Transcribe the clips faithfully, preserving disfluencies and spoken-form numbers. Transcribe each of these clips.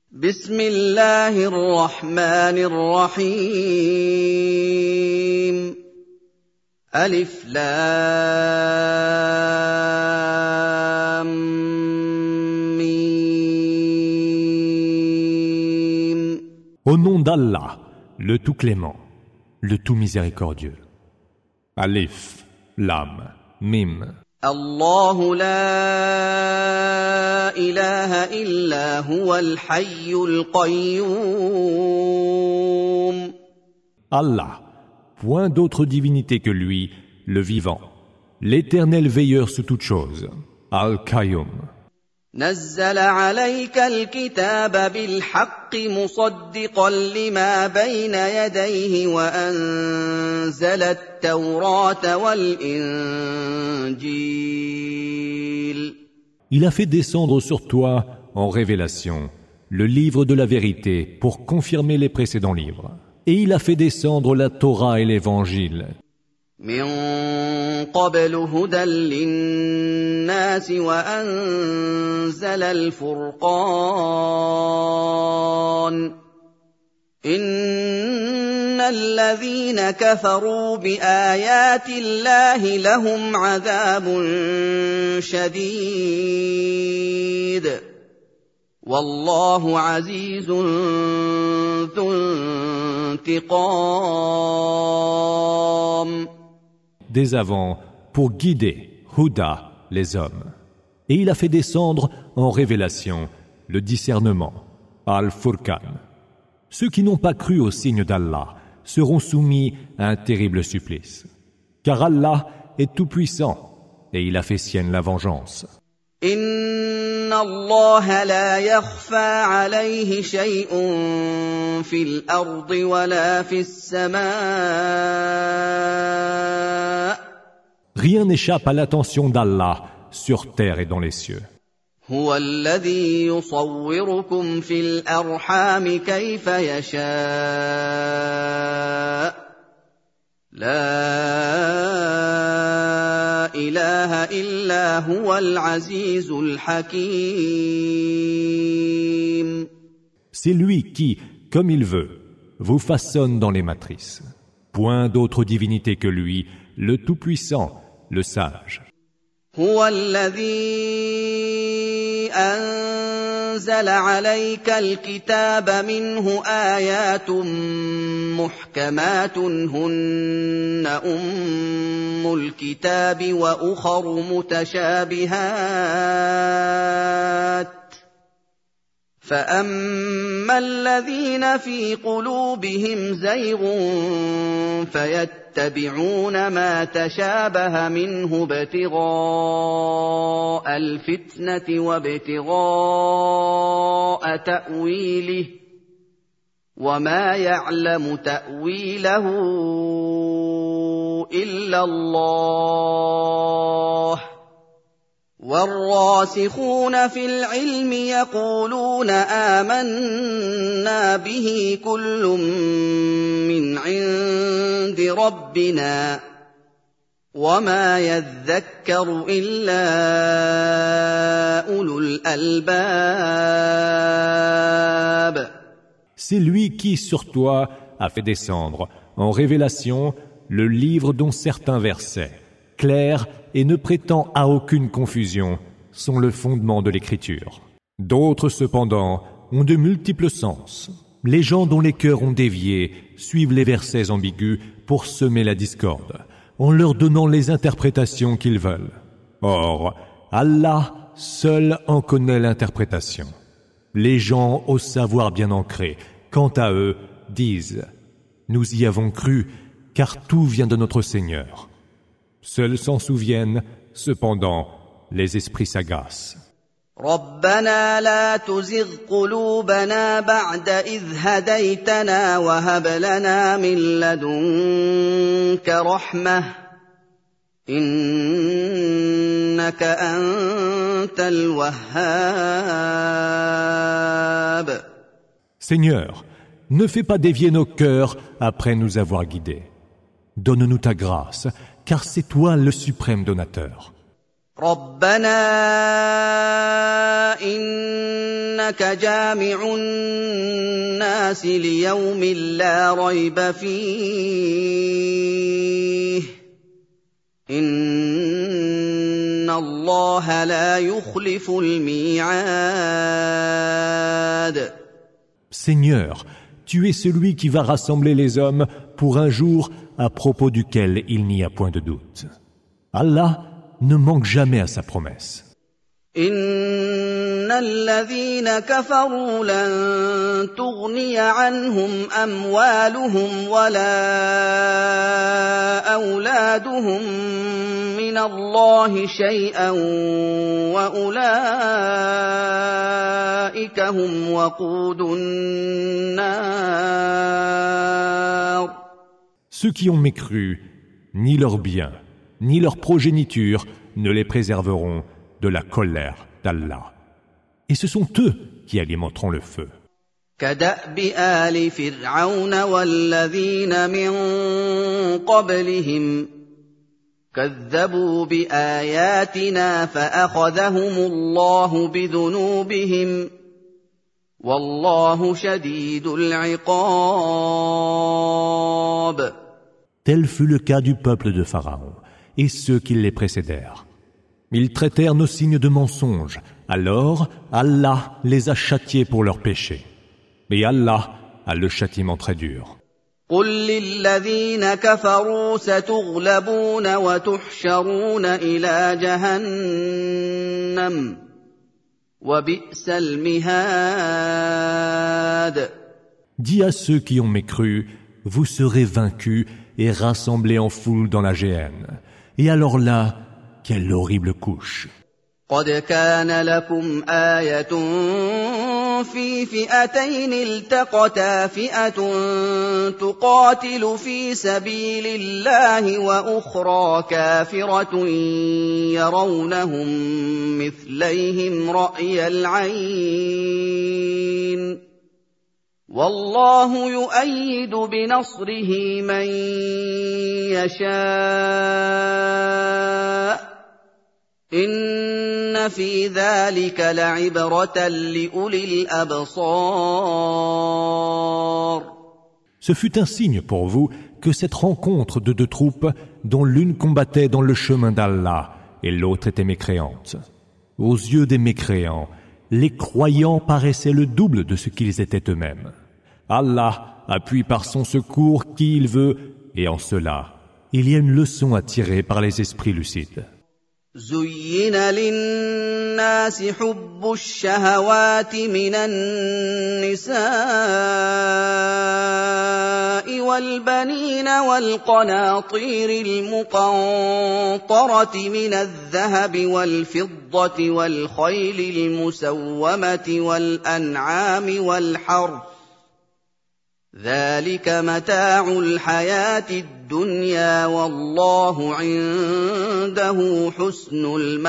بسم الله الرحمن الرحيم ألف لام ميم. Au nom d'Allah, le tout clément, le tout miséricordieux. Alif, Lam, Mim. الله لا إله إلا هو الحي القيوم. Allah, point d'autre divinité que lui, le vivant, l'éternel veilleur sous toutes choses, Al-Qayyum. نزل عليك الكتاب بالحق مصدقا لما بين يديه وأنزل التوراة والإنجيل. Il a fait descendre sur toi, en révélation, le livre de la vérité pour confirmer les précédents livres. Et il a fait descendre la Torah et l'Évangile. من قبل هدى للناس وأنزل الفرقان إن الذين كفروا بآيات الله لهم عذاب شديد والله عزيز ذو انتقام. Dès avant, pour guider, Huda, les hommes. Et il a fait descendre en révélation le discernement, Al-Furqan. Ceux qui n'ont pas cru au signe d'Allah seront soumis à un terrible supplice. Car Allah est tout-puissant et il a fait sienne la vengeance. Inna Allah la yakhfa alayhi shay'un fil ardi wala fis samaa. Rien n'échappe à l'attention d'Allah sur terre et dans les cieux. Huwa alladhi yusawwirukum fil arham kayfa yasha. La ilaha illa huwa al-aziz al-hakim. C'est lui qui, comme il veut, vous façonne dans les matrices. Point d'autre divinité que lui, le tout-puissant, le sage. هو الذي أنزل عليك الكتاب منه آيات محكمات هن أم الكتاب وأخر متشابهات فأما الذين في قلوبهم زيغ فيتبعون ما تشابه منه ابتغاء الفتنة وابتغاء تأويله وما يعلم تأويله إلا الله والراسخون في العلم يقولون آمنا به كل من عند ربنا وما يذكر إلا أولو الألباب. C'est lui qui, sur toi, a fait descendre, en révélation, le livre dont certains versets, clairs et ne prétend à aucune confusion, sont le fondement de l'écriture. D'autres, cependant, ont de multiples sens. Les gens dont les cœurs ont dévié suivent les versets ambigus pour semer la discorde, en leur donnant les interprétations qu'ils veulent. Or, Allah seul en connaît l'interprétation. Les gens au savoir bien ancré, quant à eux, disent « Nous y avons cru, car tout vient de notre Seigneur. » Seuls s'en souviennent, cependant, les esprits sagaces. ربنا لا تزغ قلوبنا بعد إذ هديتنا وهب لنا من لدنك رحمة إنك أنت الوهاب. Seigneur, ne fais pas dévier nos cœurs après nous avoir guidés. Donne-nous ta grâce, car c'est toi le suprême donateur. ربنا إنك إنك جامع الناس ليوم لا ريب فيه إن الله لا يخلف الميعاد. Seigneur, tu es celui qui va rassembler les hommes pour un jour à propos duquel il n'y a point de doute. Allah ne manque jamais à sa promesse. إن الذين كفروا لن تغني عنهم أموالهم ولا أولادهم من الله شيئا وأولئك هم وقود النار. Ceux qui ont mécru, ni leurs biens, ni leur progéniture ne les préserveront de la colère d'Allah. Et ce sont eux qui alimenteront le feu. كدأب آل فرعون والذين من قبلهم كذبوا بآياتنا فأخذهم الله بذنوبهم والله شديد العقاب. Tel fut le cas du peuple de Pharaon et ceux qui les précédèrent. Ils traitèrent nos signes de mensonges. Alors, Allah les a châtiés pour leurs péchés. Et Allah a le châtiment très dur. قل للذين كفروا ستغلبون وتحشرون إلى جهنم وبئس المهاد. Dis à ceux qui ont mécru, vous serez vaincus et rassemblés en foule dans la géhenne. Et alors là, quelle horrible couche. قد كان لكم آية في فئتين التقتا فئة تقاتل في سبيل الله وأخرى كافرة يرونهم مثليهم رأي العين والله يؤيد بنصره من يشاء إن في ذلك لعبرة لأولي الأبصار. Ce fut un signe pour vous que cette rencontre de deux troupes dont l'une combattait dans le chemin d'Allah et l'autre était mécréante. Aux yeux des mécréants, les croyants paraissaient le double de ce qu'ils étaient eux-mêmes. Allah appuie par son secours qui il veut, et en cela, il y a une leçon à tirer par les esprits lucides. زين للناس حب الشهوات من النساء والبنين والقناطير المقنطرة من الذهب والفضة والخيل المسومة والأنعام والحرث ذلك متاع الحياة الدنيا والله عنده حسن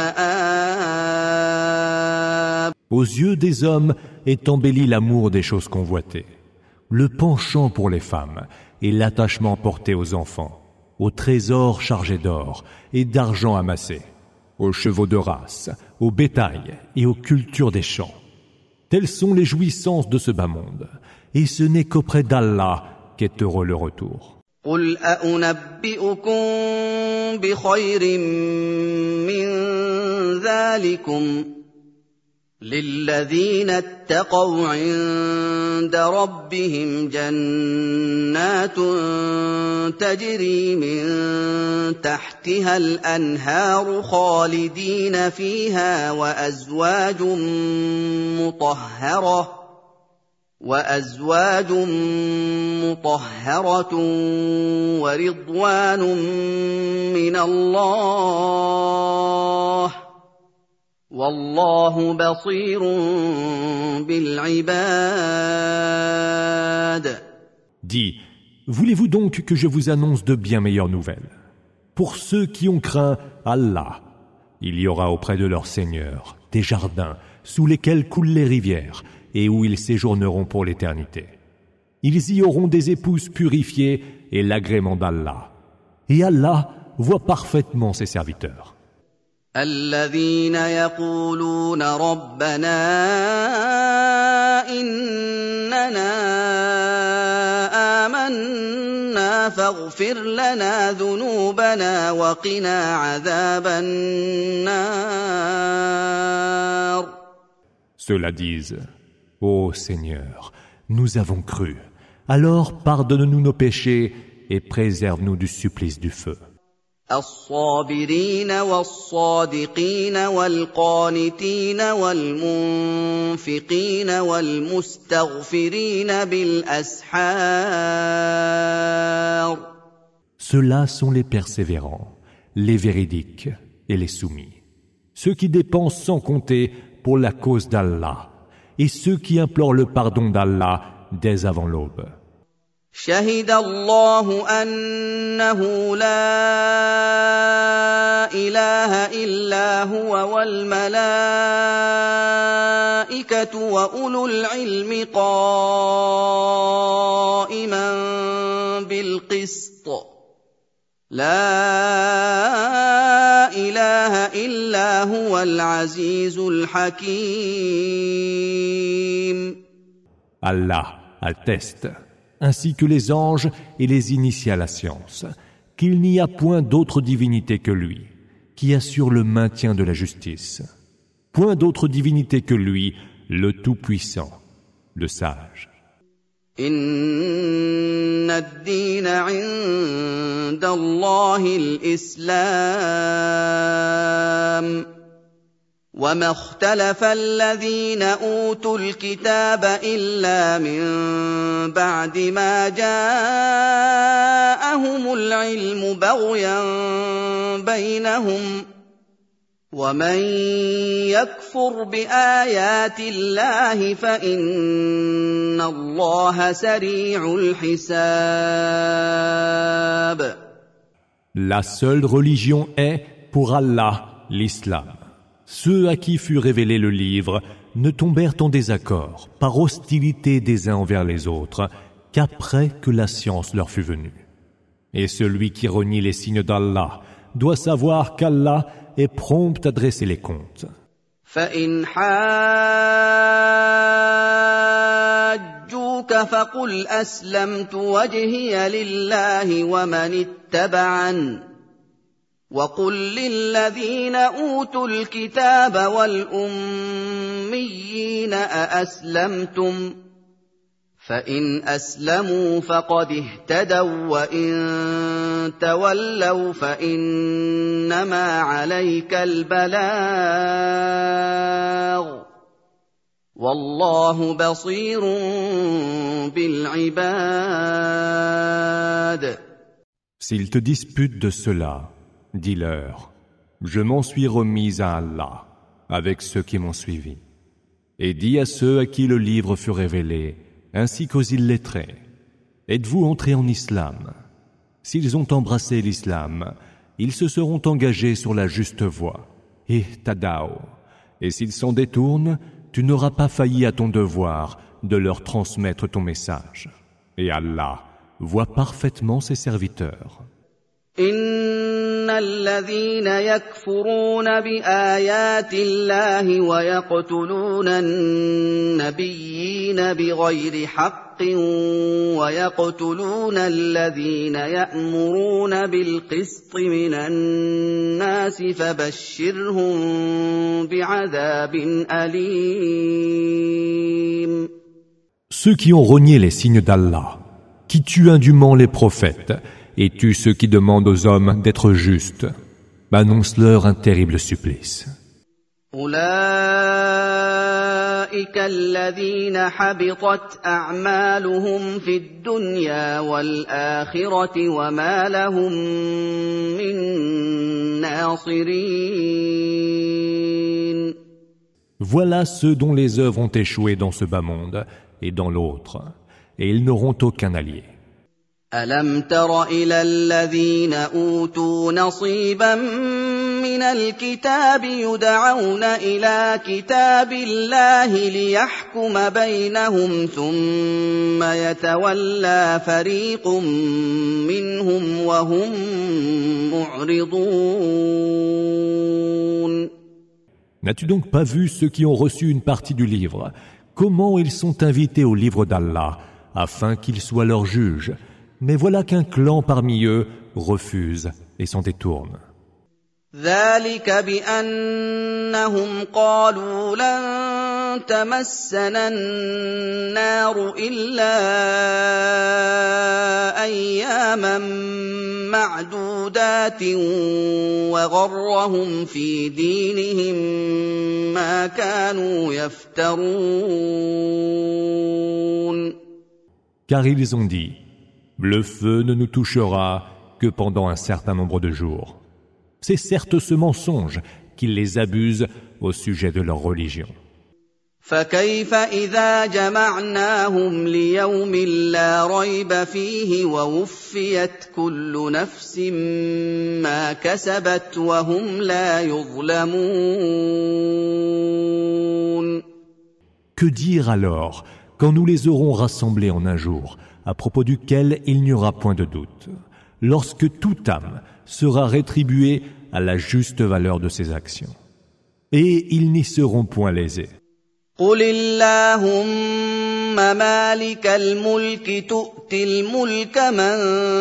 المآب. Aux yeux des hommes est embelli l'amour des choses convoitées, le penchant pour les femmes et l'attachement porté aux enfants, aux trésors chargés d'or et d'argent amassé, aux chevaux de race, au bétail et aux cultures des champs. Telles sont les jouissances de ce bas monde. Et ce n'est qu'auprès d'Allah qu'est heureux le retour. قل أأنبئكم بخير من ذلكم للذين اتقوا عند ربهم جنات تجري من تحتها الأنهار خالدين فيها وأزواج مطهرة وأزواج مطهرة ورضوان من الله والله بصير بالعباد. Dis, voulez-vous donc que je vous annonce de bien meilleures nouvelles? Pour ceux qui ont craint Allah, il y aura auprès de leur Seigneur des jardins sous lesquels coulent les rivières et où ils séjourneront pour l'éternité. Ils y auront des épouses purifiées et l'agrément d'Allah. Et Allah voit parfaitement ses serviteurs. الذين يقولون ربنا إننا آمنا فاغفر لنا ذنوبنا وقنا عذاب النار. Ceux-là disent, ô Seigneur, nous avons cru, alors pardonne-nous nos péchés et préserve-nous du supplice du feu. الصابرين والصادقين والقانتين والمنفقين والمستغفرين بالأسحار. Ceux-là sont les persévérants, les véridiques et les soumis, ceux qui dépensent sans compter pour la cause d'Allah, et ceux qui implorent le pardon d'Allah dès avant l'aube. شهد الله أنه لا إله إلا هو والملائكة وأولو العلم قائما بالقسط لا إله إلا هو العزيز الحكيم. Allah atteste, ainsi que les anges et les initiés à la science, qu'il n'y a point d'autre divinité que lui, qui assure le maintien de la justice. Point d'autre divinité que lui, le Tout-Puissant, le Sage. إن الدين عند الله الإسلام وما اختلف الذين أوتوا الكتاب إلا من بعد ما جاءهم العلم بغيا بينهم ومن يكفر بآيات الله فإن الله سريع الحساب. La seule religion est, pour Allah, l'islam. Ceux à qui fut révélé le livre ne tombèrent en désaccord, par hostilité des uns envers les autres, qu'après que la science leur fut venue. Et celui qui renie les signes d'Allah doit savoir qu'Allah est prompt à dresser les comptes. فإن حاجوك فقل أسلمت وجهي لله ومن اتبعني وقل للذين أوتوا الكتاب والأميين أأسلمتم فإن أسلموا فقد اهتدوا وإن تولوا فإنما عليك البلاغ والله بصير بالعباد. S'ils te disputent de cela, dis-leur, je m'en suis remis à Allah, avec ceux qui m'ont suivi. Et dis à ceux à qui le livre fut révélé, ainsi qu'aux illettrés, êtes-vous entrés en islam? S'ils ont embrassé l'islam, ils se seront engagés sur la juste voie. Et tadao. Et s'ils s'en détournent, tu n'auras pas failli à ton devoir de leur transmettre ton message. Et Allah voit parfaitement ses serviteurs. إن الذين يكفرون بآيات الله ويقتلون النبيين بغير حق ويقتلون الذين يأمرون بالقسط من الناس فبشرهم بعذاب أليم. Ceux qui ont renié les signes d'Allah, qui tuent indûment les prophètes, et tue ceux qui demandent aux hommes d'être justes, annonce-leur un terrible supplice. أولئك الذين حبطت أعمالهم في الدنيا والآخرة وما لهم من ناصرين. Voilà ceux dont les œuvres ont échoué dans ce bas monde et dans l'autre, et ils n'auront aucun allié. ألم تر إلى الذين أوتوا نصيبا من الكتاب يدعون إلى كتاب الله ليحكم بينهم ثم يتولى فريق منهم وهم معرضون. N'as-tu donc pas vu ceux qui ont reçu une partie du livre, comment ils sont invités au livre d'Allah, afin qu'il soit leur juge. Mais voilà qu'un clan parmi eux refuse et s'en détourne. ذلك بأنهم قالوا لن تمسنا النار إلا أياما معدودات وغرهم في دينهم ما كانوا يفترون. Car ils ont dit, le feu ne nous touchera que pendant un certain nombre de jours. C'est certes ce mensonge qui les abuse au sujet de leur religion. فكيف إذا جمعناهم ليوم لا ريب فيه ووفيت كل نفس ما كسبت وهم لا يظلمون. Que dire alors quand nous les aurons rassemblés en un jour, à propos duquel il n'y aura point de doute, lorsque toute âme sera rétribuée à la juste valeur de ses actions. Et ils n'y seront point lésés. قل اللهم مالك الملك تؤتي الملك من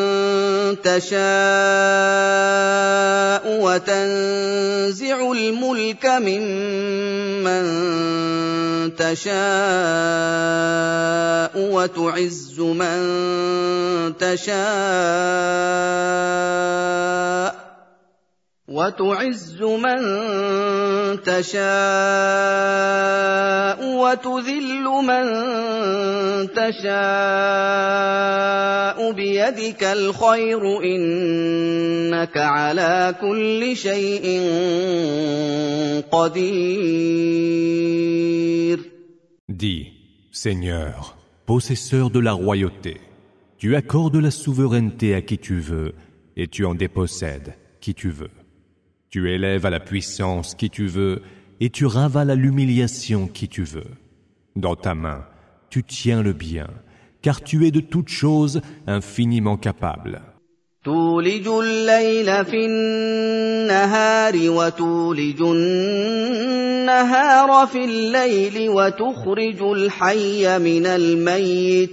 تشاء وتنزع الملك ممن تشاء وتعز من تشاء وتعز من تشاء وتذل من تشاء بيدك الخير إنك على كل شيء قدير. Dis, Seigneur, possesseur de la royauté, tu accordes la souveraineté à qui tu veux et tu en dépossèdes qui tu veux. Tu élèves à la puissance qui tu veux et tu ravales à l'humiliation qui tu veux. Dans ta main, tu tiens le bien, car tu es de toutes choses infiniment capable. تولج الليل في النهار وتولج النهار في الليل وتخرج الحي من الميت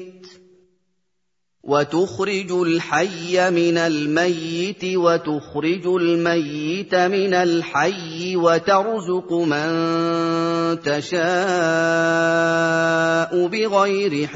وتخرج الحي من الميت وتخرج الميت من الحي وترزق من تشاء بغير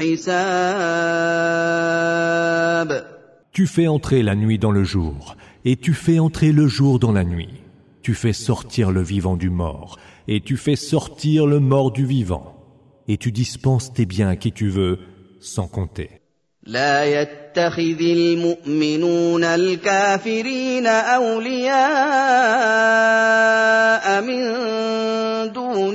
حساب. Tu fais entrer la nuit dans le jour, et tu fais entrer le jour dans la nuit. Tu fais sortir le vivant du mort, et tu fais sortir le mort du vivant. Et tu dispenses tes biens à qui tu veux, sans compter. لا يتخذ المؤمنون الكافرين أولياء من دون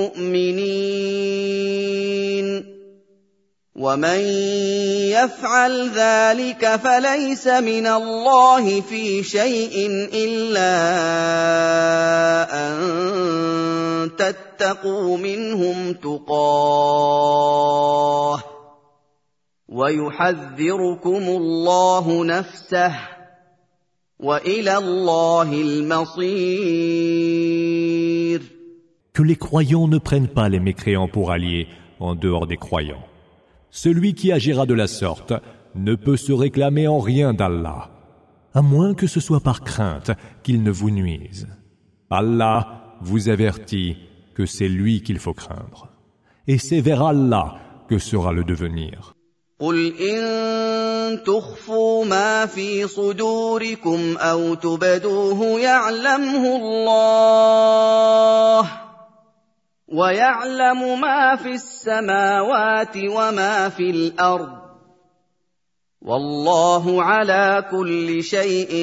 المؤمنين ومن يفعل ذلك فليس من الله في شيء إلا أن تتقوا منهم تقاه ويحذركم الله نفسه وإلى الله المصير. Que les croyants ne prennent pas les mécréants pour alliés en dehors des croyants. Celui qui agira de la sorte ne peut se réclamer en rien d'Allah, à moins que ce soit par crainte qu'il ne vous nuise. Allah vous avertit que c'est lui qu'il faut craindre, et c'est vers Allah que sera le devenir. قل إن تخفوا ما في صدوركم أو تبدوه يعلمه الله ويعلم ما في السماوات وما في الأرض والله على كل شيء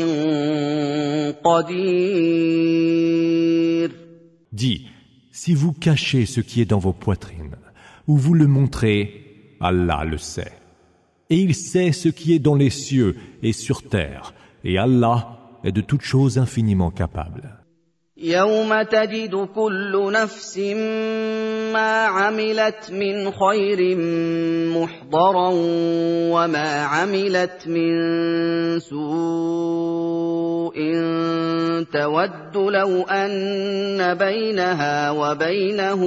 قدير. Dis, si vous cachez ce qui est dans vos poitrines, ou vous le montrez, Allah le sait. Et il sait ce qui est dans les cieux et sur terre, et Allah est de toutes choses infiniment capable. يوم تجد كل نفس ما عملت من خير محضرا وما عملت من سوء تود لو أن بينها وبينه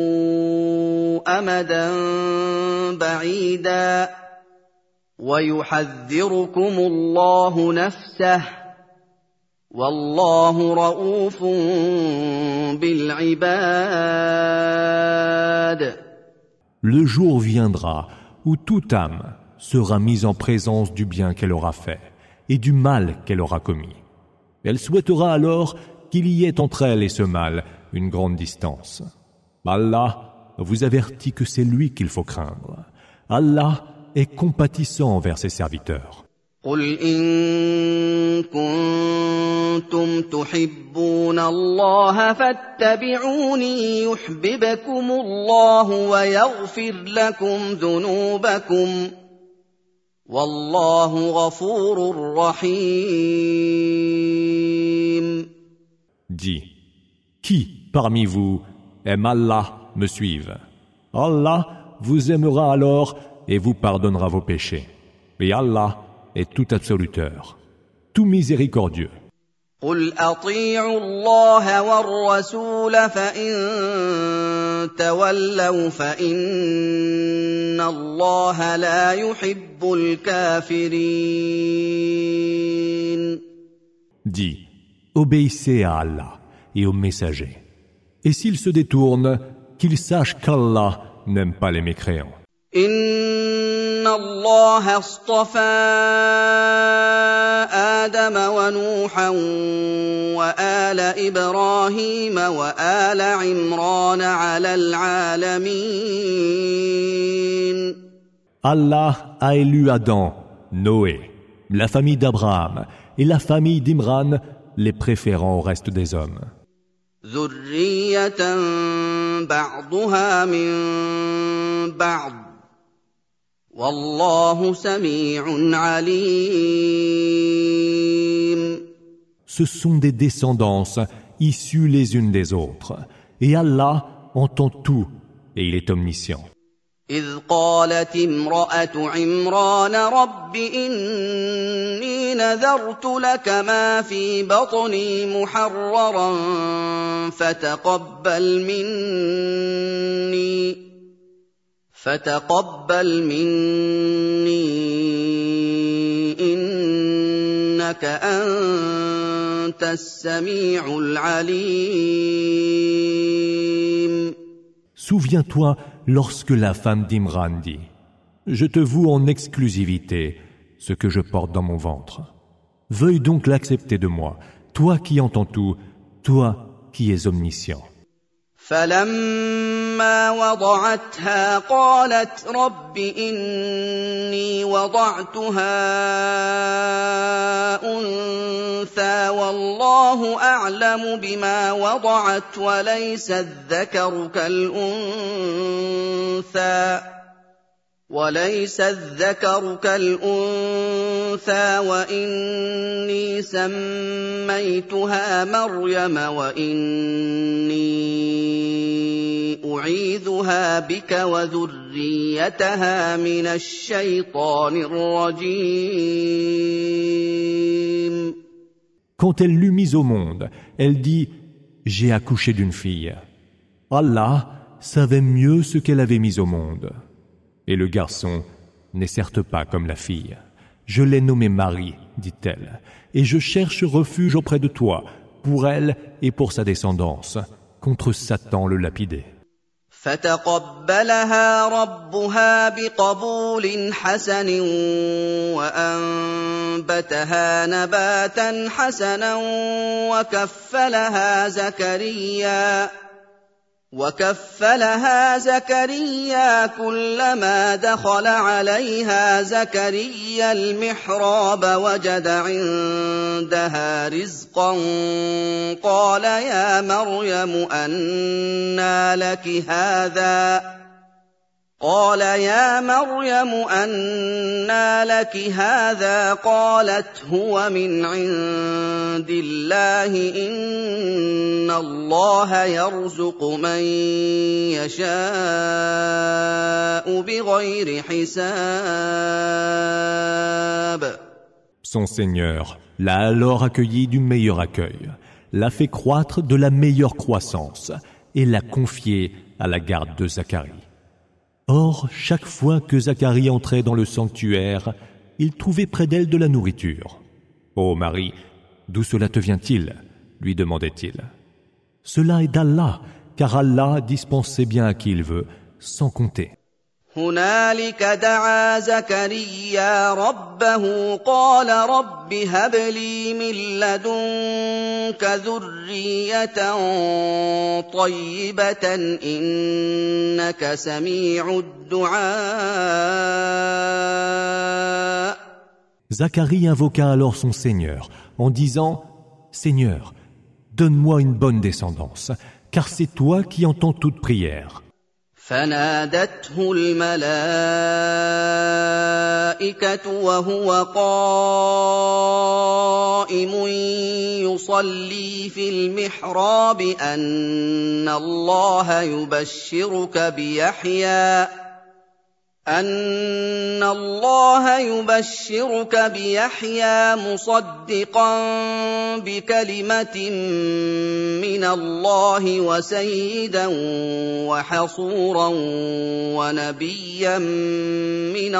أمدا بعيدا ويحذركم الله نفسه والله رءوف بالعباد. Le jour viendra où toute âme sera mise en présence du bien qu'elle aura fait et du mal qu'elle aura commis. Elle souhaitera alors qu'il y ait entre elle et ce mal une grande distance. Allah vous avertit que c'est lui qu'il faut craindre. Allah est compatissant envers ses serviteurs. قل إن كنتم تحبون الله فاتبعوني يحببكم الله ويغفر لكم ذنوبكم والله غفور رحيم. Dis, qui parmi vous aime Allah me suive? Allah vous aimera alors et vous pardonnera vos péchés. Et Allah est tout absoluteur, tout miséricordieux. قل أطيعوا الله والرسول فإن تولوا فإن الله لا يحب الكافرين. Dis, obéissez à Allah et aux messagers. Et s'ils se détournent, qu'ils sachent qu'Allah n'aime pas les mécréants. إن الله اصطفى آدم ونوحا وآل إبراهيم وآل عمران على العالمين. Allah a élu Adam, Noé, la famille d'Abraham et la famille d'Imran, les préférant au reste des hommes. ذرية بعضها من بعض والله سميع عليم. Ce sont des descendances issues les unes des autres, et Allah entend tout et il est omniscient. إذ قالت امرأة عمران رب إني نذرت لك ما في بطني محررا فتقبل مني فتقبل مني إنك أنت السميع العليم. Souviens-toi lorsque la femme d'Imran dit « Je te voue en exclusivité ce que je porte dans mon ventre. Veuille donc l'accepter de moi, toi qui entends tout, toi qui es omniscient. » فلما وضعتها قالت رب إني وضعتها أنثى والله أعلم بما وضعت وليس الذكر كالأنثى وليس الذكر كالأنثى وإني سميتها مريم وإني أعيذها بك وذريتها من الشيطان الرجيم. Quand elle l'eut mise au monde, elle dit « J'ai accouché d'une fille. » Allah savait mieux ce qu'elle avait mis au monde. Et le garçon n'est certes pas comme la fille. Je l'ai nommé Marie, dit-elle, et je cherche refuge auprès de toi, pour elle et pour sa descendance, contre Satan le lapidé. فتقبلها ربها بقبول حسن وأنبتها نباتا حسنا وكفلها زكريا وكفلها زكريا كلما دخل عليها زكريا المحراب وجد عندها رزقا قال يا مريم أنى لك هذا قال يا مريم أنى لك هذا قالت هو من عند الله إن الله يرزق من يشاء بغير حساب. Son Seigneur l'a alors accueilli du meilleur accueil, l'a fait croître de la meilleure croissance et l'a confié à la garde de Zacharie. Or, chaque fois que Zacharie entrait dans le sanctuaire, il trouvait près d'elle de la nourriture. « Ô Marie, d'où cela te vient-il » lui demandait-il. « Cela est d'Allah, car Allah dispense bien à qui il veut, sans compter. » هنالك دعا زكريا ربه قال رب هب لي من لدنك ذرية طيبة إنك سميع الدعاء. Zacharie invoqua alors son Seigneur en disant « Seigneur, donne-moi une bonne descendance, car c'est toi qui entends toute prière. » فنادته الملائكة وهو قائم يصلي في المحراب أن الله يبشرك بيحيى أن الله يبشرك بيحيى مصدقا بكلمة من الله وسيدا وحصورا ونبيا من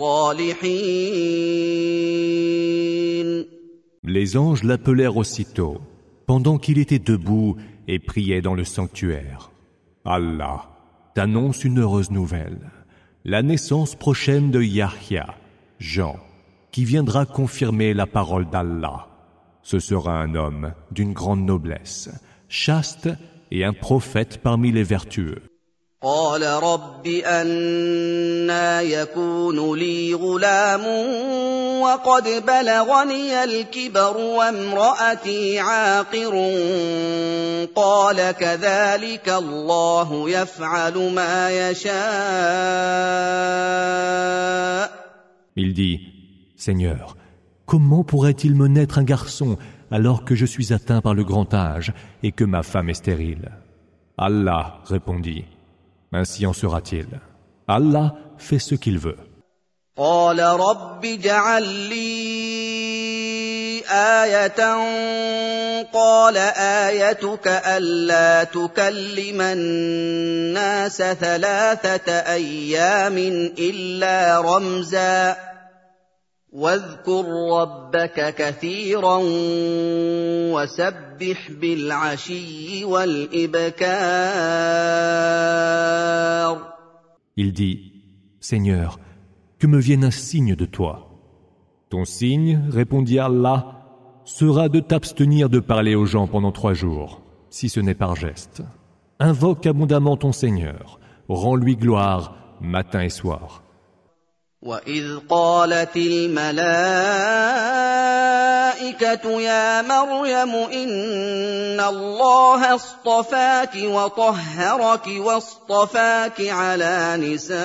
الصالحين. Les anges l'appelèrent aussitôt, pendant qu'il était debout et priait dans le sanctuaire. Allah t'annonce une heureuse nouvelle. La naissance prochaine de Yahya, Jean, qui viendra confirmer la parole d'Allah. Ce sera un homme d'une grande noblesse, chaste et un prophète parmi les vertueux. قال رب أنى يكون لي غلام وقد بلغني الكبر وامرأتي عاقر قال كذلك الله يفعل ما يشاء. Il dit, Seigneur, comment pourrait-il me naître un garçon alors que je suis atteint par le grand âge et que ma femme est stérile? Allah répondit, ainsi en sera-t-il. Allah fait ce qu'il veut. قال رب اجعل لي آية قال آيتك ألا تكلم الناس ثلاثة أيام إلا رمزا واذكر ربك كثيرا وسبح بالعشي والإبكار. Il dit, Seigneur, que me vienne un signe de toi. Ton signe, répondit Allah, sera de t'abstenir de parler aux gens pendant trois jours, si ce n'est par geste. Invoque abondamment ton Seigneur, rends-lui gloire matin et soir. وَإِذْ قَالَتِ الْمَلَائِكَةُ يَا مَرْيَمُ إِنَّ اللَّهَ اصْطَفَاكِ وَطَهَّرَكِ وَاصْطَفَاكِ عَلَى نِسَاءِ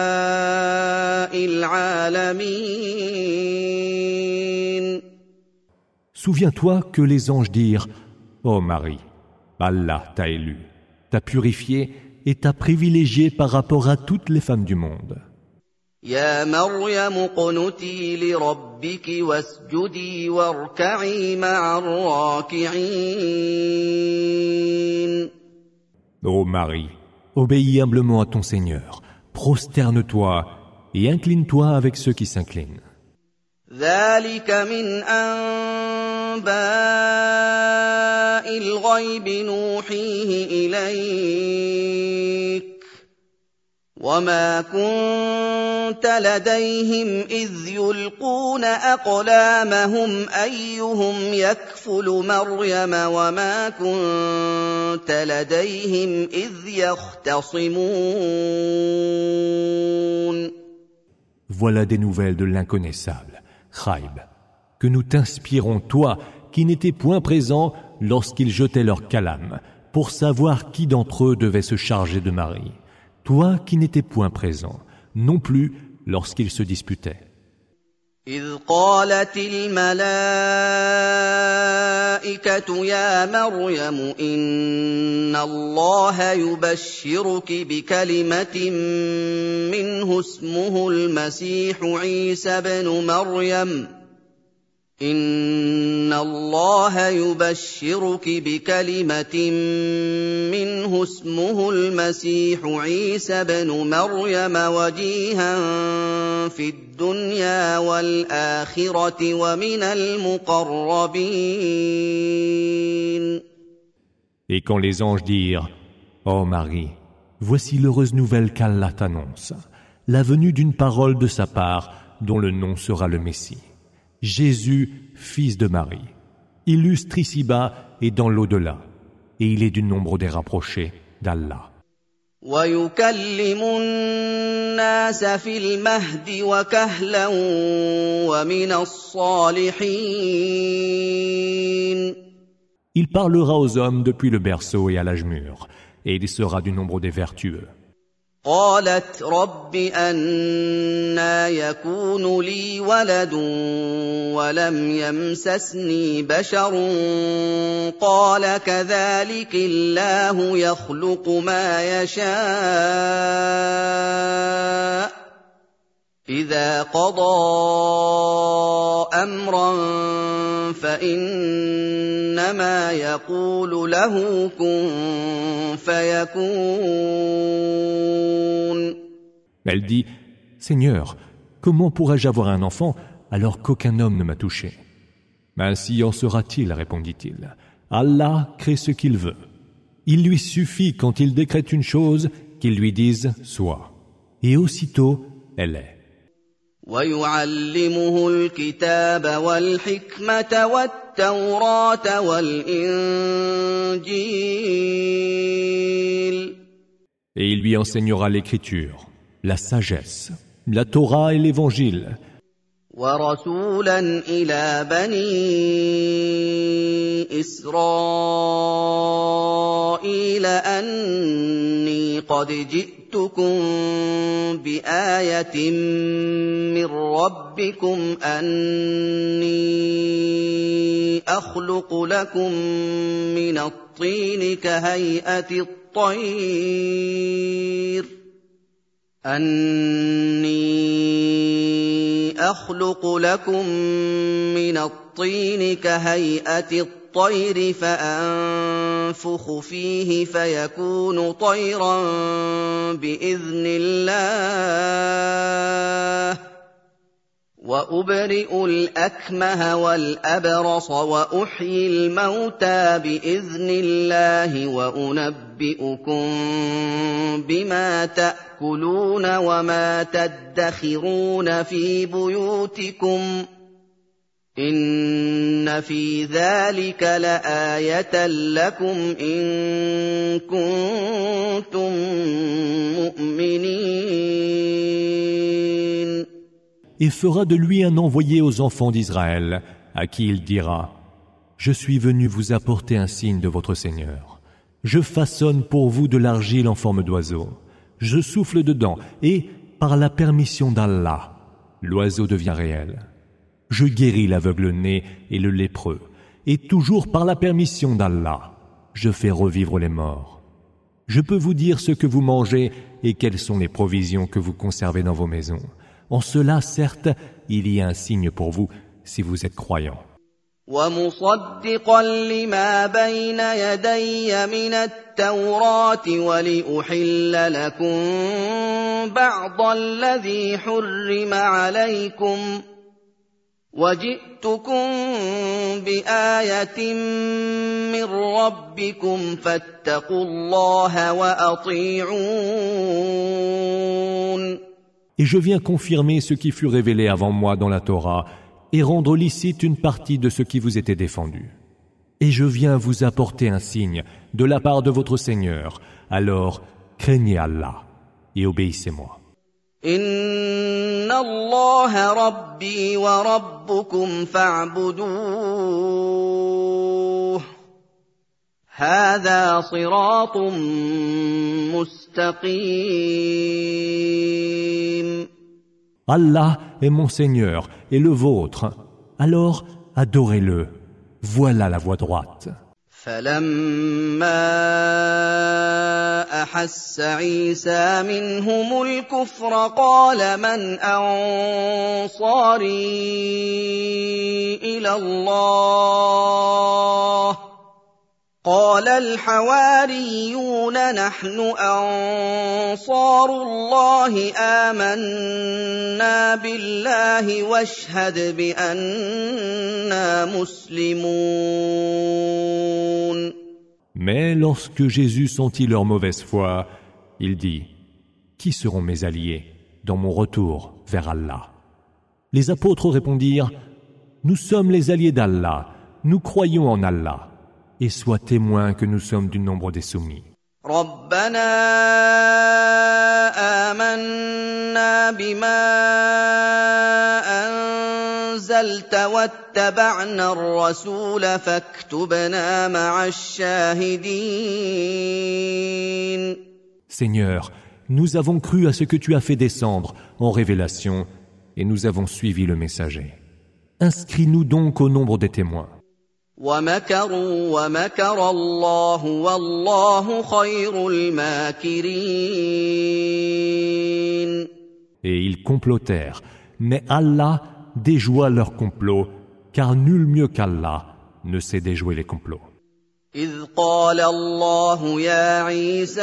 الْعَالَمِينَ. Souviens-toi que les anges dirent, ô Marie, Allah t'a élu, t'a purifié et t'a privilégié par rapport à toutes les femmes du monde. يا مريم اقنتي لربك واسجدي واركعي مع الراكعين. Ô Marie, obéis humblement à ton Seigneur, prosterne-toi et incline-toi avec ceux qui s'inclinent. ذلك من أنباء الغيب نوحيه إليك وما كنت لديهم إذ يلقون أقلامهم أيهم يكفل مريم وما كنت لديهم إذ يختصمون. Voilà des nouvelles de l'inconnaissable, Khaïb, que nous t'inspirons, toi, qui n'étais point présent lorsqu'ils jetaient leur calame, pour savoir qui d'entre eux devait se charger de Marie. toi qui n'étais point présent, non plus lorsqu'ils se disputaient. إذ قالت الملائكة يا مريم إن الله يبشرك بكلمة منه اسمه المسيح عيسى بن مريم إن الله يبشرك بكلمة منه اسمه المسيح عيسى بن مريم وجيها في الدنيا والآخرة ومن المقربين. Et quand les anges dirent « Ô Marie, voici l'heureuse nouvelle qu'Allah t'annonce, la venue d'une parole de sa part dont le nom sera le Messie. Jésus, fils de Marie, illustre ici-bas et dans l'au-delà, et il est du nombre des rapprochés d'Allah. وَيُكَلِّمُ النَّاسَ فِي الْمَهْدِ وَكَهْلًا وَمِنَ الصَّالِحِينَ. Il parlera aux hommes depuis le berceau et à l'âge mûr, et il sera du nombre des vertueux. قالت رب أنى يكون لي ولد ولم يمسسني بشر قال كذلك الله يخلق ما يشاء إذا قضى أمرا فإنما يقول له كن فيكون. Elle dit, Seigneur, comment pourrais-je avoir un enfant alors qu'aucun homme ne m'a touché? Ainsi en sera-t-il, répondit-il. Allah crée ce qu'il veut. Il lui suffit quand il décrète une chose qu'il lui dise soit. Et aussitôt, elle est. ويعلمه الكتاب والحكمة والتوراة والإنجيل. Et il lui enseignera l'écriture, la sagesse, la Torah et l'évangile. ورسولا إلى بني إسرائيل أني قد جئتكم بآية من ربكم أني أخلق لكم من الطين كهيئة الطير أني أخلق لكم من الطين كهيئة الطير فأنفخ فيه فيكون طيرا بإذن الله وأبرئ الأكمه والأبرص وأحيي الموتى بإذن الله وأنبئكم بما تأكلون وما تدخرون في بيوتكم إن في ذلك لآية لكم إن كنتم مؤمنين. Et fera de lui un envoyé aux enfants d'Israël, à qui il dira « Je suis venu vous apporter un signe de votre Seigneur. Je façonne pour vous de l'argile en forme d'oiseau. Je souffle dedans, et, par la permission d'Allah, l'oiseau devient réel. Je guéris l'aveugle-né et le lépreux, et toujours par la permission d'Allah, je fais revivre les morts. Je peux vous dire ce que vous mangez et quelles sont les provisions que vous conservez dans vos maisons. En cela, certes, il y a un signe pour vous si vous êtes croyants. ومصدقا لما بين يدي من التوراة ولأحل لكم بعض الذي حرم عليكم وجئتكم بآية من ربكم فاتقوا الله وأطيعون. Et je viens confirmer ce qui fut révélé avant moi dans la Torah et rendre licite une partie de ce qui vous était défendu. Et je viens vous apporter un signe de la part de votre Seigneur. Alors, craignez Allah et obéissez-moi. Inna Allah Rabbi wa Rabbukum fa'buduh. هذا صراط مستقيم. Allah est mon Seigneur et le vôtre. Alors adorez-le. Voilà la voie droite. فلما أحس عيسى منهم الكفر قال من أنصاري إلى الله قال الحواريون نحن أنصار الله آمنا بالله واشهد بأننا مسلمون. Mais lorsque Jésus sentit leur mauvaise foi, il dit « Qui seront mes alliés dans mon retour vers Allah ?» Les apôtres répondirent « Nous sommes les alliés d'Allah, nous croyons en Allah. » et sois témoin que nous sommes du nombre des soumis. ربنا آمنا بما أنزلت واتبعنا الرسول فاكتبنا مع الشاهدين. Seigneur, nous avons cru à ce que tu as fait descendre en révélation et nous avons suivi le messager. Inscris-nous donc au nombre des témoins. وَمَكَرُوا وَمَكَرَ اللَّهُ وَاللَّهُ خَيْرُ الْمَاكِرِينَ. Et ils complotèrent, mais Allah déjoua leur complot, car nul mieux qu'Allah ne sait déjouer les complots. إِذْ قَالَ اللَّهُ يَا عِيسَى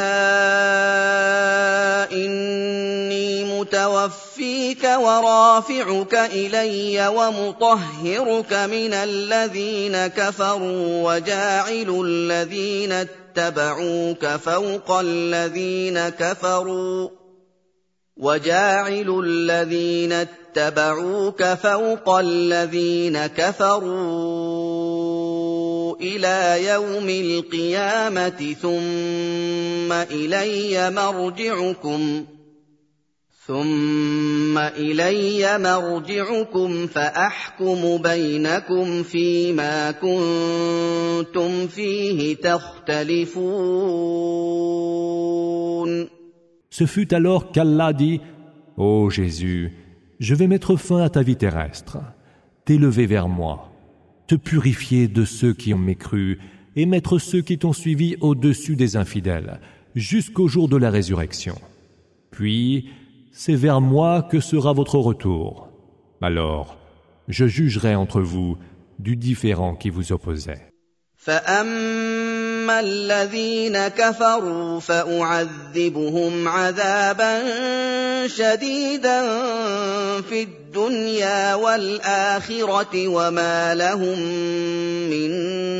إِنِّي مُتَوَفِّيكَ وَرَافِعُكَ إِلَيَّ وَمُطَهِّرُكَ مِنَ الَّذِينَ كَفَرُوا وَجَاعِلُ الَّذِينَ اتَّبَعُوكَ فَوْقَ الَّذِينَ كَفَرُوا وَجَاعِلُ الَّذِينَ اتَّبَعُوكَ فَوْقَ الَّذِينَ كَفَرُوا إِلَى يَوْمِ الْقِيَامَةِ ثُمَّ إِلَيَّ مَرْجِعُكُمْ ثُمَّ إِلَيَّ مَرْجِعُكُمْ فَأَحْكُمُ بَيْنَكُمْ فِيمَا كُنتُمْ فِيهِ تَخْتَلِفُونَ. Ce fut alors qu'Allah dit « Ô Jésus, je vais mettre fin à ta vie terrestre, t'élever vers moi, te purifier de ceux qui ont mécru et mettre ceux qui t'ont suivi au-dessus des infidèles, jusqu'au jour de la résurrection. Puis, c'est vers moi que sera votre retour. Alors, je jugerai entre vous du différend qui vous opposait. » فَأَمَّا الَّذِينَ كَفَرُوا فَأُعَذِّبُهُمْ عَذَابًا شَدِيدًا فِي الدُّنْيَا وَالْآخِرَةِ وَمَا لَهُم مِّن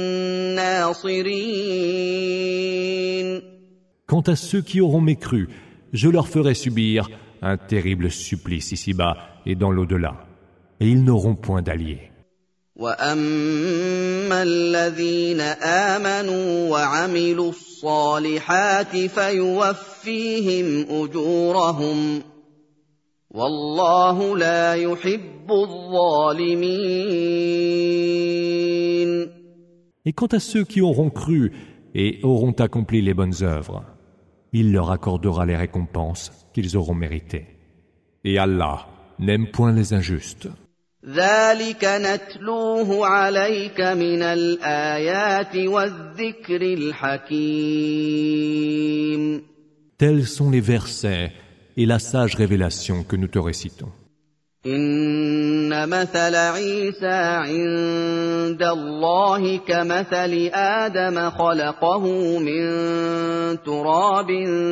نَّاصِرِينَ. Quant à ceux qui auront mécru, je leur ferai subir un terrible supplice ici-bas et dans l'au-delà, et ils n'auront point d'alliés. وَأَمَّا الَّذِينَ آمَنُوا وَعَمِلُوا الصَّالِحَاتِ فَيُوَفِّيهِمْ أُجُورَهُمْ وَاللَّهُ لَا يُحِبُّ الظَّالِمِينَ. Et quant à ceux qui auront cru et auront accompli les bonnes œuvres, il leur accordera les récompenses qu'ils auront méritées. Et Allah n'aime point les injustes. ذَلِكَ نَتْلُوهُ عَلَيْكَ مِنَ الْآيَاتِ وَالذِّكْرِ الْحَكِيمِ. Tels sont les versets et la sage révélation que nous te récitons. إِنَّ مَثَلَ عِيسَى عِندَ اللَّهِ كَمَثَلِ آدَمَ خَلَقَهُ مِن تُرَابٍ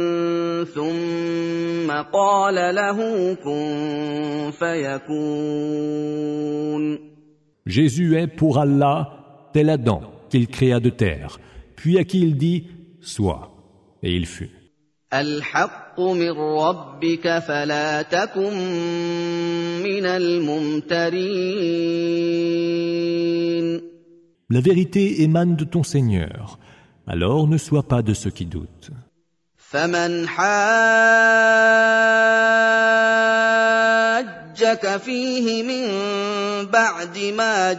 ثُمَّ قَالَ لَهُ كُن فَيَكُونُ. Jésus est pour Allah tel Adam qu'il créa de terre, puis à qui il dit « Sois », et il fut. الحق من ربك فلا تكن من الممترين. La vérité émane de ton Seigneur, alors ne sois pas de ceux qui doutent. فمن حاجك حُجَّكَ فِيهِ مِن بَعْدِ مَا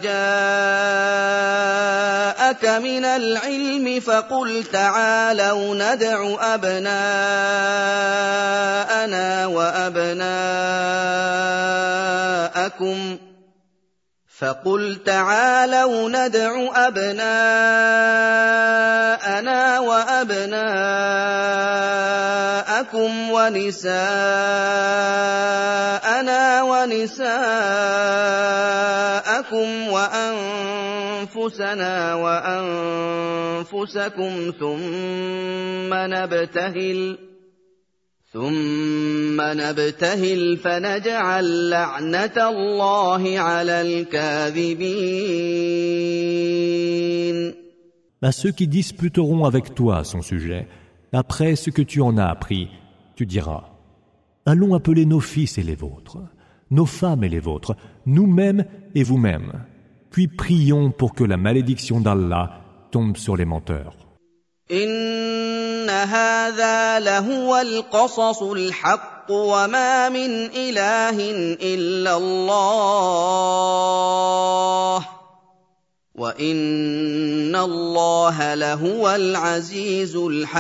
جَاءَكَ مِنَ الْعِلْمِ فَقُلْ تَعَالَوْا نَدْعُ أَبْنَاءَنَا وَأَبْنَاءَكُمْ فقل تعالوا ندع أبناءنا وأبناءكم ونساءنا ونساءكم وأنفسنا وأنفسكم ثم نبتهل ثم نبتهل فنجعل لعنة الله على الكاذبين. À ceux qui disputeront avec toi son sujet, après ce que tu en as appris, tu diras: allons appeler nos fils et les vôtres, nos femmes et les vôtres, nous-mêmes et vous-mêmes, puis prions pour que la malédiction d'Allah tombe sur les menteurs. إن هذا لهو القصص الحق وما من إله إلا الله وإن الله لهو العزيز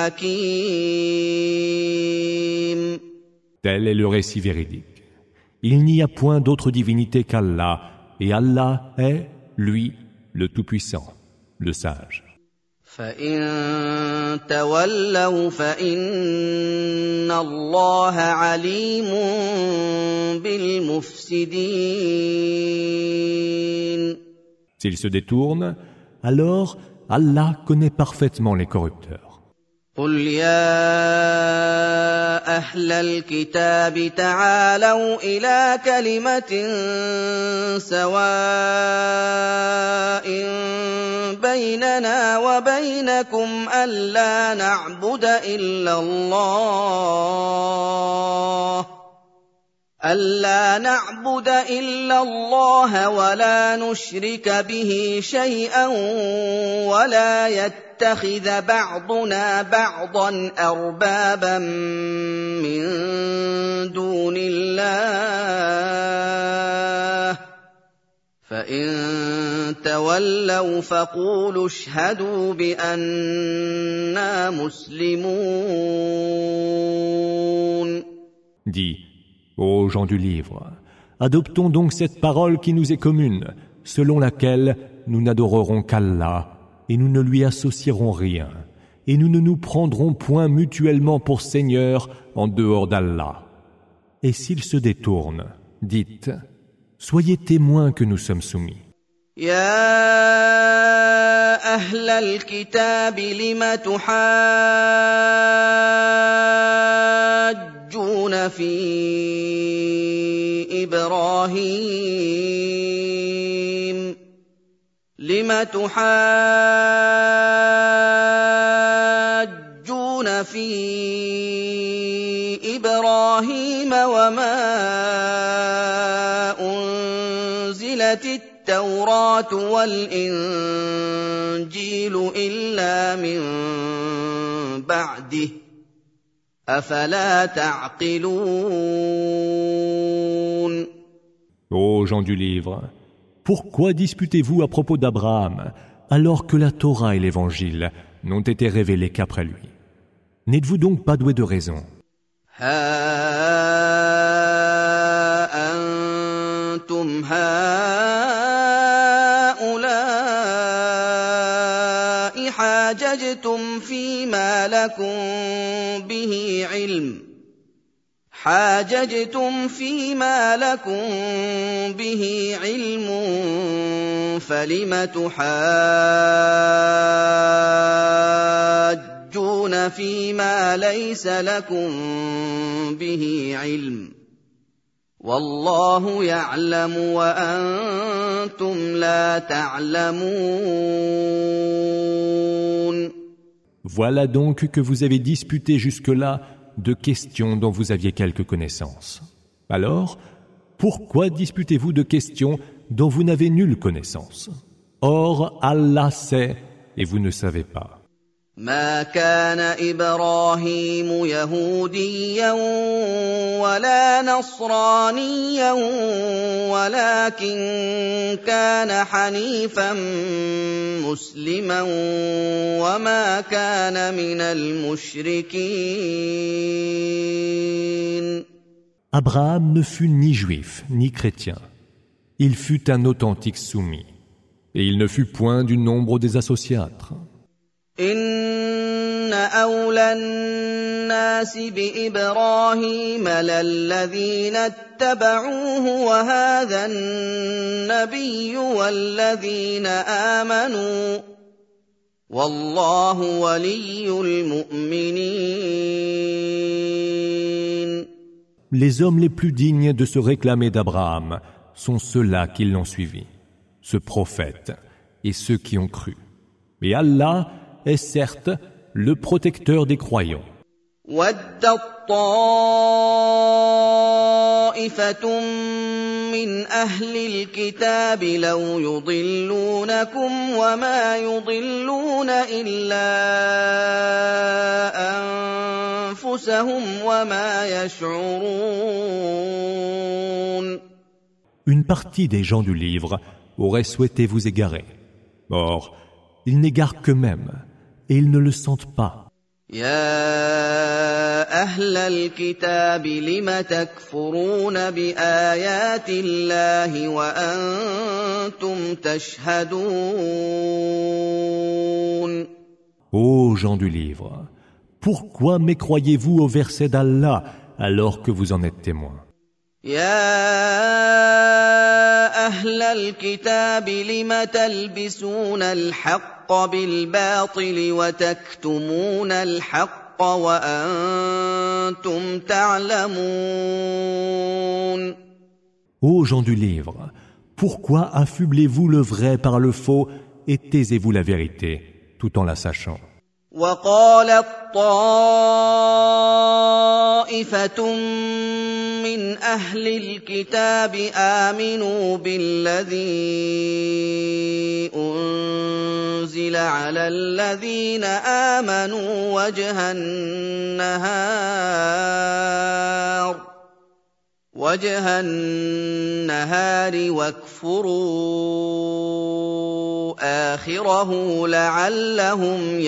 الحكيم. Tel est le récit véridique. Il n'y a point d'autre divinité qu'Allah, et Allah est, lui, le Tout-Puissant, le Sage. فإن تولوا فإن الله عليم بالمفسدين. S'ils se détournent, alors Allah connaît parfaitement les corrupteurs. قل يا أهل الكتاب تعالوا إلى كلمة سواء بيننا وبينكم ألا نعبد إلا الله ألا نعبد إلا الله ولا نشرك به شيئا ولا يتخذ بعضنا بعضا أربابا من دون الله فإن تولوا فقولوا اشهدوا بأننا مسلمون. Dis, ô gens du livre, adoptons donc cette parole qui nous est commune, selon laquelle nous n'adorerons qu'Allah et nous ne lui associerons rien, et nous ne nous prendrons point mutuellement pour seigneurs en dehors d'Allah. Et s'ils se détournent, dites, soyez témoins que nous sommes soumis. يا أهل الكتاب لم تحاجون في إبراهيم لم تحاجون في إبراهيم وما أنزلت التوراة والإنجيل إلا من بعده أفلا تعقلون. Ô gens du livre, pourquoi disputez-vous à propos d'Abraham alors que la Torah et l'Évangile n'ont été révélés qu'après lui? N'êtes-vous donc pas doués de raison? ها أنتم هؤلاء حاججتم فيما لكم به علم حاججتم فيما لكم به علم فلم تحاجون فيما ليس لكم به علم والله يعلم وأنتم لا تعلمون. Voilà donc que vous avez disputé jusque-là de questions dont vous aviez quelque connaissance. Alors, pourquoi disputez-vous de questions dont vous n'avez nulle connaissance? Or, Allah sait et vous ne savez pas. ما كان إبراهيم يهوديا ولا نصرانيا ولكن كان حنيفا مسلما وما كان من المشركين. Abraham ne fut ni juif ni chrétien. Il fut un authentique soumis. Et il ne fut point du nombre des associatres. إن أولى الناس بإبراهيم للذين اتبعوه وهذا النبي والذين آمنوا والله ولي المؤمنين. Les hommes les plus dignes de se réclamer d'Abraham sont ceux-là qui l'ont suivi, ce prophète et ceux qui ont cru. Et Allah est certes le protecteur des croyants. وَدَّت طَّائِفَةٌ مِّنْ أَهْلِ الْكِتَابِ لَوْ يُضِلُّونَكُمْ وَمَا يُضِلُّونَ إِلَّا أَنفُسَهُمْ وَمَا يَشْعُرُونَ. Une partie des gens du livre aurait souhaité vous égarer. Or, ils n'égarent qu'eux-mêmes, et ils ne le sentent pas. يا أهل الكتاب لم تكفرون بآيات الله وأنتم تشهدون. Ô gens du livre, pourquoi mécroyez-vous au verset d'Allah alors que vous en êtes témoins? يا أهل الكتاب لم تلبسون الحق بالباطل وتكتمون الحق وأنتم تعلمون. Ô gens du livre, pourquoi affublez-vous le vrai par le faux et taisez-vous la vérité tout en la sachant? وقالت طائفة من أهل الكتاب آمنوا بالذي أنزل على الذين آمنوا وجه النهار وجه النهار واكفروا آخره لعلهم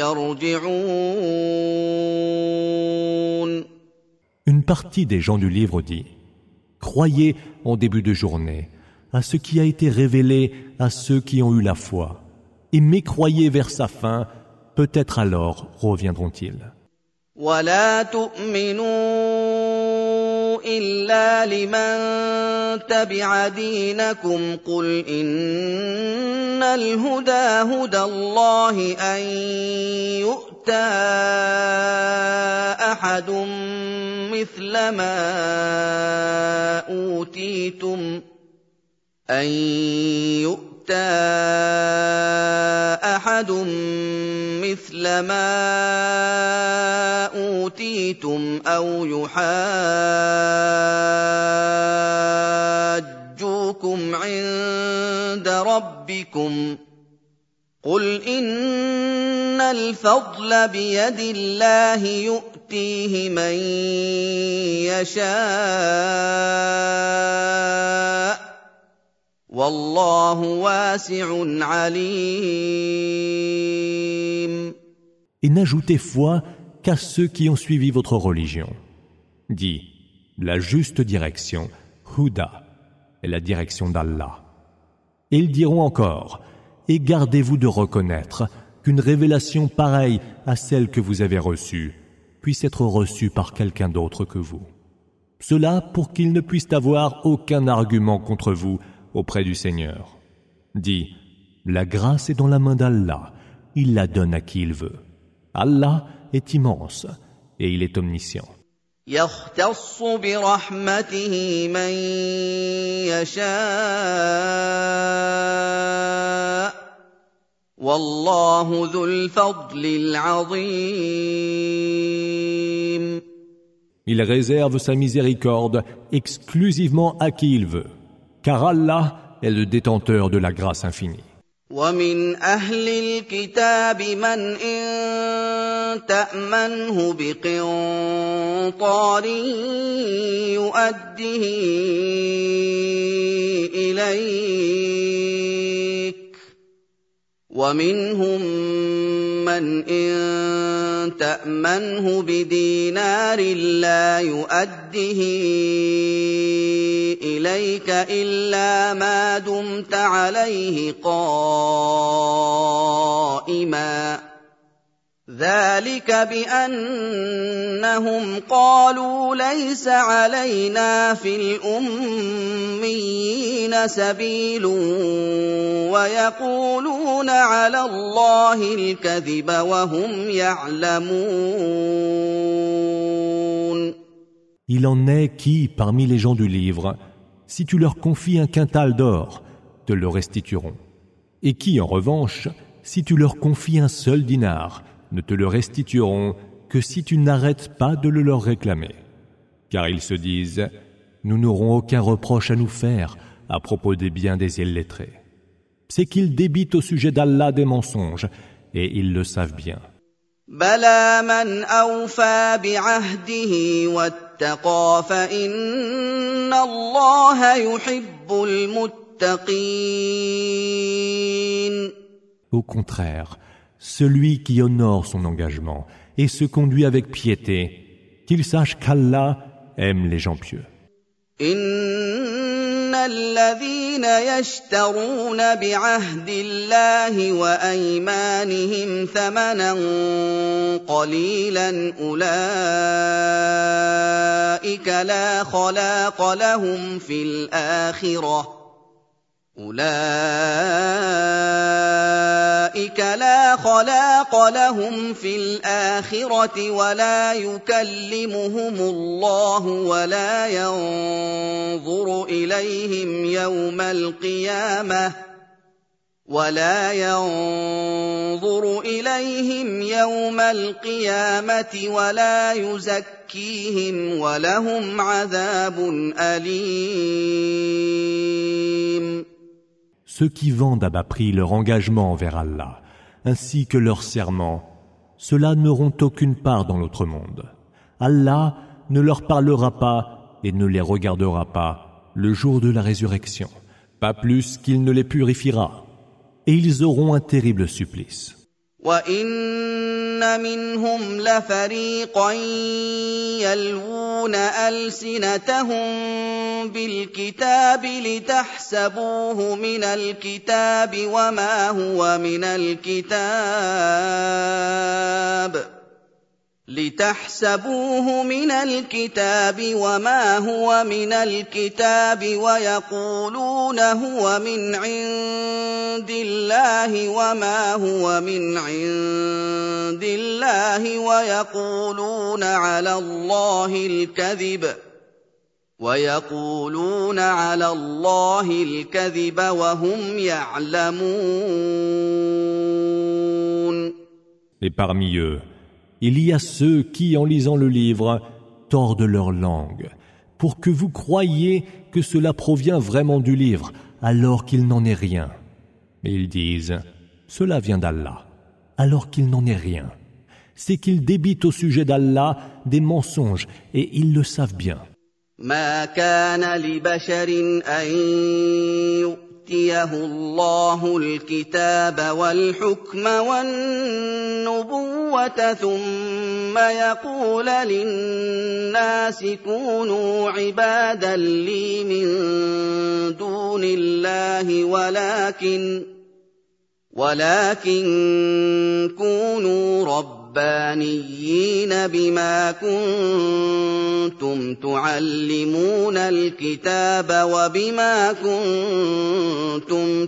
يرجعون. Une partie des gens du livre dit « Croyez en début de journée à ce qui a été révélé à ceux qui ont eu la foi, et mécroyez vers sa fin, peut-être alors reviendront-ils. » ولا تؤمنوا إلا لمن تبع دينكم قل إن الهدى هدى الله أن يؤتى أحد مثل ما أوتيتم أن يؤتى أحد مثل ما أوتيتم أو يحاجوكم عند ربكم قل إن الفضل بيد الله يؤتيه من يشاء والله واسع عليم. Et n'ajoutez foi qu'à ceux qui ont suivi votre religion. Dis, la juste direction, Huda, est la direction d'Allah. Et ils diront encore, et gardez-vous de reconnaître qu'une révélation pareille à celle que vous avez reçue puisse être reçue par quelqu'un d'autre que vous. Cela pour qu'ils ne puissent avoir aucun argument contre vous auprès du Seigneur. Dis, la grâce est dans la main d'Allah, il la donne à qui il veut. Allah est immense et il est omniscient. يختص برحمته من يشاء والله ذو الفضل العظيم. Il réserve sa miséricorde exclusivement à qui il veut, car Allah est le détenteur de la grâce infinie. ومن أهل الكتاب من إن تأمنه بقنطار يؤده إليك ومنهم من إن تأمنه بدينار لا يؤده إليك إلا ما دمت عليه قائما ذلك بأنهم قالوا ليس علينا في الأميين سبيل ويقولون على الله الكذب وهم يعلمون. Il en est qui, parmi les gens du livre, si tu leur confies un quintal d'or, te le restitueront, et qui, en revanche, si tu leur confies un seul dinar, ne te le restitueront que si tu n'arrêtes pas de le leur réclamer. Car ils se disent, nous n'aurons aucun reproche à nous faire à propos des biens des illettrés. C'est qu'ils débitent au sujet d'Allah des mensonges, et ils le savent bien. بلى من أوفى بعهده واتقى فإن الله يحب المتقين. Au contraire, celui qui honore son engagement et se conduit avec piété, qu'il sache qu'Allah aime les gens pieux. إن الذين يشترون بعهد الله وأيمانهم ثمنا قليلا أولئك لا خلاق لهم في الآخرة أولئك لا خلاق لهم في الآخرة ولا يكلمهم الله ولا ينظر إليهم يوم القيامة ولا ينظر إليهم يوم القيامة ولا يزكيهم ولهم عذاب أليم. Ceux qui vendent à bas prix leur engagement envers Allah, ainsi que leur serment, ceux-là n'auront aucune part dans l'autre monde. Allah ne leur parlera pas et ne les regardera pas le jour de la résurrection, pas plus qu'il ne les purifiera, et ils auront un terrible supplice. وَإِنَّ مِنْهُمْ لَفَرِيقًا يَلْوُونَ أَلْسِنَتَهُم بِالْكِتَابِ لِتَحْسَبُوهُ مِنَ الْكِتَابِ وَمَا هُوَ مِنَ الْكِتَابِ لِتَحْسَبُوهُ مِنَ الْكِتَابِ وَمَا هُوَ مِنَ الْكِتَابِ وَيَقُولُونَ هُوَ مِنْ عِندِ اللَّهِ وَمَا هُوَ مِنْ عِندِ اللَّهِ وَيَقُولُونَ عَلَى اللَّهِ الْكَذِبَ وَيَقُولُونَ عَلَى اللَّهِ الْكَذِبَ وَهُمْ يَعْلَمُونَ. Et parmi eux, il y a ceux qui, en lisant le livre, tordent leur langue, pour que vous croyiez que cela provient vraiment du livre, alors qu'il n'en est rien. Et ils disent, cela vient d'Allah, alors qu'il n'en est rien. C'est qu'ils débitent au sujet d'Allah des mensonges, et ils le savent bien. ما كان لبشر أن يؤتيه الله الكتاب والحكم والنبوة ثم يقول للناس كونوا عبادا لي من دون الله ولكن ولكن كونوا ربانيين بما كنتم تعلمون الكتاب وبما كنتم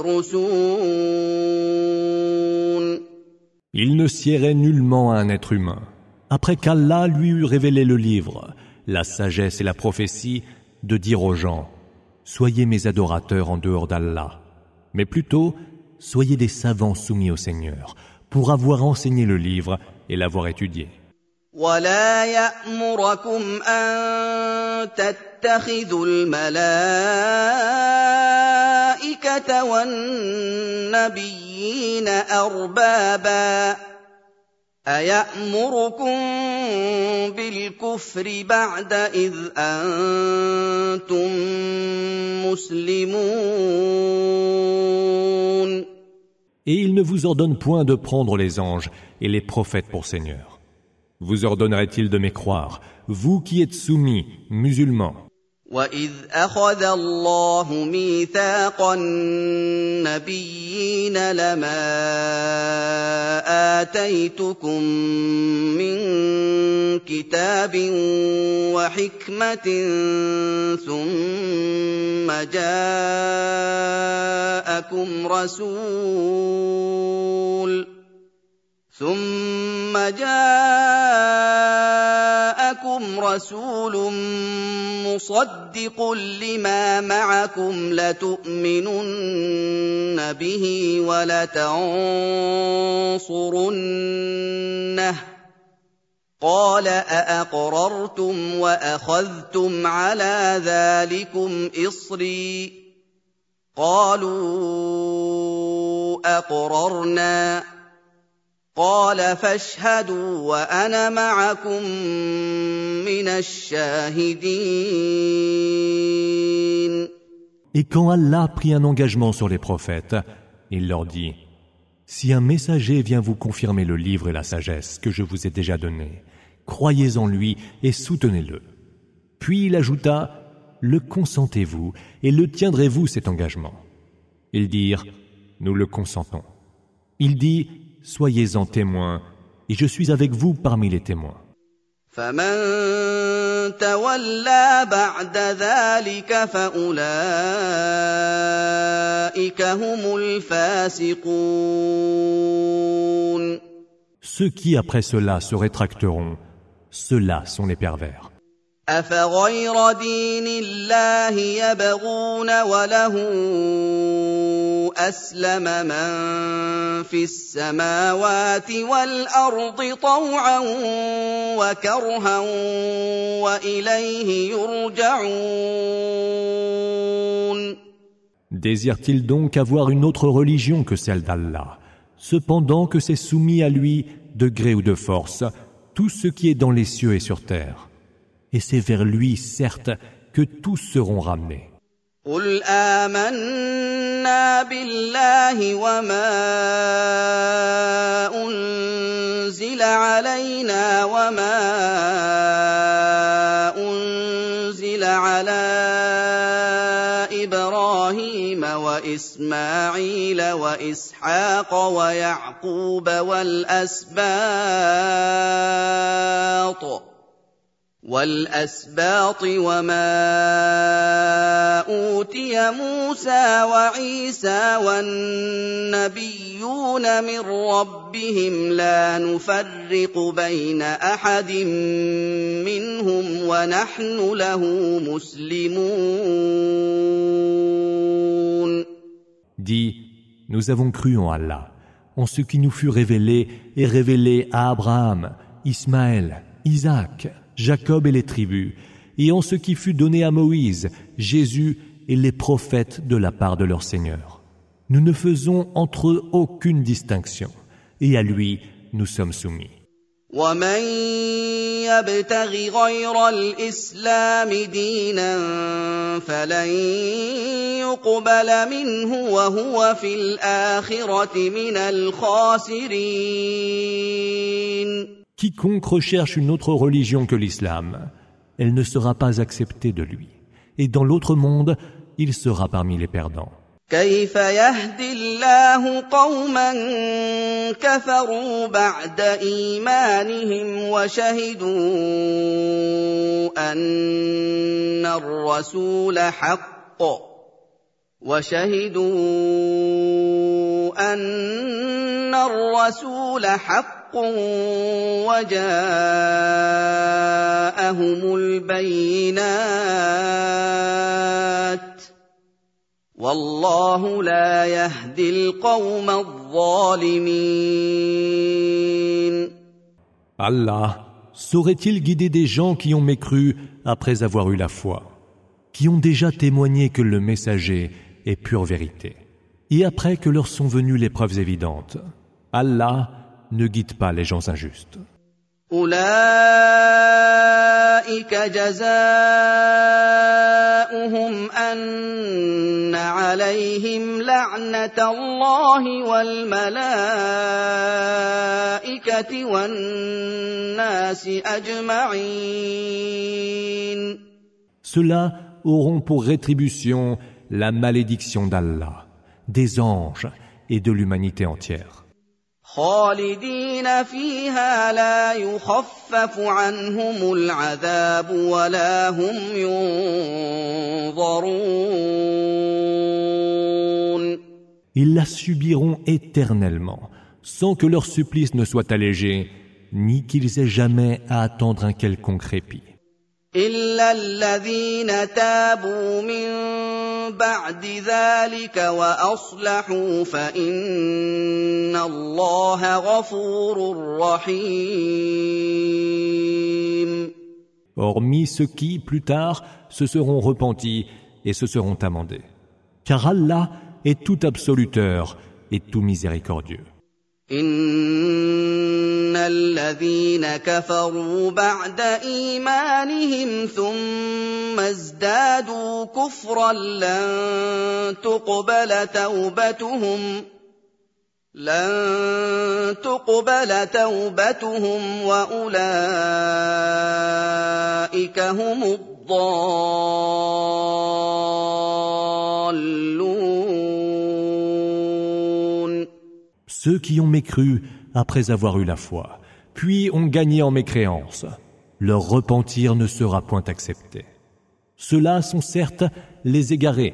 تدرسون. Il ne siérait nullement à un être humain, après qu'Allah lui eut révélé le livre, la sagesse et la prophétie, de dire aux gens, soyez mes adorateurs en dehors d'Allah, mais plutôt, soyez des savants soumis au Seigneur, pour avoir enseigné le livre et l'avoir étudié. ولا يأمركم أن تتخذوا الملائكة والنبيين أربابا أَيَأْمُرُكُم بِالْكُفْرِ بَعْدَ إِذْ أَنتُم مُّسْلِمُونَ Et il ne vous ordonne point de prendre les anges et les prophètes pour seigneurs. Vous ordonnerait-il de mécroire, vous qui êtes soumis, musulmans? وَإِذْ أَخَذَ اللَّهُ مِيثَاقَ النَّبِيِّينَ لَمَا آتَيْتُكُم مِّن كِتَابٍ وَحِكْمَةٍ ثُمَّ جَاءَكُمْ رَسُولٌ ثُمَّ جَاءَكُمْ رَسُولٌ مُصَدِّقٌ لِّمَا مَعَكُمْ لَتُؤْمِنُنَّ بِهِ وَلَتَنصُرُنَّهُ قَالَ أَأَقْرَرْتُمْ وَأَخَذْتُمْ عَلَىٰ ذَٰلِكُمْ إِصْرِي قَالُوا أَقْرَرْنَا قال فاشهدوا وأنا معكم من الشاهدين. Et quand Allah prit un engagement sur les prophètes, il leur dit: Si un messager vient vous confirmer le livre et la sagesse que je vous ai déjà donnés, croyez en lui et soutenez-le. Puis il ajouta: Le consentez-vous et le tiendrez-vous cet engagement? Ils dirent: Nous le consentons. Il dit: Soyez-en témoins, et je suis avec vous parmi les témoins. فَمَن تَوَلَّىٰ بَعْدَ ذَٰلِكَ فَأُولَٰئِكَ هُمُ الْفَاسِقُونَ. Ceux qui après cela se rétracteront, ceux-là sont les pervers. أَفَغَيْرَ دِينِ اللَّهِ يَبْغُونَ وَلَهُ أَسْلَمَ مَن فِي السَّمَاوَاتِ وَالْأَرْضِ طَوْعًا وَكَرْهًا وَإِلَيْهِ يُرْجَعُونَ. Désire-t-il donc avoir une autre religion que celle d'Allah, cependant que c'est soumis à lui, de gré ou de force, tout ce qui est dans les cieux et sur terre? Et c'est vers lui, certes, que tous seront ramenés. قُلْ آمَنَّا بِاللَّهِ وَمَا أُنزِلَ عَلَيْنَا وَمَا أُنزِلَ عَلَىٰ إِبْرَاهِيمَ وَإِسْمَاعِيلَ وَإِسْحَاقَ وَيَعْقُوبَ وَالْأَسْبَاطِ وَالْأَسْبَاطِ وَمَا أُوتِيَ مُوسَىٰ وَعِيسَىٰ وَالنَّبِيُّونَ مِن رَّبِّهِمْ لَا نُفَرِّقُ بَيْنَ أَحَدٍ مِّنْهُمْ وَنَحْنُ لَهُ مُسْلِمُونَ. Dis, nous avons cru en Allah, en ce qui nous fut révélé et révélé à Abraham, Ismaël, Isaac, Jacob et les tribus, et en ce qui fut donné à Moïse, Jésus et les prophètes de la part de leur Seigneur. Nous ne faisons entre eux aucune distinction, et à lui nous sommes soumis. وَمَن يَبْتَغِ غَيْرَ الْإِسْلَامِ دِينًا فَلَن يُقْبَلَ مِنْهُ وَهُوَ فِي الْآخِرَةِ مِنَ الْخَاسِرِينَ. Quiconque recherche une autre religion que l'islam, elle ne sera pas acceptée de lui. Et dans l'autre monde, il sera parmi les perdants. كيف يهدي الله قوما كفروا بعد إيمانهم وشهدوا أن الرسول حق وشهدوا أن الرسول حق وجاءهم البينات والله لا يهدي القوم الظالمين. Allah saurait-il guider des gens qui ont mécru après avoir eu la foi, qui ont déjà témoigné que le messager est pure vérité, et après que leur sont venues les preuves évidentes? Allah ne guide pas les gens injustes. أولئك جزاؤهم أن عليهم لعنة الله والملائكة والناس أجمعين. Ceux-là auront pour rétribution la malédiction d'Allah, des anges et de l'humanité entière. خالدين فيها لا يخفف عنهم العذاب ولا هم ينظرون. Ils la subiront éternellement, sans que leur supplice ne soit allégé, ni qu'ils aient jamais à attendre un quelconque répit. إلا الذين تابوا من بعد ذلك وأصلحوا فإن الله غفور رحيم. Hormis ceux qui, plus tard, se seront repentis et se seront amendés. Car Allah est tout absoluteur et tout miséricordieux. إن الذين كفروا بعد إيمانهم ثم ازدادوا كفرا لن تقبل توبتهم لن تقبل توبتهم وأولئك هم الضالون. Ceux qui ont mécru après avoir eu la foi, puis ont gagné en mécréance, leur repentir ne sera point accepté. Ceux-là sont certes les égarés.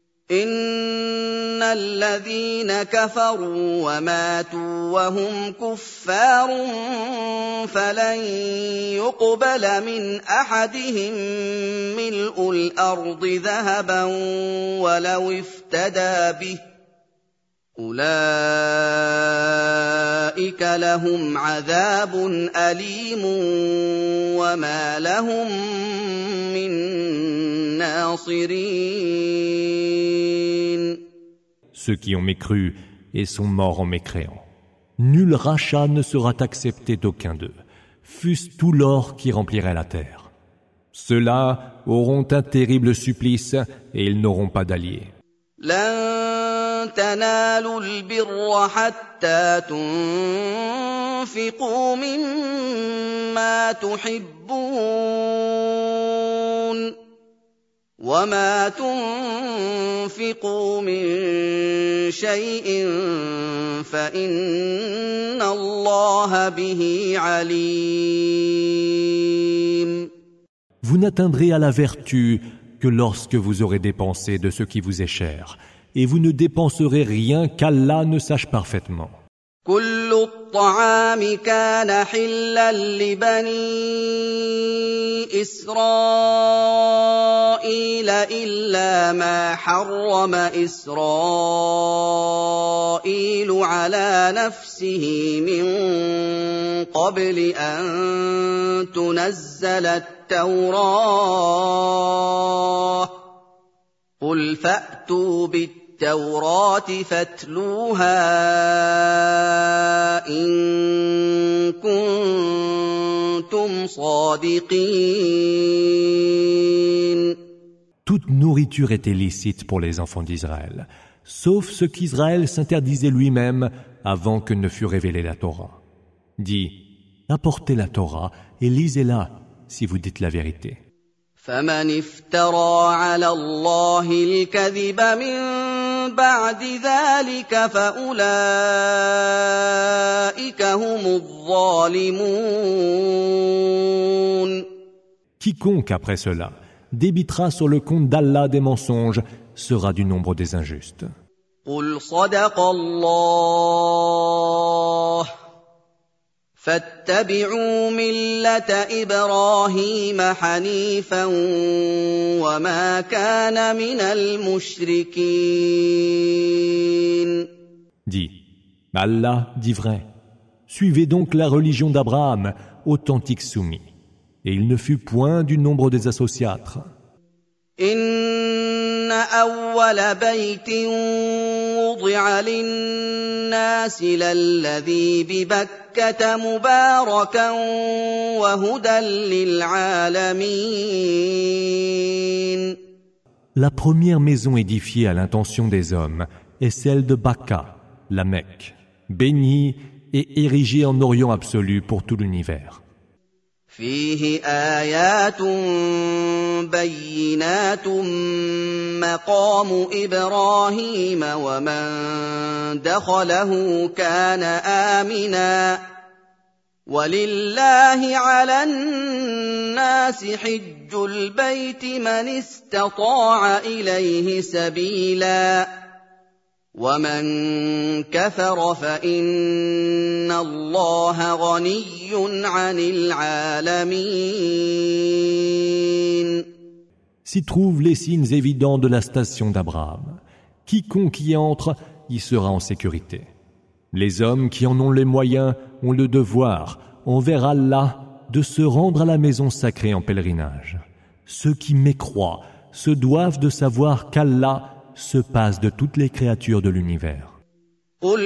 إن الذين كفروا وماتوا وهم كفار فلن يقبل من أحدهم ملء الأرض ذهبا ولو افتدى به أولئك لهم عذاب أليم وما لهم من ناصرين. Ceux qui ont mécru et sont morts en mécréant. Nul rachat ne sera accepté d'aucun d'eux, fût-ce tout l'or qui remplirait la terre. Ceux-là auront un terrible supplice et ils n'auront pas d'alliés. لن تنالوا البر حتى تنفقوا مما تحبون وما تنفقوا من شيء فإن الله به عليم. Vous n'atteindrez à la vertu que lorsque vous aurez dépensé de ce qui vous est cher, et vous ne dépenserez rien qu'Allah ne sache parfaitement. كل الطعام كان حلا لبني إسرائيل إلا ما حرم إسرائيل على نفسه من قبل أن تنزل التوراة قل فأتوا بالتوراة التوراة فاتلوها إن كنتم صادقين. Toute nourriture était licite pour les enfants d'Israël, sauf ce qu'Israël s'interdisait lui-même avant que ne fût révélée la Torah. Dis, apportez la Torah et lisez-la si vous dites la vérité. فمن افترى على الله الكذب من بعد ذلك فأولئك هم الظالمون. Quiconque après cela débitera sur le compte d'Allah des mensonges sera du nombre des injustes. قل صدق الله فاتبعوا ملة إبراهيم حنيفا وما كان من المشركين. Dis, Allah dit vrai, suivez donc la religion d'Abraham, authentique soumis, et il ne fut point du nombre des associatres. إن أول بيت وضع للناس للذي ببكة مباركا وهدى للعالمين. La première maison édifiée à l'intention des hommes est celle de Bakka, la Mecque, bénie et érigée en Orient absolu pour tout l'univers. فيه آيات بينات مقام إبراهيم ومن دخله كان آمنا ولله على الناس حج البيت من استطاع إليه سبيلا ومن كفر فإن الله غني عن العالمين. S'y trouvent les signes évidents de la station d'Abraham. Quiconque y entre y sera en sécurité. Les hommes qui en ont les moyens ont le devoir, envers Allah, de se rendre à la maison sacrée en pèlerinage. Ceux qui mécroient se doivent de savoir qu'Allah se passe de toutes les créatures de l'univers. قل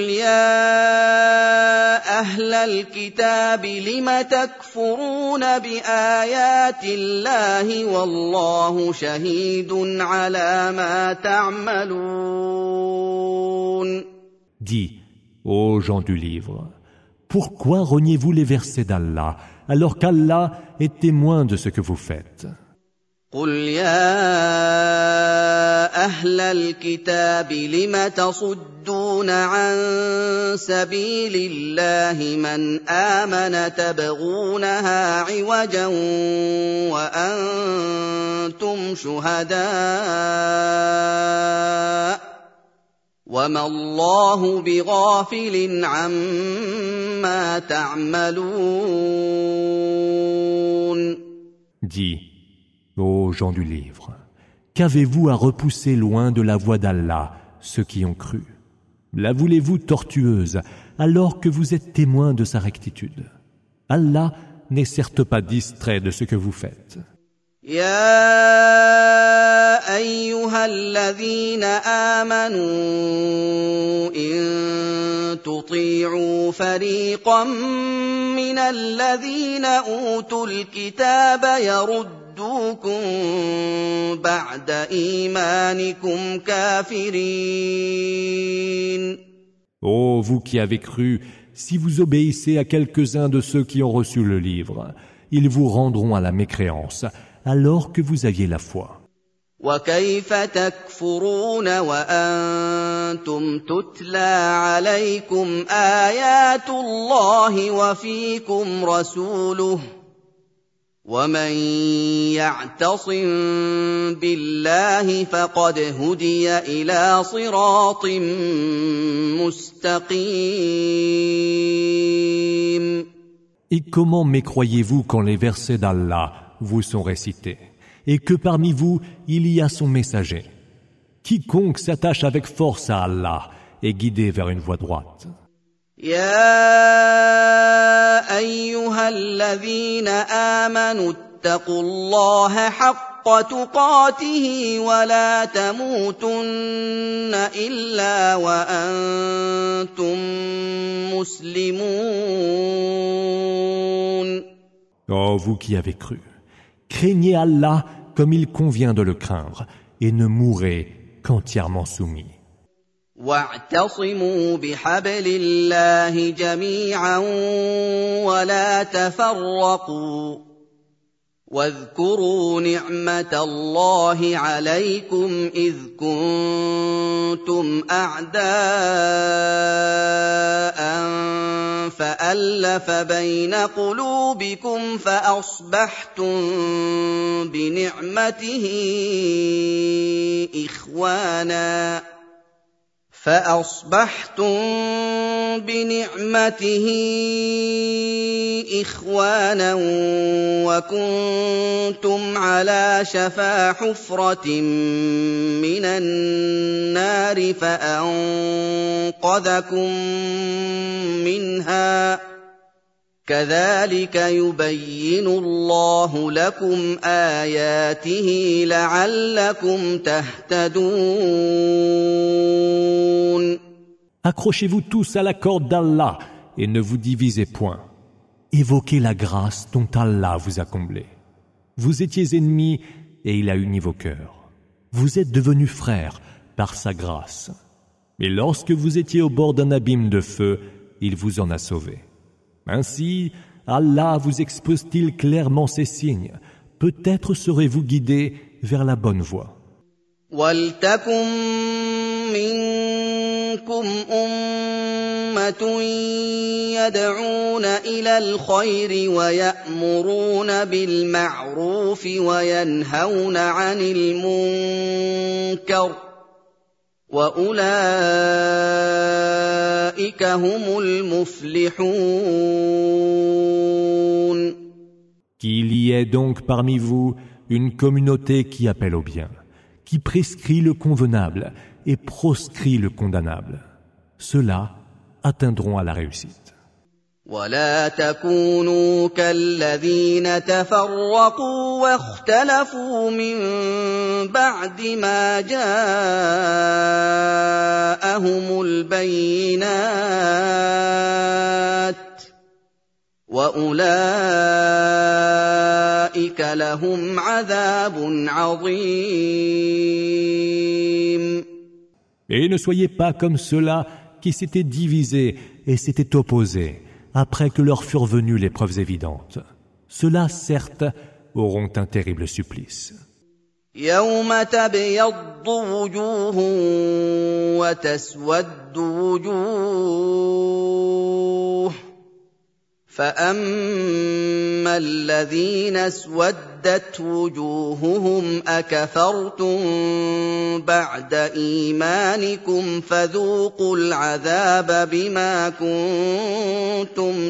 يا أهل الكتاب لم تكفرون بآيات الله والله شهيد على ما تعملون. Dis, ô gens du livre, pourquoi reniez-vous les versets d'Allah alors qu'Allah est témoin de ce que vous faites? قل يا أهل الكتاب لم تصدون عن سبيل الله من آمن تبغونها عوجا وأنتم شهداء وما الله بغافل عما تعملون. Dis, ô gens du livre, qu'avez-vous à repousser loin de la voie d'Allah ceux qui ont cru? La voulez-vous tortueuse alors que vous êtes témoins de sa rectitude? Allah n'est certes pas distrait de ce que vous faites. يا أيها الذين آمنوا إن تطيعوا فريقا من الذين أوتوا الكتاب يردوكم بعد إيمانكم كافرين. Ô vous qui avez cru, si vous obéissez à quelques-uns de ceux qui ont reçu le livre, ils vous rendront à la mécréance alors que vous aviez la foi. وكيف تكفرون وأنتم تتلى عليكم آيات الله وفيكم رسوله ومن يعتصم بالله فقد هدي إلى صراط مستقيم. Et comment mécroyez-vous quand les versets d'Allah vous sont récités, et que parmi vous il y a son messager? Quiconque s'attache avec force à Allah est guidé vers une voie droite. يا أيها الذين آمنوا اتقوا الله حق تقاته ولا تموتن إلا وأنتم مسلمون. Ô vous qui avez cru, craignez Allah comme il convient de le craindre et ne mourrez qu'entièrement soumis. واعتصموا بحبل الله جميعا ولا تفرقوا واذكروا نعمة الله عليكم إذ كنتم أعداء فألف بين قلوبكم فأصبحتم بنعمته إخوانا فأصبحتم بنعمته إخوانا وكنتم على شفا حفرة من النار فأنقذكم منها كذلك يبين الله لكم آياته لعلكم تهتدون. Accrochez-vous tous à la corde d'Allah et ne vous divisez point. Évoquez la grâce dont Allah vous a comblé. Vous étiez ennemis et il a uni vos cœurs. Vous êtes devenus frères par sa grâce. Mais lorsque vous étiez au bord d'un abîme de feu, il vous en a sauvés. Ainsi, Allah vous expose-t-il clairement ces signes. Peut-être serez-vous guidés vers la bonne voie. وَلْتَكُن مِّنكُمْ أُمَّةٌ يَدْعُونَ إِلَى الْخَيْرِ وَيَأْمُرُونَ بِالْمَعْرُوفِ وَيَنْهَوْنَ عَنِ الْمُنكَرِ وَأُولَٰئِكَ هُمُ الْمُفْلِحُونَ. Qu'il y ait donc parmi vous une communauté qui appelle au bien, qui prescrit le convenable et proscrit le condamnable. Ceux-là atteindront à la réussite. ولا تكونوا كالذين تفرقوا واختلفوا من بعد ما جاءهم البينات وأولئك لهم عذاب عظيم. Et ne soyez pas comme ceux-là qui s'étaient divisés et s'étaient opposés après que leur furent venues les preuves évidentes. Ceux-là, certes, auront un terrible supplice. يوم تبيض وجوه وتسود وجوه فأما الذين اسودت وجوههم أكفرتم بعد إيمانكم فذوقوا العذاب بما كنتم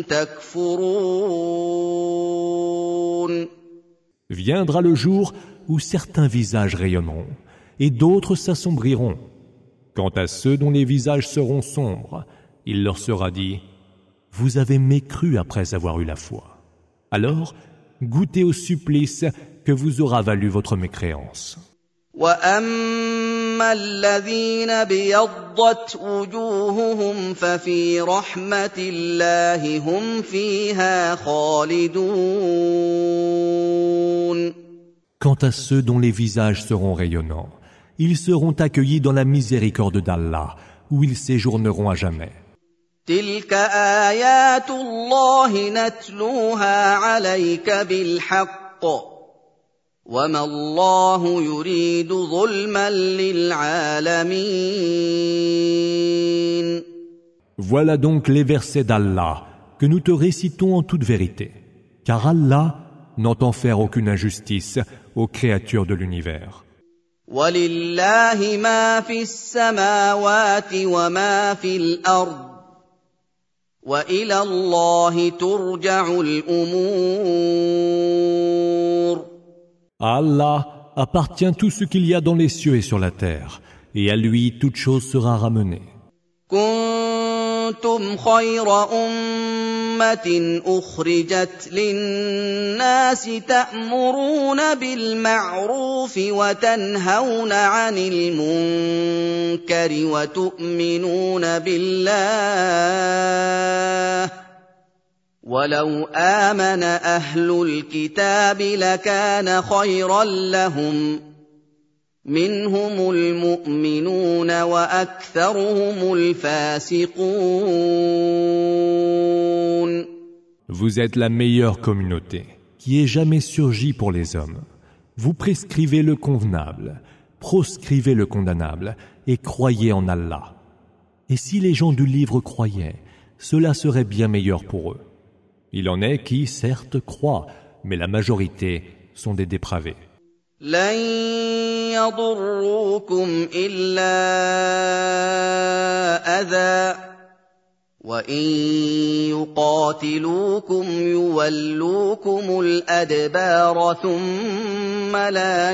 تكفرون. Viendra le jour où certains visages rayonneront et d'autres s'assombriront. Quant à ceux dont les visages seront sombres, il leur sera dit: vous avez mécru après avoir eu la foi. Alors, goûtez au supplice que vous aura valu votre mécréance. وَأَمَّا الَّذِينَ ابْيَضَّتْ وُجُوهُهُمْ فَفِي رَحْمَةِ اللَّهِ هُمْ فِيهَا خَالِدُونَ. Quant à ceux dont les visages seront rayonnants, ils seront accueillis dans la miséricorde d'Allah, où ils séjourneront à jamais. تِلْكَ آيَاتُ اللَّهِ نَتْلُوهَا عَلَيْكَ بِالْحَقِّ وَمَا اللَّهُ يُرِيدُ ظُلْمًا لِلْعَالَمِينَ. Voilà donc les versets d'Allah que nous te récitons en toute vérité, car Allah n'entend faire aucune injustice aux créatures de l'univers. وَلِلَّهِ مَا فِي السَّمَاوَاتِ وَمَا فِي الْأَرْضِ وَإِلَى اللَّهِ تُرْجَعُ الْأُمُورُ. À Allah appartient tout ce qu'il y a dans les cieux et sur la terre, et à lui toute chose sera ramenée. كنتم خير أمة أخرجت للناس تأمرون بالمعروف وتنهون عن المنكر وتؤمنون بالله ولو آمن أهل الكتاب لكان خيرا لهم منهم المؤمنون وأكثرهم الفاسقون. Vous êtes la meilleure communauté qui ait jamais surgi pour les hommes. Vous prescrivez le convenable, proscrivez le condamnable et croyez en Allah. Et si les gens du livre croyaient, cela serait bien meilleur pour eux. Il en est qui, certes, croient, mais la majorité sont des dépravés. لن يضروكم إلا أذى وإن يقاتلوكم يولوكم الأدبار ثم لا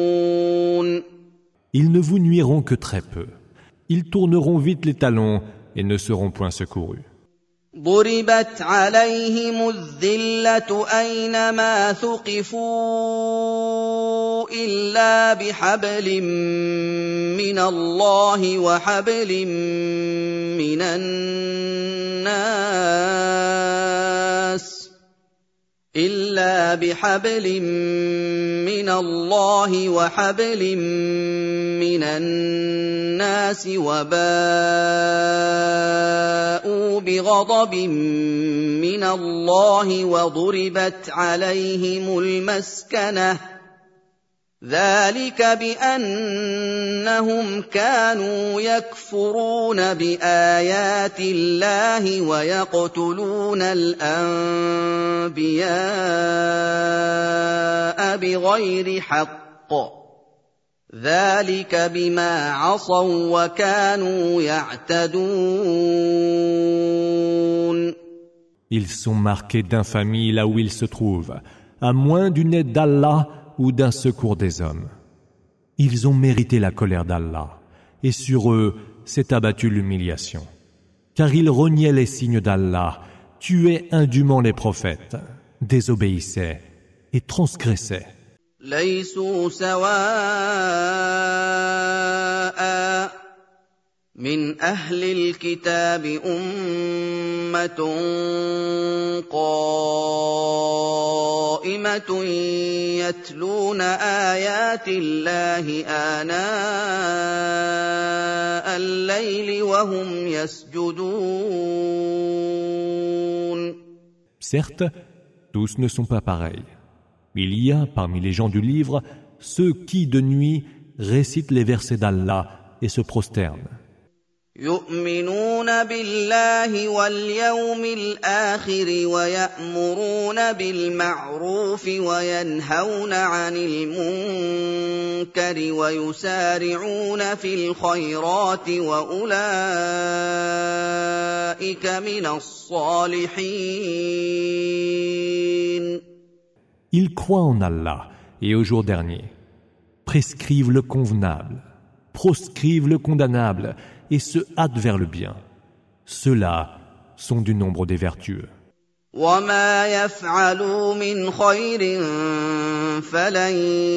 ينصرون. Ils ne vous nuiront que très peu. Ils tourneront vite les talons et ne seront point secourus. ضربت عليهم الذلة أينما ثقفوا إلا بحبل من الله وحبل من الناس إلا بحبل من الله وحبل من الناس وباءوا بغضب من الله وضربت عليهم المسكنة ذلك بأنهم كانوا يكفرون بآيات الله ويقتلون الأنبياء بغير حق ذلك بما عصوا وكانوا يعتدون. Ils sont marqués d'infamie là où ils se trouvent, à moins d'une aide d'Allah ou d'un secours des hommes. Ils ont mérité la colère d'Allah, et sur eux s'est abattue l'humiliation. Car ils reniaient les signes d'Allah, tuaient indûment les prophètes, désobéissaient et transgressaient. ليسوا سواء من أهل الكتاب أمة قائمة يتلون آيات الله آناء الليل وهم يسجدون. Certes, tous ne sont pas pareils. Il y a parmi les gens du livre ceux qui de nuit récitent les versets d'Allah et se prosternent. يؤمنون بالله واليوم الآخر ويأمرون بالمعروف وينهون عن المنكر ويسارعون في الخيرات وأولئك من الصالحين. Ils croient en Allah et au jour dernier, prescrivent le convenable, proscrivent le condamnable et se hâtent vers le bien. Ceux-là sont du nombre des vertueux. وما يفعلوا من خير فلن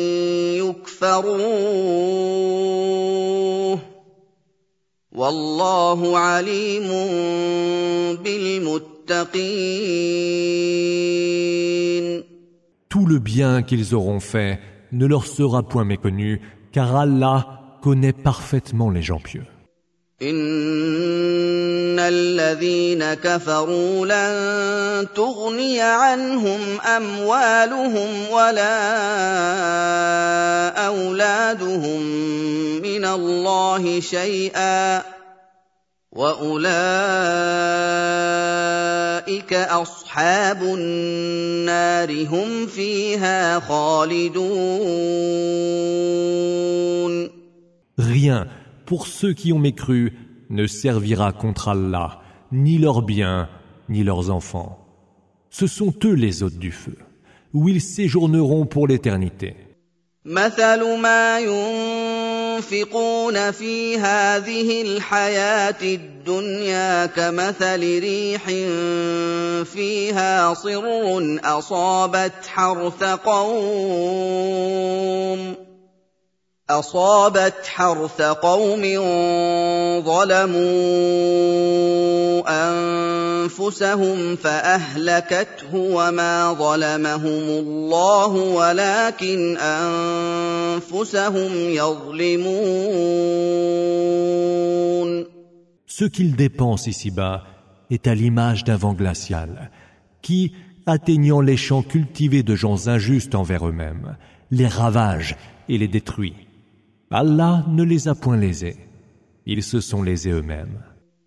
يكفروه والله عليم بالمتقين. Tout le bien qu'ils auront fait ne leur sera point méconnu, car Allah connaît parfaitement les gens pieux. إن الذين كفروا لن تغني عنهم أموالهم ولا أولادهم من الله شيئا وأولئك أصحاب النار هم فيها خالدون. Rien pour ceux qui ont mécru ne servira contre Allah, ni leurs biens, ni leurs enfants. Ce sont eux les hôtes du feu, où ils séjourneront pour l'éternité. مثل ما ينفقون في هذه الحياة الدنيا كمثل ريح فيها صر أصابت حرث قوم أصابت حرث قوم ظلموا أنفسهم فأهلكته وما ظلمهم الله ولكن أنفسهم يظلمون. Ce qu'ils dépensent ici-bas est à l'image d'un vent glacial qui, atteignant les champs cultivés de gens injustes envers eux-mêmes, les ravage et les détruit. Allah ne les a point lésés. Ils se sont lésés eux-mêmes.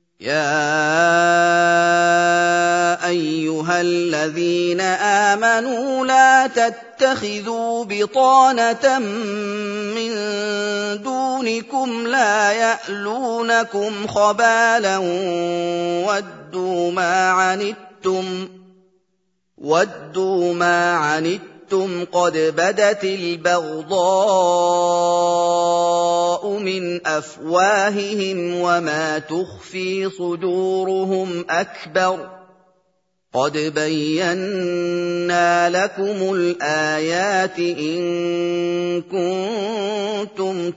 يا أيها الذين آمنوا لا تتخذوا بطانة من دونكم لا يألونكم خبالا ودوا ما عنتم ودوا ما عنتم قد بدت البغضاء من بأفواههم وما تخفي صدورهم أكبر قد بينا لكم الآيات إن كنتم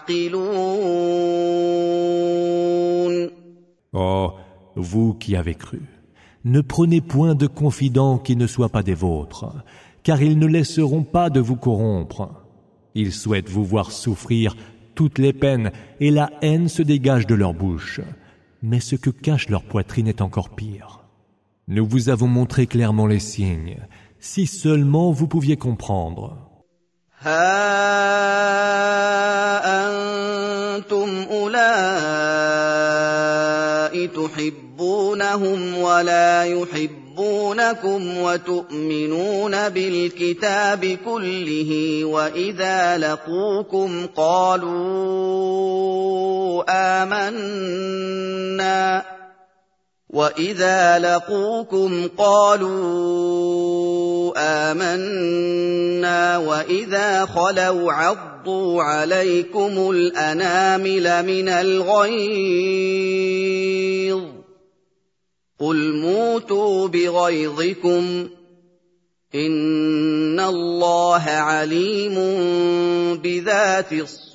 تعقلون. Oh, vous qui avez cru, ne prenez point de confidents qui ne soient pas des vôtres, car ils ne laisseront pas de vous corrompre. Ils souhaitent vous voir souffrir toutes les peines et la haine se dégage de leur bouche. Mais ce que cache leur poitrine est encore pire. Nous vous avons montré clairement les signes, si seulement vous pouviez comprendre. ها أنتم أولئك تحبونهم ولا يحبونكم وتؤمنون بالكتاب كله وإذا لقوكم قالوا آمنا وَإِذَا لَقُوكُمْ قَالُوا آمَنَّا وَإِذَا خَلَوْا عَضُّوا عَلَيْكُمُ الْأَنَامِلَ مِنَ الْغَيْظِ قُلْ مُوتُوا بِغَيْظِكُمْ إِنَّ اللَّهَ عَلِيمٌ بِذَاتِ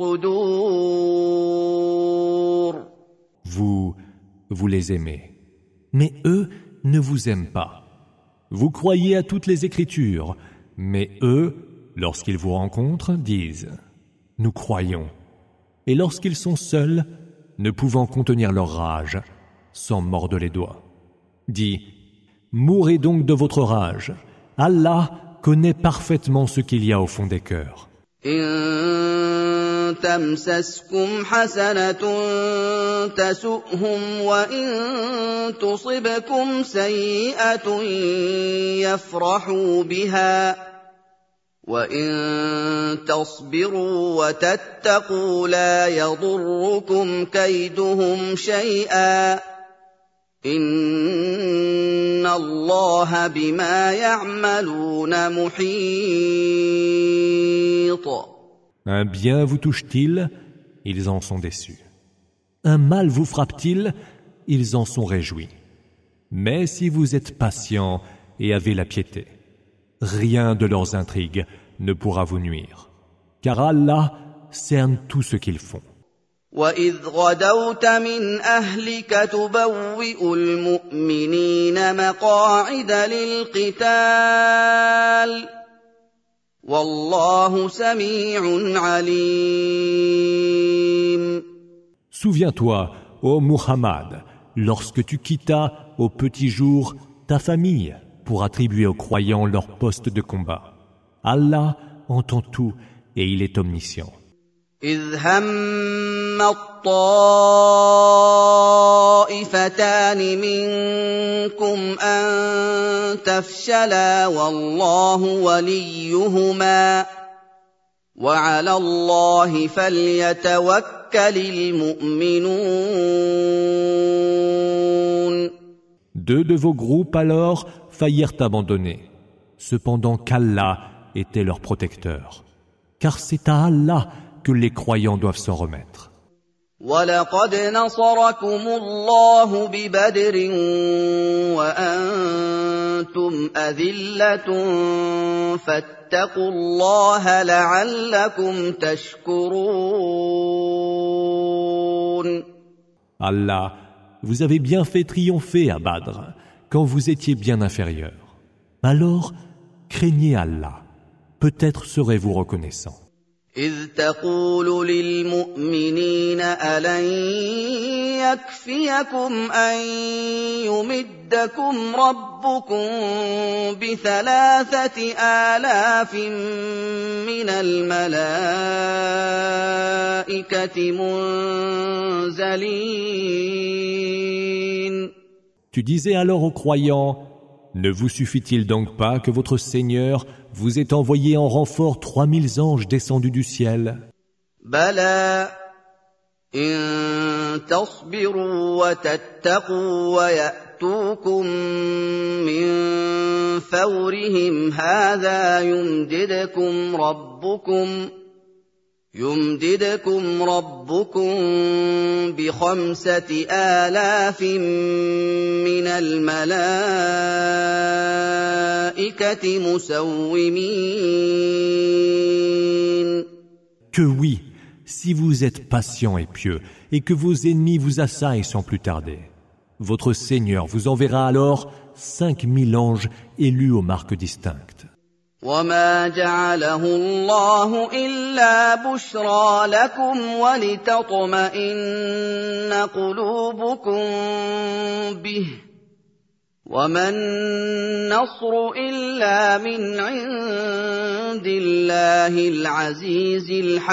الصُّدُورِ. Vous, vous les aimez. Mais eux ne vous aiment pas. Vous croyez à toutes les Écritures, mais eux, lorsqu'ils vous rencontrent, disent « Nous croyons ». Et lorsqu'ils sont seuls, ne pouvant contenir leur rage, s'en mordent les doigts. Dis « Mourrez donc de votre rage. Allah connaît parfaitement ce qu'il y a au fond des cœurs. » تمسسكم حسنة تسؤهم وإن تصبكم سيئة يفرحوا بها وإن تصبروا وتتقوا لا يضركم كيدهم شيئا إن الله بما يعملون محيط. Un bien vous touche-t-il, ils en sont déçus. Un mal vous frappe-t-il, ils en sont réjouis. Mais si vous êtes patient et avez la piété, rien de leurs intrigues ne pourra vous nuire, car Allah cerne tout ce qu'ils font. وَإِذْ غَدَوْتَ مِنْ أَهْلِكَ تُبَوِّئُ الْمُؤْمِنِينَ مَقَاعِدَ لِلْقِتَالِ وَاللَّهُ سَمِيعٌ عَلِيمٌ. Souviens-toi, ô Muhammad, lorsque tu quittas au petit jour ta famille pour attribuer aux croyants leur poste de combat. Allah entend tout et il est omniscient. إِذْ هَمَّ الطَّائِفَتَانِ مِنكُمْ أَن تَفْشَلَا وَاللَّهُ وَلِيُّهُمَا وَعَلَى اللَّهِ فَلْيَتَوَكَّلِ الْمُؤْمِنُونَ. Deux de vos groupes alors faillirent abandonner, cependant qu'Allah était leur protecteur. Car c'est à Allah que les croyants doivent s'en remettre. وَلَقَدْ نَصَرَكُمُ اللَّهُ بِبَدْرٍ وَأَنْتُمْ أَذِلَّةٌ فَاتَّقُوا اللَّهَ لَعَلَّكُمْ تَشْكُرُونَ. Allah vous avez bien fait triompher à Badr quand vous étiez bien inférieurs. Alors, craignez Allah. Peut-être serez-vous reconnaissants. إِذْ تَقُولُ لِلْمُؤْمِنِينَ أَلَنْ يَكْفِيَكُمْ أَنْ يُمِدَّكُمْ رَبُّكُمْ بِثَلَاثَةِ آلَافٍ مِّنَ الْمَلَائِكَةِ مُنْزَلِينَ. Tu disais alors aux croyants, ne vous suffit-il donc pas que votre Seigneur vous ait envoyé en renfort trois mille anges descendus du ciel? بَلَى إِن تَصْبِرُوا وَتَتَّقُوا وَيَأْتُوكُم مِّن فَوْرِهِمْ هَٰذَا يُمْدِدْكُمْ رَبُّكُمْ يمددكم ربكم بخمسة آلاف من الملائكة مسومين. Que oui, si vous êtes patient et pieux, et que vos ennemis vous assaillent sans plus tarder, votre Seigneur vous enverra alors cinq mille anges élus aux marques distinctes. وما جعله الله إلا بشرى لكم ولتطمئن قلوبكم به وما النصر إلا من عند الله العزيز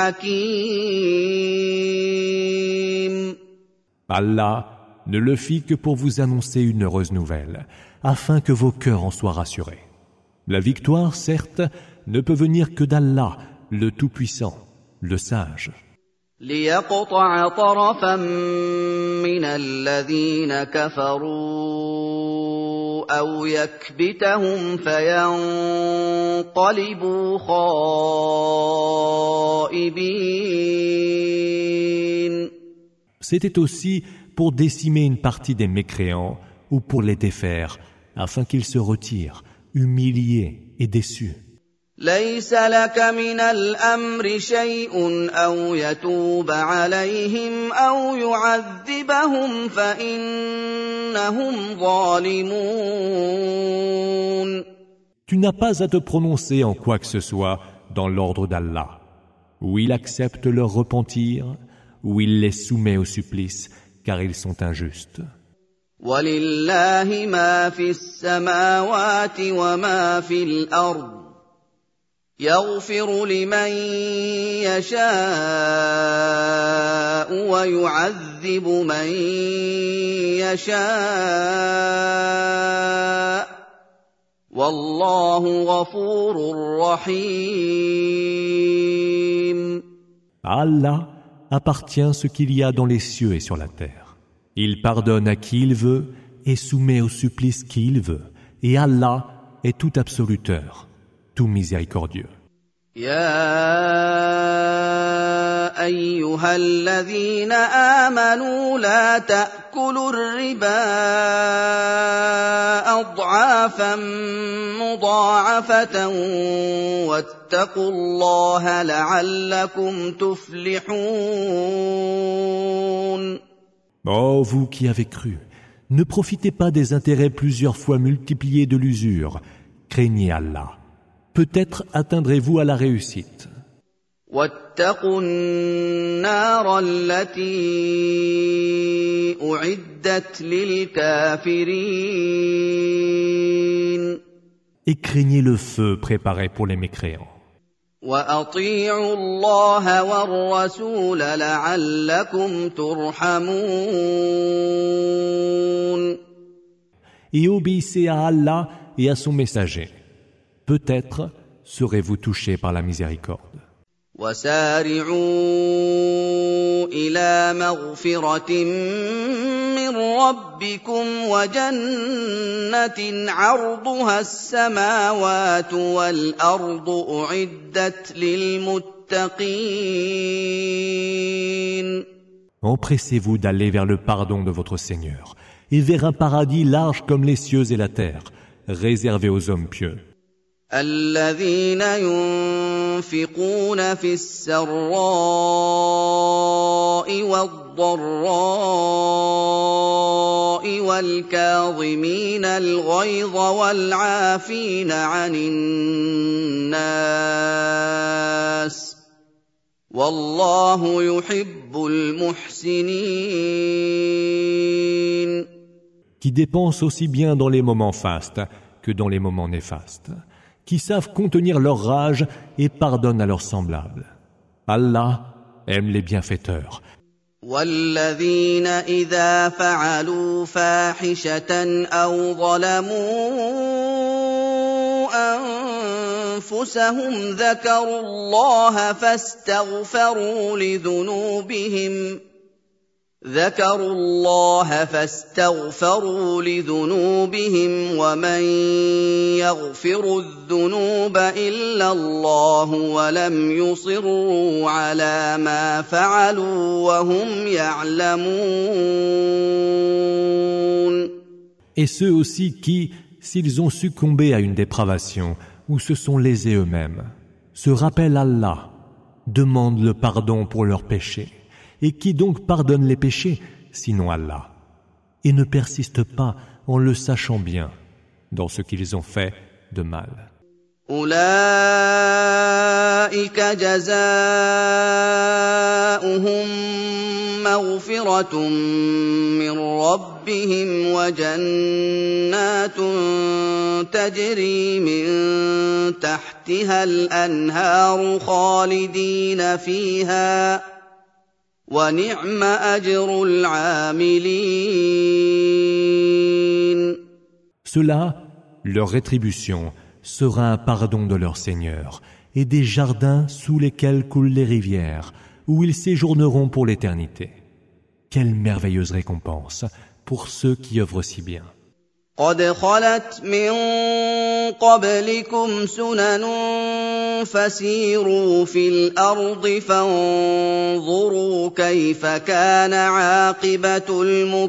الحكيم. Allah ne le fit que pour vous annoncer une heureuse nouvelle, afin que vos cœurs en soient rassurés. La victoire, certes, ne peut venir que d'Allah, le Tout-Puissant, le Sage. ليقطع طرفا من الذين كفروا أو يكبتهم فينقلبوا خائبين. C'était aussi pour décimer une partie des mécréants ou pour les défaire, afin qu'ils se retirent, humiliés et déçus. ليس لك من الأمر شيء أو يتوب عليهم أو يعذبهم فإنهم ظالمون. Tu n'as pas à te prononcer en quoi que ce soit dans l'ordre d'Allah, où il accepte leur repentir, où il les soumet au supplice, car ils sont injustes. وَلِلَّهِ مَا فِي السَّمَاوَاتِ وَمَا فِي الْأَرْضِ يَغْفِرُ لِمَن يَشَاءُ وَيُعَذِّبُ مَن يَشَاءُ وَاللَّهُ غَفُورٌ رَّحِيمٌ. À Allah appartient ce qu'il y a dans les cieux et sur la terre. Il pardonne à qui il veut et soumet au supplice qui il veut. Et Allah est tout absoluteur, tout miséricordieux. يا أيها الذين آمنوا لا تأكلوا الربا أضعافا مضاعفة واتقوا الله لعلكم تفلحون. Ô vous qui avez cru, ne profitez pas des intérêts plusieurs fois multipliés de l'usure. Craignez Allah. Peut-être atteindrez-vous à la réussite. واتقوا النار التي أعدت للكافرين. Et craignez le feu préparé pour les mécréants. وأطيعوا الله والرسول لعلكم ترحمون. Et obéissez à Allah et à son messager. Peut-être serez-vous touchés par la miséricorde. وسارعوا إلى مغفرة من ربكم وجنة عرضها السماوات والأرض أعدت للمتقين. Empressez-vous d'aller vers le pardon de votre Seigneur et vers un paradis large comme les cieux et la terre, réservé aux hommes pieux. الذين ينفقون في السراء والضراء والكاظمين الغيظ والعافين عن الناس والله يحب المحسنين. Qui dépensent aussi bien dans les moments fastes que dans les moments néfastes, qui savent contenir leur rage et pardonnent à leurs semblables. Allah aime les bienfaiteurs. وَالَّذِينَ إِذَا فَعَلُوا فَاحِشَةً أَوْ ظَلَمُوا أَنفُسَهُمْ ذَكَرُوا اللَّهَ فَاسْتَغْفَرُوا لِذُنُوبِهِمْ ذكروا الله فاستغفروا لذنوبهم ومن يغفر الذنوب إلا الله ولم يصروا على ما فعلوا وهم يعلمون. Et ceux aussi qui, s'ils ont succombé à une dépravation ou se sont lésés eux-mêmes, se rappellent Allah, demandent le pardon pour leurs péchés. Et qui donc pardonne les péchés, sinon Allah, et ne persiste pas en le sachant bien dans ce qu'ils ont fait de mal. أولئك جزاؤهم مغفرة من ربهم وجنات تجري من تحتها الأنهار خالدين فيها وَنِعْمَ أَجْرُ الْعَامِلِينَ. Cela, leur rétribution, sera un pardon de leur Seigneur et des jardins sous lesquels coulent les rivières, où ils séjourneront pour l'éternité. Quelle merveilleuse récompense pour ceux qui œuvrent si bien. قد خلت من قبلكم سنن فسيروا في الأرض فانظروا كيف كان عاقبة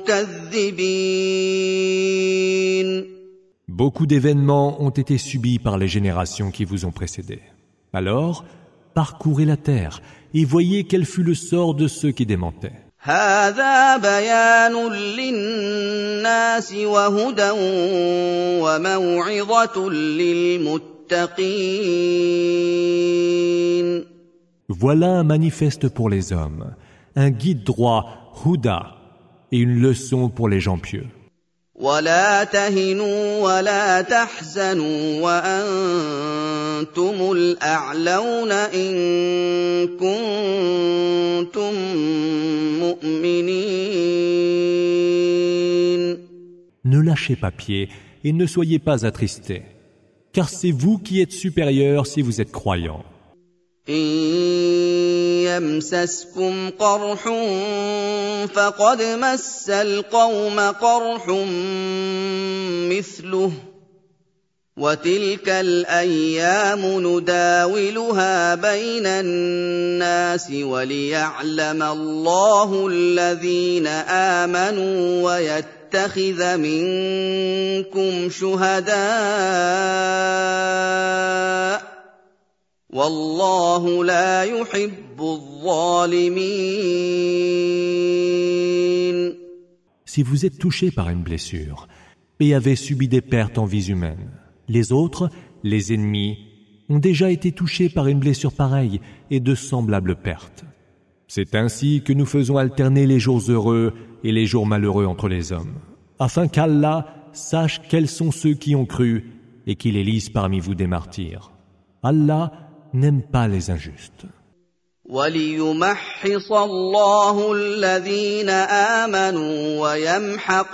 المكذبين. Beaucoup d'événements ont été subis par les générations qui vous ont précédés. Alors, parcourez la terre et voyez quel fut le sort de ceux qui démentaient. هذا بيان للناس وهدى وموعظة للمتقين. Voilà un manifeste pour les hommes, un guide droit, Huda, et une leçon pour les gens pieux. ولا تهنوا ولا تحزنوا وأنتم الأعلون إن كنتم مؤمنين. Ne lâchez pas pied et ne soyez pas attristés, car c'est vous qui êtes supérieurs si vous êtes croyants. إن يمسسكم قرح فقد مس القوم قرح مثله وتلك الأيام نداولها بين الناس وليعلم الله الذين آمنوا ويتخذ منكم شهداء والله لا يحب الظالمين. Si vous êtes touché par une blessure et avez subi des pertes en vies humaines, les autres, les ennemis, ont déjà été touchés par une blessure pareille et de semblables pertes. C'est ainsi que nous faisons alterner les jours heureux et les jours malheureux entre les hommes, afin qu'Allah sache quels sont ceux qui ont cru et qu'il élise parmi vous des martyrs. Allah n'aime pas les injustes. وَلِيُمَحِّصَ اللَّهُ الَّذِينَ آمَنُوا وَيَمْحَقَ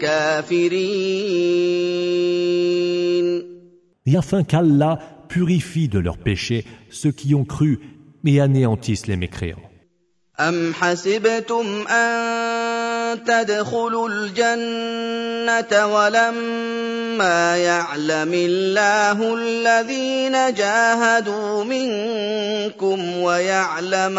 الْكَافِرِينَ. Et afin qu'Allah purifie de leurs péchés ceux qui ont cru et anéantisse les mécréants. أَمْ حَسِبْتُمْ أَن تَدْخُلُوا الْجَنَّةَ وَلَمَّا يَعْلَمِ اللَّهُ الَّذِينَ جَاهَدُوا مِنكُمْ وَيَعْلَمَ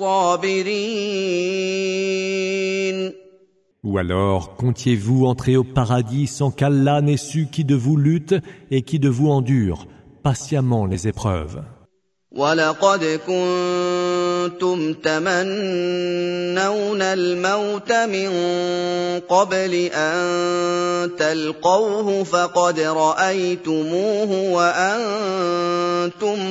الصَّابِرِينَ. Ou alors, comptiez-vous entrer au paradis sans qu'Allah n'ait su qui de vous lutte et qui de vous endure patiemment les épreuves. وَلَقَدْ كُنتُمْ تَمَنَّوْنَ الْمَوْتَ مِن قَبْلِ أَن تَلْقَوْهُ فَقَدْ رَأَيْتُمُوهُ وَأَنتُمْ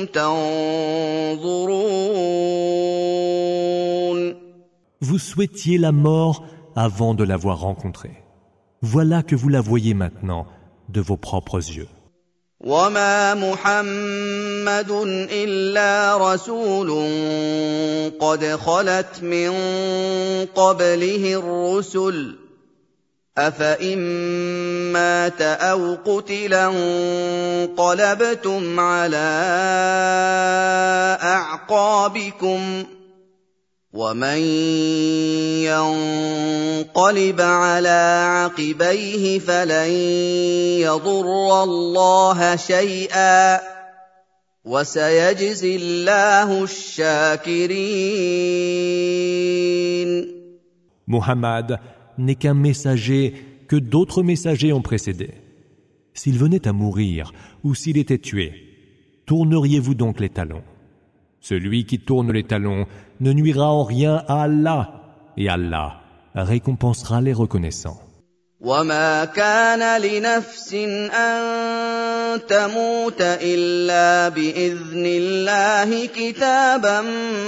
تَنظُرُونَ. Vous souhaitiez la mort avant de l'avoir rencontrée. Voilà que vous la voyez maintenant de vos propres yeux. وَمَا مُحَمَّدٌ إِلَّا رَسُولٌ قَدْ خَلَتْ مِن قَبْلِهِ الرُّسُلُ أَفَإِن مَّاتَ أَوْ قُتِلَ انقَلَبْتُمْ عَلَىٰ أَعْقَابِكُمْ ومن ينقلب على عقبيه فلن يضر الله شيئا وسيجزي الله الشاكرين. Muhammad n'est qu'un messager que d'autres messagers ont précédé. S'il venait à mourir ou s'il était tué, tourneriez-vous donc les talons? Celui qui tourne les talons ne nuira en rien à Allah, et Allah récompensera les reconnaissants. وما كان لنفس أن تموت إلا بإذن الله كتابا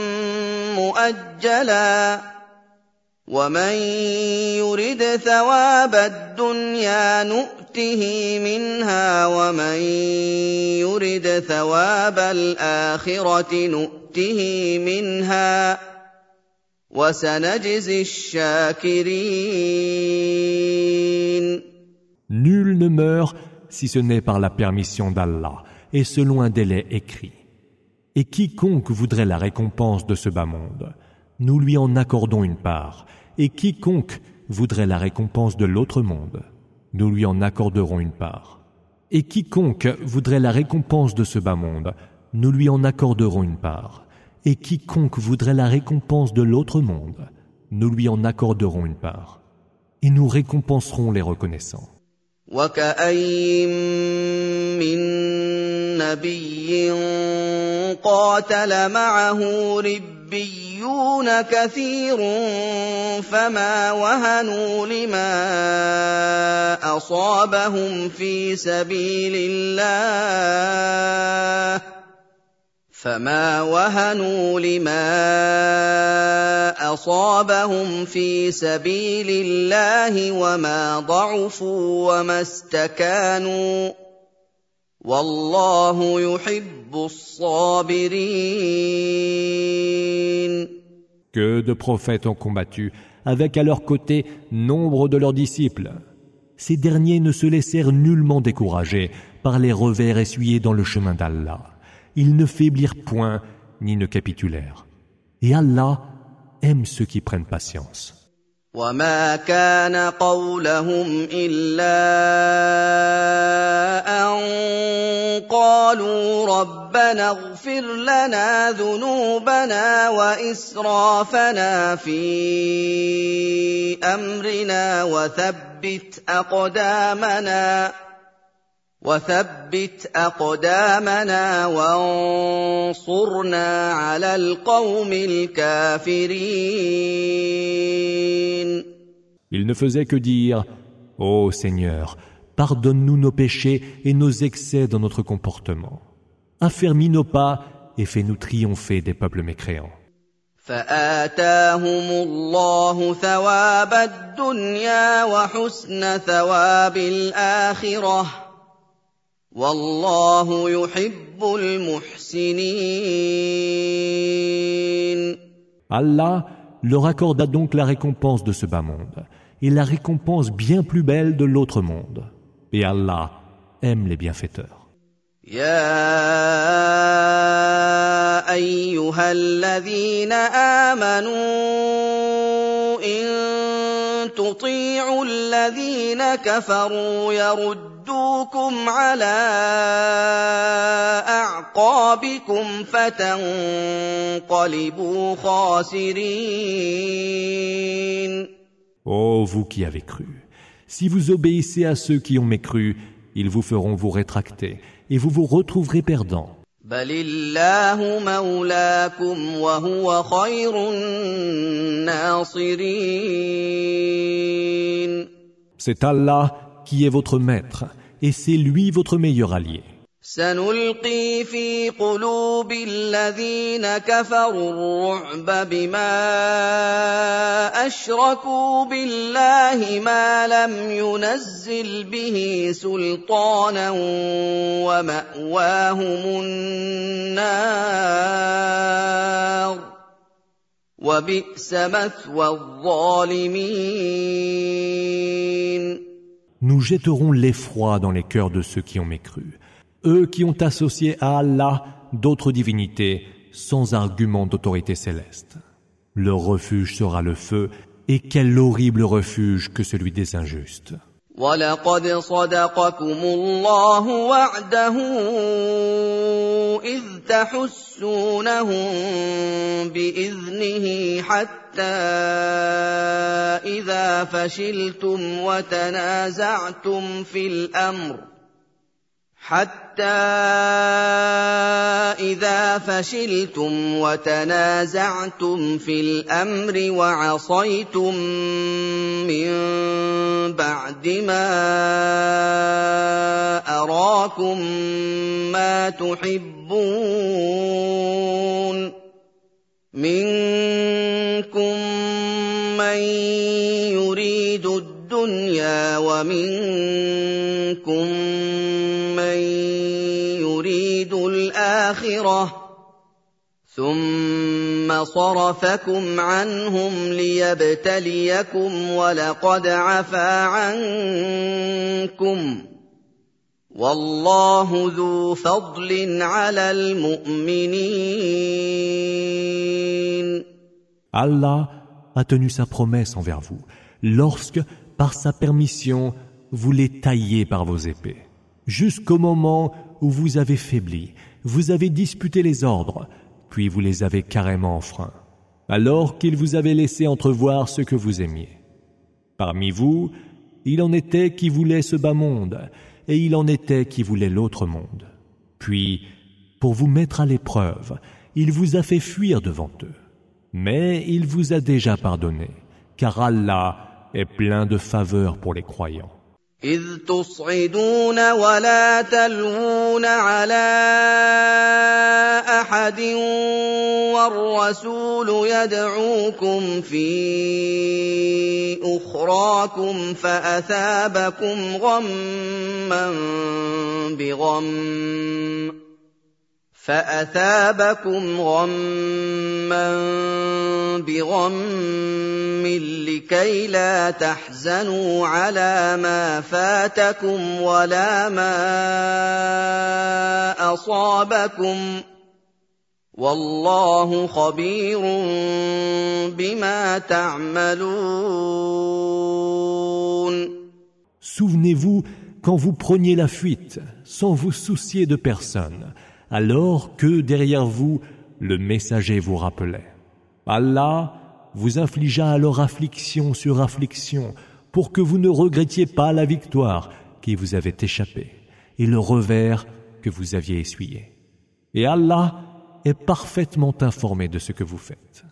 مؤجلا ومن يرد ثواب الدنيا نؤته منها ومن يرد ثواب الآخرة نؤته منها وسنجزي الشاكرين. Nul ne meurt si ce n'est par la permission d'Allah et selon un délai écrit. Et quiconque voudrait la récompense de ce bas monde, nous lui en accordons une part. Et quiconque voudrait la récompense de l'autre monde, nous lui en accorderons une part. Et quiconque voudrait la récompense de ce bas monde, nous lui en accorderons une part. Et quiconque voudrait la récompense de l'autre monde, nous lui en accorderons une part. Et nous récompenserons les reconnaissants. وكأين من نبي قاتل معه ربيون كثير فما وهنوا لما أصابهم في سبيل الله فما وهنوا لما أصابهم في سبيل الله وما ضعفوا وما استكانوا والله يحب الصابرين. Que de prophètes ont combattu avec à leur côté nombre de leurs disciples. Ces derniers ne se laissèrent nullement décourager par les revers essuyés dans le chemin d'Allah. Ils ne faiblirent point ni ne capitulèrent. Et Allah aime ceux qui prennent patience. وما كان قولهم إلا أن قالوا ربنا اغفر لنا ذنوبنا وإسرافنا في أمرنا وثبت أقدامنا وثبت أقدامنا وانصرنا على القوم الكافرين. Ils ne faisaient que dire « Ô Seigneur, pardonne-nous nos péchés et nos excès dans notre comportement. Affermis nos pas et fais-nous triompher des peuples mécréants. » فآتاهم الله ثواب الدنيا وحسن ثواب الآخرة والله يحب المحسنين. Allah leur accorda donc la récompense de ce bas monde et la récompense bien plus belle de l'autre monde. Et Allah aime les bienfaiteurs. يا أيها الذين آمنوا إن تطيعوا الذين كفروا يردوكم على أعقابكم فتنقلبوا خاسرين. Ô vous qui avez cru, si vous obéissez à ceux qui ont mécru, ils vous feront vous rétracter et vous vous retrouverez perdants. بل الله مولاكم وهو خير الناصرين. C'est Allah qui est votre maître et c'est lui votre meilleur allié. سنلقي في قلوب الذين كفروا الرعب بما أشركوا بالله ما لم ينزل به سلطانا ومأواهم النار وبئس مثوى الظالمين. Nous jetterons l'effroi dans les cœurs de ceux qui ont mécru. Eux qui ont associé à Allah d'autres divinités sans argument d'autorité céleste. Leur refuge sera le feu, et quel horrible refuge que celui des injustes. وَلَقَدْ صَدَقَكُمُ اللَّهُ وَعْدَهُ إِذْ تَحُسُّونَهُم بِإِذْنِهِ حَتَّى إِذَا فَشِلْتُمْ وَتَنَازَعْتُمْ فِي الْأَمْرِ حتى إذا فشلتم وتنازعتم في الأمر وعصيتم من بعد ما أراكم ما تحبون منكم من يريد الدنيا ومنكم من يريد الآخرة ثم صرفكم عنهم ليبتليكم ولقد عفا عنكم والله ذو فضل على المؤمنين. Allah a tenu sa promesse envers vous lorsque, par sa permission, vous les taillez par vos épées. Jusqu'au moment où vous avez faibli, vous avez disputé les ordres, puis vous les avez carrément enfreints, alors qu'il vous avait laissé entrevoir ce que vous aimiez. Parmi vous, il en était qui voulaient ce bas monde, et il en était qui voulaient l'autre monde. Puis, pour vous mettre à l'épreuve, il vous a fait fuir devant eux. Mais il vous a déjà pardonné, car Allah est plein de faveurs pour les croyants. إذ تصعدون ولا تلوون على أحد والرسول يدعوكم في أخراكم فأثابكم غما بغم فأثابكم غما بغم لكي لا تحزنوا على ما فاتكم ولا ما أصابكم والله خبير بما تعملون. Souvenez-vous quand vous preniez la fuite sans vous soucier de personne, alors que derrière vous, le messager vous rappelait. Allah vous infligea alors affliction sur affliction pour que vous ne regrettiez pas la victoire qui vous avait échappé et le revers que vous aviez essuyé. Et Allah est parfaitement informé de ce que vous faites.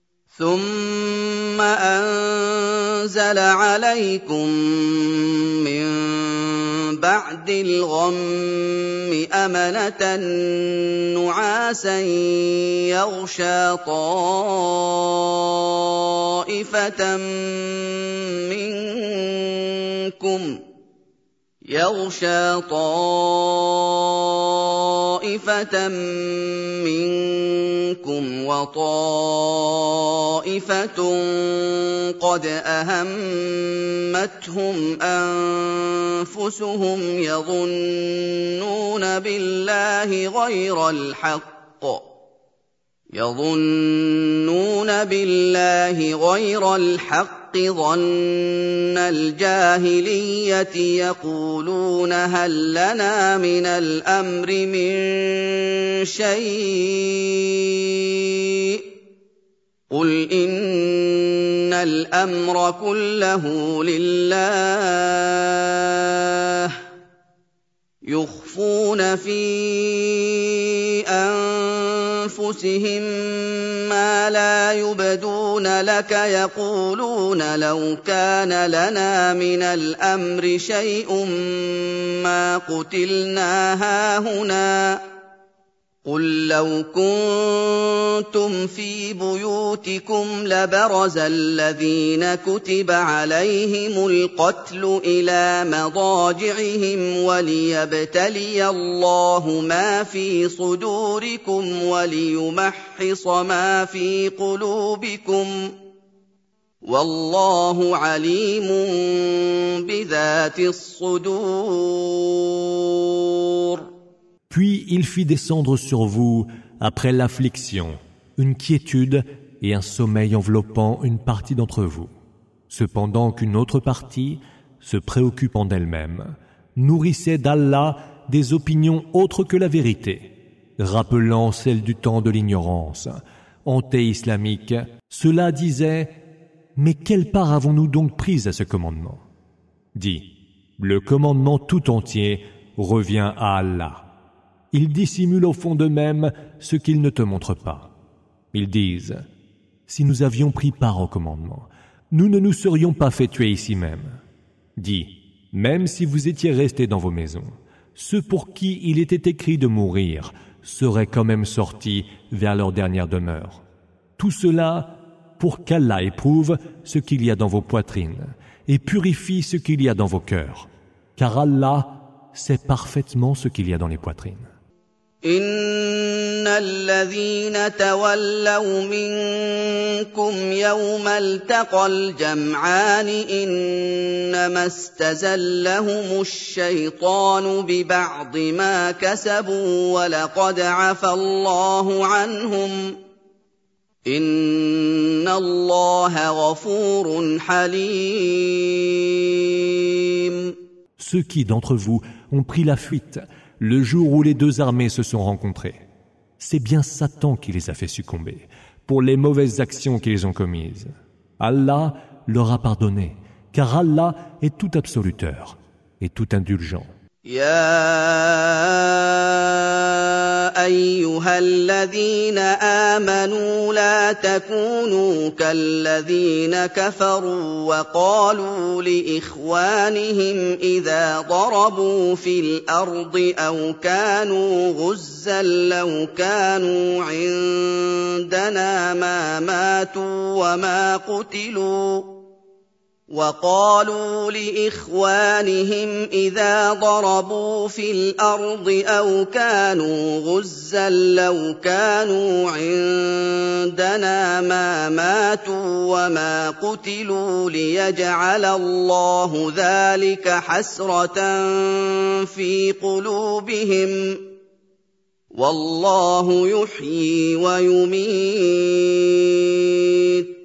ثم أنزل عليكم من بعد الغم أمنة نعاسا يغشى طائفة منكم يغشى طائفة منكم وطائفة قد أهمتهم أنفسهم يظنون بالله غير الحق يظنون بالله غير الحق ظن الجاهلية يقولون هل لنا من الأمر من شيء قل إن الأمر كله لله يخفون في أنفسهم ما لا يبدون لك يقولون لو كان لنا من الأمر شيء ما قتلنا هاهنا قل لو كنتم في بيوتكم لبرز الذين كتب عليهم القتل إلى مضاجعهم وليبتلي الله ما في صدوركم وليمحص ما في قلوبكم والله عليم بذات الصدور. Puis il fit descendre sur vous, après l'affliction, une quiétude et un sommeil enveloppant une partie d'entre vous, cependant qu'une autre partie, se préoccupant d'elle-même, nourrissait d'Allah des opinions autres que la vérité, rappelant celles du temps de l'ignorance, anté-islamique. Cela disait: mais quelle part avons-nous donc prise à ce commandement? Dis: le commandement tout entier revient à Allah. Ils dissimulent au fond d'eux-mêmes ce qu'ils ne te montrent pas. Ils disent: si nous avions pris part au commandement, nous ne nous serions pas fait tuer ici même. Dis: même si vous étiez restés dans vos maisons, ceux pour qui il était écrit de mourir seraient quand même sortis vers leur dernière demeure. Tout cela pour qu'Allah éprouve ce qu'il y a dans vos poitrines et purifie ce qu'il y a dans vos cœurs, car Allah sait parfaitement ce qu'il y a dans les poitrines. إن الذين تولوا منكم يوم التقى الجمعان إنما استزلهم الشيطان ببعض ما كسبوا ولقد عفى الله عنهم إن الله غفور حليم. Ceux qui d'entre vous ont pris la fuite le jour où les deux armées se sont rencontrées, c'est bien Satan qui les a fait succomber pour les mauvaises actions qu'ils ont commises. Allah leur a pardonné, car Allah est tout absoluteur et tout indulgent. يا أيها الذين آمنوا لا تكونوا كالذين كفروا وقالوا لإخوانهم إذا ضربوا في الأرض أو كانوا غزا لو كانوا عندنا ما ماتوا وما قتلوا وقالوا لإخوانهم إذا ضربوا في الأرض أو كانوا غزا لو كانوا عندنا ما ماتوا وما قتلوا ليجعل الله ذلك حسرة في قلوبهم والله يحيي ويميت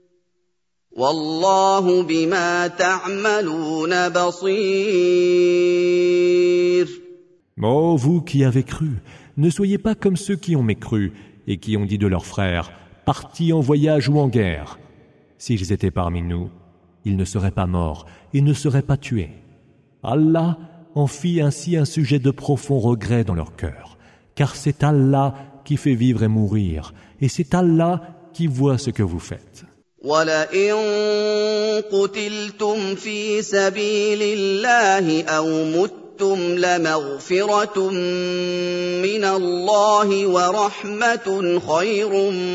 والله بما تعملون بصير. Ô vous qui avez cru, ne soyez pas comme ceux qui ont mécru et qui ont dit de leurs frères, partis en voyage ou en guerre. S'ils étaient parmi nous, ils ne seraient pas morts et ne seraient pas tués. Allah en fit ainsi un sujet de profond regret dans leur cœur, car c'est Allah qui fait vivre et mourir, et c'est Allah qui voit ce que vous faites. وَلَئِن قُتِلْتُمْ فِي سَبِيلِ اللَّهِ أَوْ مُتُّمْ لَمَغْفِرَةٌ مِّنَ اللَّهِ وَرَحْمَةٌ خَيْرٌ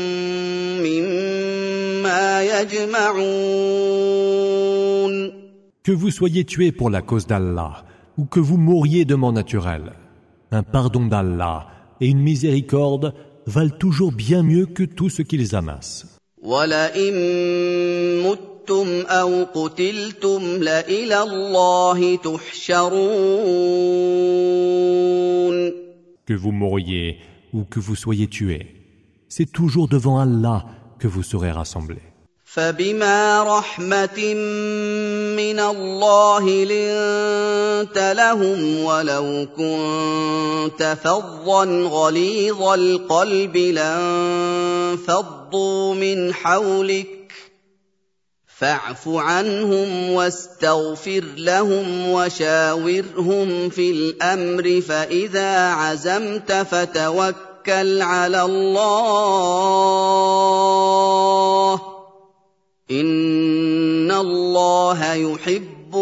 مِّمَّا يَجْمَعُونَ. Que vous soyez tués pour la cause d'Allah ou que vous mouriez de mort naturelle, un pardon d'Allah et une miséricorde valent toujours bien mieux que tout ce qu'ils amassent. وَلَئِن مُّتُّمْ أَوْ قُتِلْتُمْ لَإِلَى اللَّهِ تُحْشَرُونَ. Que vous mouriez ou que vous soyez tués, c'est toujours devant Allah que vous serez rassemblés. فَبِمَا رَحْمَةٍ مِّنَ اللَّهِ لِنتَ لَهُمْ وَلَوْ كُنتَ فَظًّا غَلِيظَ الْقَلْبِ لَانفَضُّوا مِنْ حَوْلِكَ فَاعْفُ عَنْهُمْ وَاسْتَغْفِرْ لَهُمْ وَشَاوِرْهُمْ فِي الْأَمْرِ فَإِذَا عَزَمْتَ فَتَوَكَّلْ عَلَى اللَّهِ إِنَّ اللَّهَ يُحِبُّ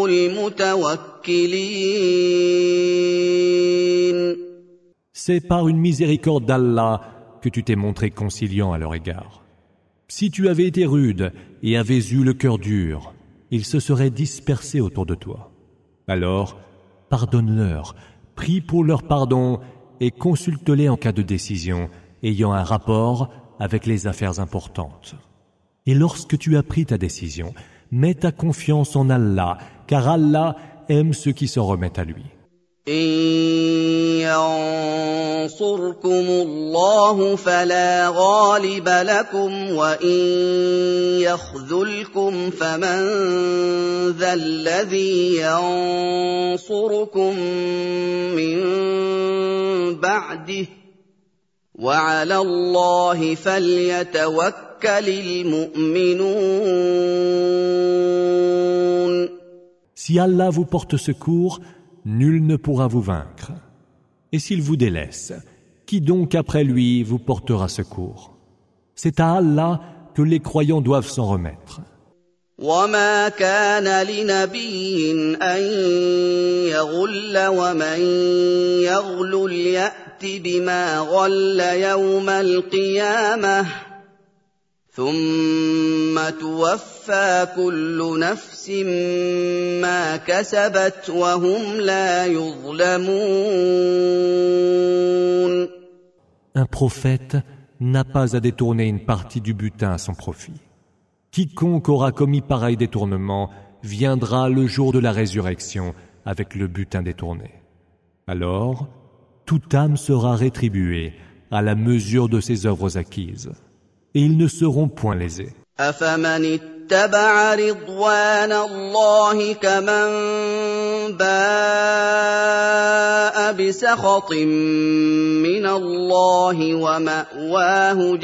الْمُتَوَكِّلِينَ. C'est par une miséricorde d'Allah que tu t'es montré conciliant à leur égard. Si tu avais été rude et avais eu le cœur dur, ils se seraient dispersés autour de toi. Alors, pardonne-leur, prie pour leur pardon et consulte-les en cas de décision ayant un rapport avec les affaires importantes. Et lorsque tu as pris ta décision, mets ta confiance en Allah, car Allah aime ceux qui s'en remettent à lui. إن ينصركم الله فلا غالب لكم وإن يخذلكم فمن ذا الذي ينصركم من بعده وعلى الله فليتوكل المؤمنون. Si Allah vous porte secours, nul ne pourra vous vaincre. Et s'il vous délaisse, qui donc après lui vous portera secours? C'est à Allah que les croyants doivent s'en remettre. وما كان لنبي أن يغل ومن يغل يأت بما غل يوم القيامة ثم توفى كل نفس ما كسبت وهم لا يظلمون. Un prophète n'a pas à détourner une partie du butin à son profit. Quiconque aura commis pareil détournement viendra le jour de la résurrection avec le butin détourné. Alors, toute âme sera rétribuée à la mesure de ses œuvres acquises, et ils ne seront point lésés. أفمن اتبع رضوان الله كمن باء بسخط من الله ومأواه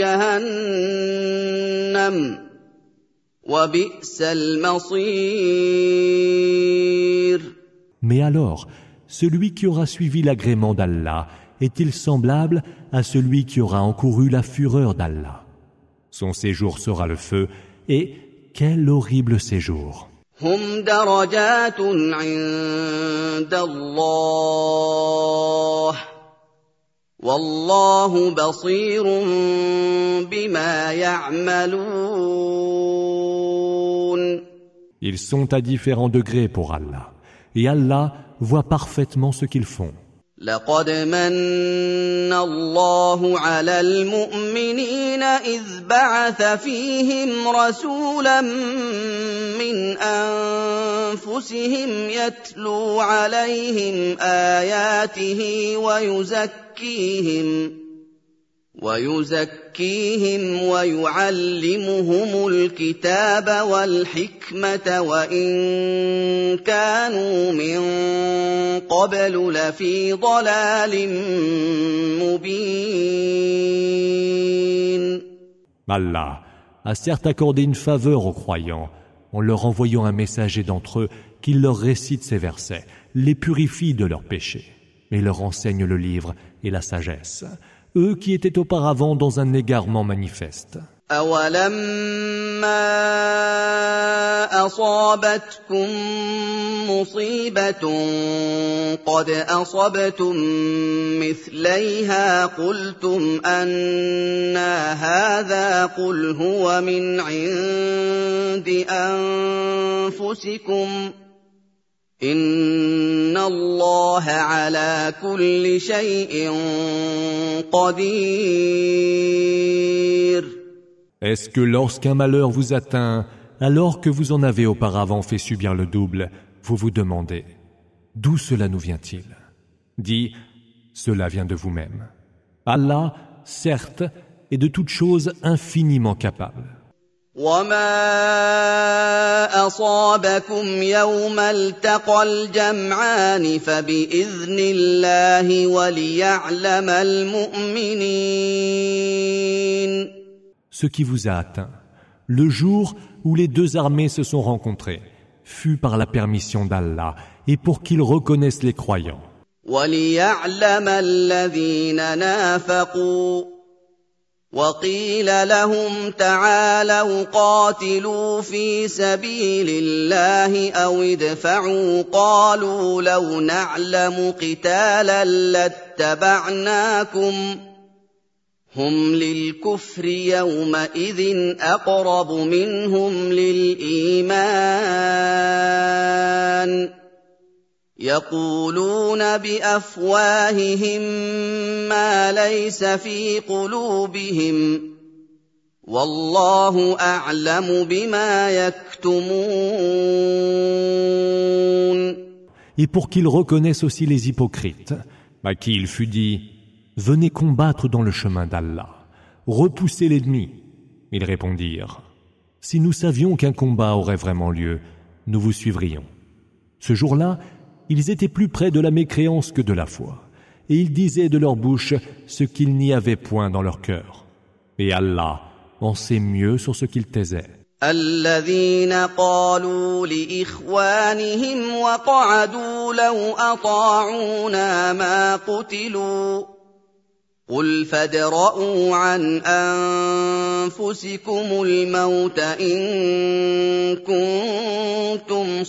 جهنم وبئس المصير. Mais alors, celui qui aura suivi l'agrément d'Allah est-il semblable à celui qui aura encouru la fureur d'Allah? Son séjour sera le feu, et quel horrible séjour! هم درجات عند الله والله بصير بما يعملون. Ils sont à différents degrés pour Allah, et Allah voit parfaitement ce qu'ils font. لقد من الله على المؤمنين إذ بعث فيهم رسولا من أنفسهم يتلو عليهم آياته ويزكيهم ويزكيهم ويعلمهم الكتاب والحكمة وإن كانوا من قبل لفي ضلال مبين. Allah a certes accordé une faveur aux croyants en leur envoyant un messager d'entre eux qui leur récite ces versets, les purifie de leurs péchés et leur enseigne le livre et la sagesse, eux qui étaient auparavant dans un égarement manifeste. أَوَلَمَّا أَصَابَتْكُم مُّصِيبَةٌ قَدْ أَصَبْتُم مِّثْلَيْهَا قُلْتُمْ أَنَّىٰ هَٰذَا قُلْ هُوَ مِنْ عِندِ أَنفُسِكُمْ إِنَّ اللَّهَ عَلَىٰ كُلِّ شَيْءٍ قَدِيرٌ. Est-ce que lorsqu'un malheur vous atteint, alors que vous en avez auparavant fait subir le double, vous vous demandez « D'où cela nous vient-il » Dis « Cela vient de vous-même. » Allah, certes, est de toutes choses infiniment capable. وما أصابكم يوم التقى الجمعان فبإذن الله وليعلم المؤمنين. Ce qui vous a atteint, le jour où les deux armées se sont rencontrées, fut par la permission d'Allah et pour qu'ils reconnaissent les croyants. وَلِيَعْلَمَ الَّذِينَ نَافَقُوا وَقِيلَ لَهُمْ تَعَالَوْا قَاتِلُوا فِي سَبِيلِ اللَّهِ أَوِ ادْفَعُوا قَالُوا لَوْ نَعْلَمُ قِتَالًا لَاتَّبَعْنَاكُمْ هم للكفر يومئذ أقرب منهم للإيمان يقولون بأفواههم ما ليس في قلوبهم والله أعلم بما يكتمون. Et pour qu'ils reconnaissent aussi les hypocrites, à qui il fut dit « Venez combattre dans le chemin d'Allah, repoussez l'ennemi. » Ils répondirent « Si nous savions qu'un combat aurait vraiment lieu, nous vous suivrions. » Ce jour-là, ils étaient plus près de la mécréance que de la foi, et ils disaient de leur bouche ce qu'il n'y avait point dans leur cœur. Et Allah en sait mieux sur ce qu'ils taisaient. الذين قالوا لإخوانهم وقعدوا لو أطاعونا ما قتلوا قل فادرءوا عن أنفسكم الموت إن كنتم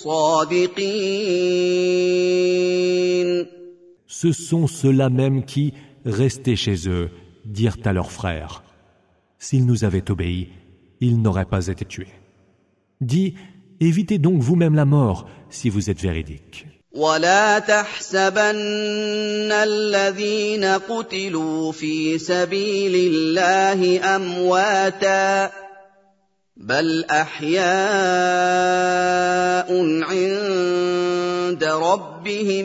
صادقين. Ce sont ceux-là même qui, restés chez eux, dirent à leurs frères « S'ils nous avaient obéi, ils n'auraient pas été tués. » Dis, évitez donc vous-même la mort si vous êtes véridiques. ولا تحسبن الذين قتلوا في سبيل الله أمواتا بل أحياء عند ربهم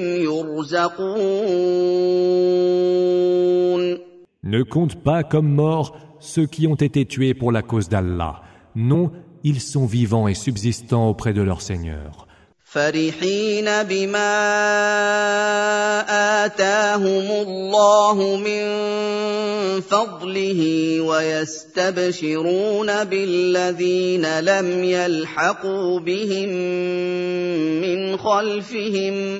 يرزقون. Ne compte pas comme morts ceux qui ont été tués pour la cause d'Allah. Non, ils sont vivants et subsistants auprès de leur Seigneur. فرحين بما آتاهم الله من فضله ويستبشرون بالذين لم يلحقوا بهم من خلفهم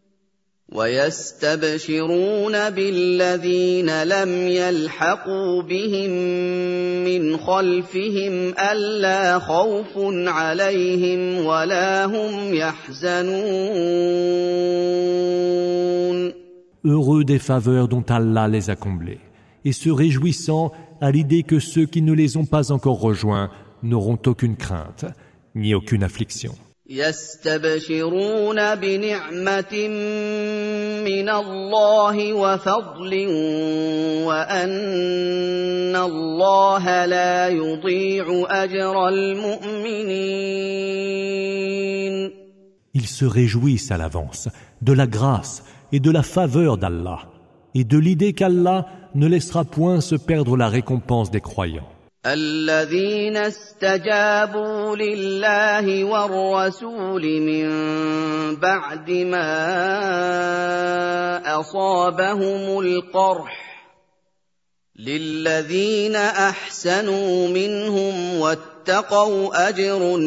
ويستبشرون بالذين لم يلحقوا بهم من خلفهم ألا خوف عليهم ولا هم يحزنون. Heureux des faveurs dont Allah les a comblés, et se réjouissant à l'idée que ceux qui ne les ont pas encore rejoints n'auront aucune crainte, ni aucune affliction. يستبشرون بنعمة من الله وفضل وأن الله لا يضيع أجر المؤمنين. Ils se réjouissent à l'avance de la grâce et de la faveur d'Allah et de l'idée qu'Allah ne laissera point se perdre la récompense des croyants. الذين استجابوا لله والرسول من بعد ما أصابهم القرح للذين أحسنوا منهم واتقوا أجر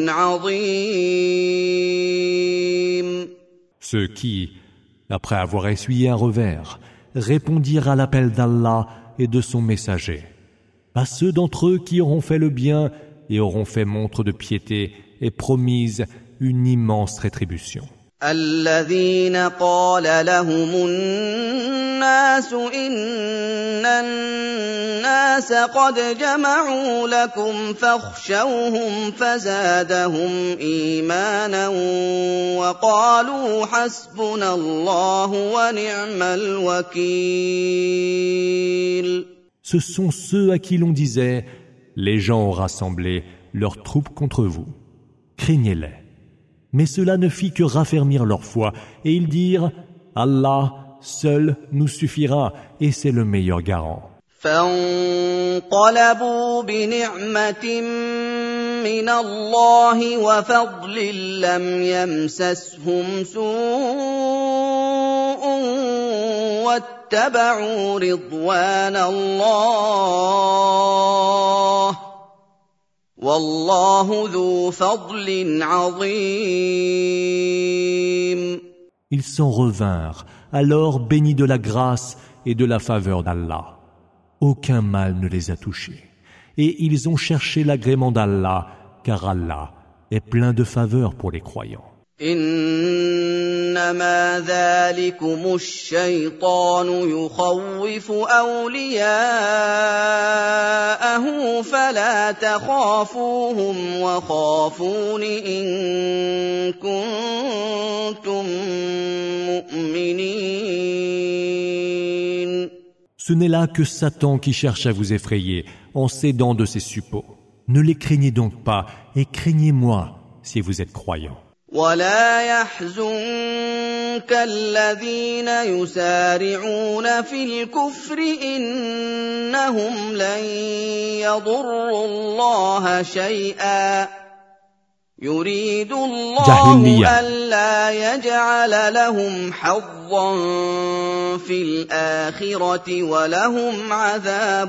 عظيم. Ceux qui, après avoir essuyé un revers, répondirent à l'appel d'Allah et de son messager. À ceux d'entre eux qui auront fait le bien et auront fait montre de piété et promise une immense rétribution. الذين قال لهم الناس إن الناس قد جمعوا لكم فاخشوهم فزادهم إيمانا وقالوا حسبنا الله ونعم الوكيل. Ce sont ceux à qui l'on disait « Les gens ont rassemblé leurs troupes contre vous. Craignez-les. » Mais cela ne fit que raffermir leur foi, et ils dirent « Allah seul nous suffira, et c'est le meilleur garant. » فانقلبوا بنعمة من الله وفضل لم يمسسهم سوء واتبعوا رضوان الله والله ذو فضل عظيم. Ils s'en revinrent, alors bénis de la grâce et de la faveur d'Allah. Aucun mal ne les a touchés. Et ils ont cherché l'agrément d'Allah, car Allah est plein de faveurs pour les croyants. إنما ذلكم الشيطان يخوف أولياءه فلا تخافوهم وخافون إن كنتم مؤمنين. Ce n'est là que Satan qui cherche à vous effrayer en s'aidant de ses suppôts. Ne les craignez donc pas et craignez-moi si vous êtes croyants. ولا يحزنك الذين يسارعون في الكفر إنهم لن يضروا الله شيئا يريد الله ألا يجعل لهم حظا في الآخرة ولهم عذاب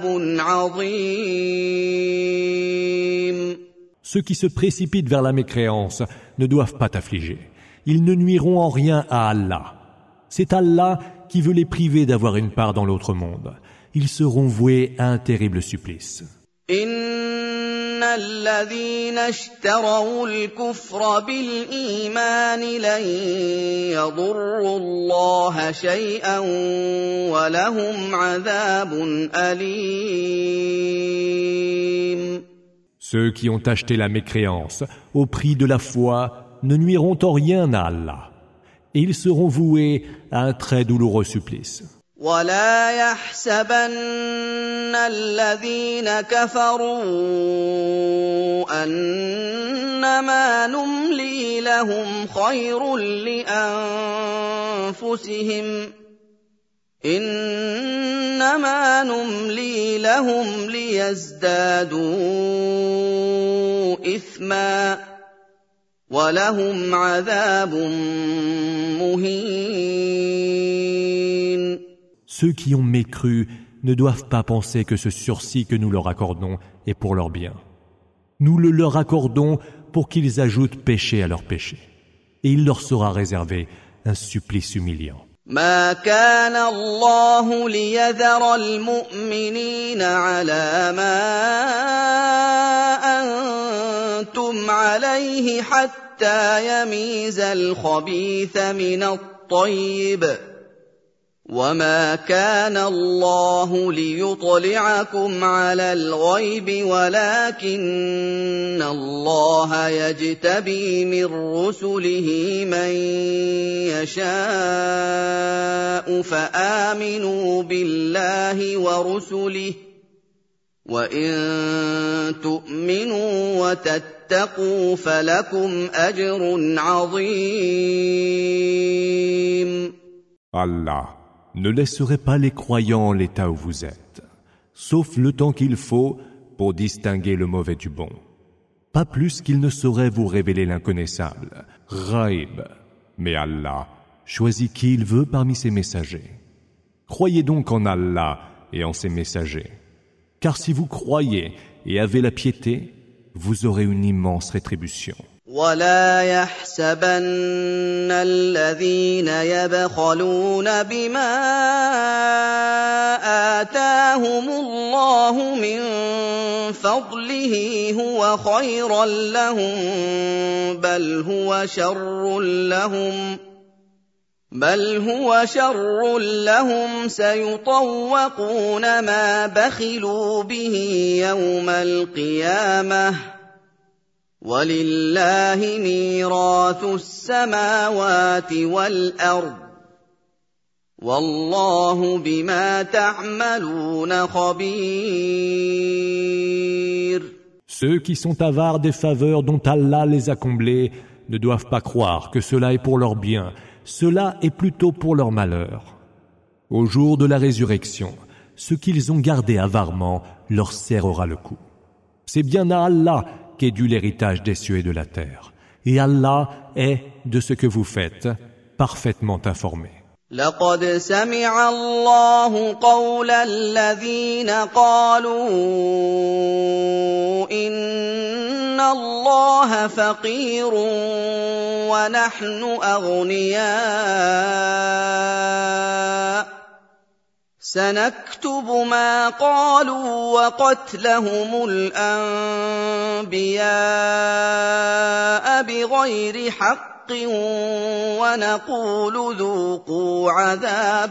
عظيم. Ceux qui se précipitent vers la mécréance ne doivent pas t'affliger. Ils ne nuiront en rien à Allah. C'est Allah qui veut les priver d'avoir une part dans l'autre monde. Ils seront voués à un terrible supplice. إن الذين اشتروا الكفر بالإيمان لن يضروا الله شيئا ولهم عذاب أليم. Ceux qui ont acheté la mécréance au prix de la foi ne nuiront en rien à Allah. Et ils seront voués à un très douloureux supplice. ولا يحسبن الذين كفروا أنما نملي لهم خير لأنفسهم إنما نملي لهم ليزدادوا إثما ولهم عذاب مهين. Ceux qui ont mécru ne doivent pas penser que ce sursis que nous leur accordons est pour leur bien. Nous le leur accordons pour qu'ils ajoutent péché à leur péché. Et il leur sera réservé un supplice humiliant. ما كان الله ليذر المؤمنين على ما أنتم عليه حتى يميز الخبيث من الطيب وما كان الله ليطلعكم على الغيب ولكن الله يجتبي من رسله من يشاء فآمنوا بالله ورسله وإن تؤمنوا وتتقوا فلكم أجر عظيم. Allah ne laisserait pas les croyants en l'état où vous êtes, sauf le temps qu'il faut pour distinguer le mauvais du bon. Pas plus qu'il ne saurait vous révéler l'inconnaissable, Ghaib. Mais Allah choisit qui il veut parmi ses messagers. Croyez donc en Allah et en ses messagers. Car si vous croyez et avez la piété, vous aurez une immense rétribution. ولا يحسبن الذين يبخلون بما آتاهم الله من فضله هو خيرا لهم بل هو شر لهم بل هو شر لهم سيطوقون ما بخلوا به يوم القيامة وَلِلَّهِ مِيرَاثُ السَّمَاوَاتِ وَالْأَرْضِ وَاللَّهُ بِمَا تَعْمَلُونَ خَبِيرٌ. Ceux qui sont avares des faveurs dont Allah les a comblés ne doivent pas croire que cela est pour leur bien, cela est plutôt pour leur malheur. Au jour de la résurrection, ce qu'ils ont gardé avarement leur serrera le cou. C'est bien à Allah qu'est dû l'héritage des cieux et de la terre. Et Allah est, de ce que vous faites, parfaitement informé. لقد سمع الله قول الذين قالوا إن الله فقير ونحن أغنياء سنكتب ما قالوا وقتلهم الأنبياء بغير حق ونقول ذوقوا عذاب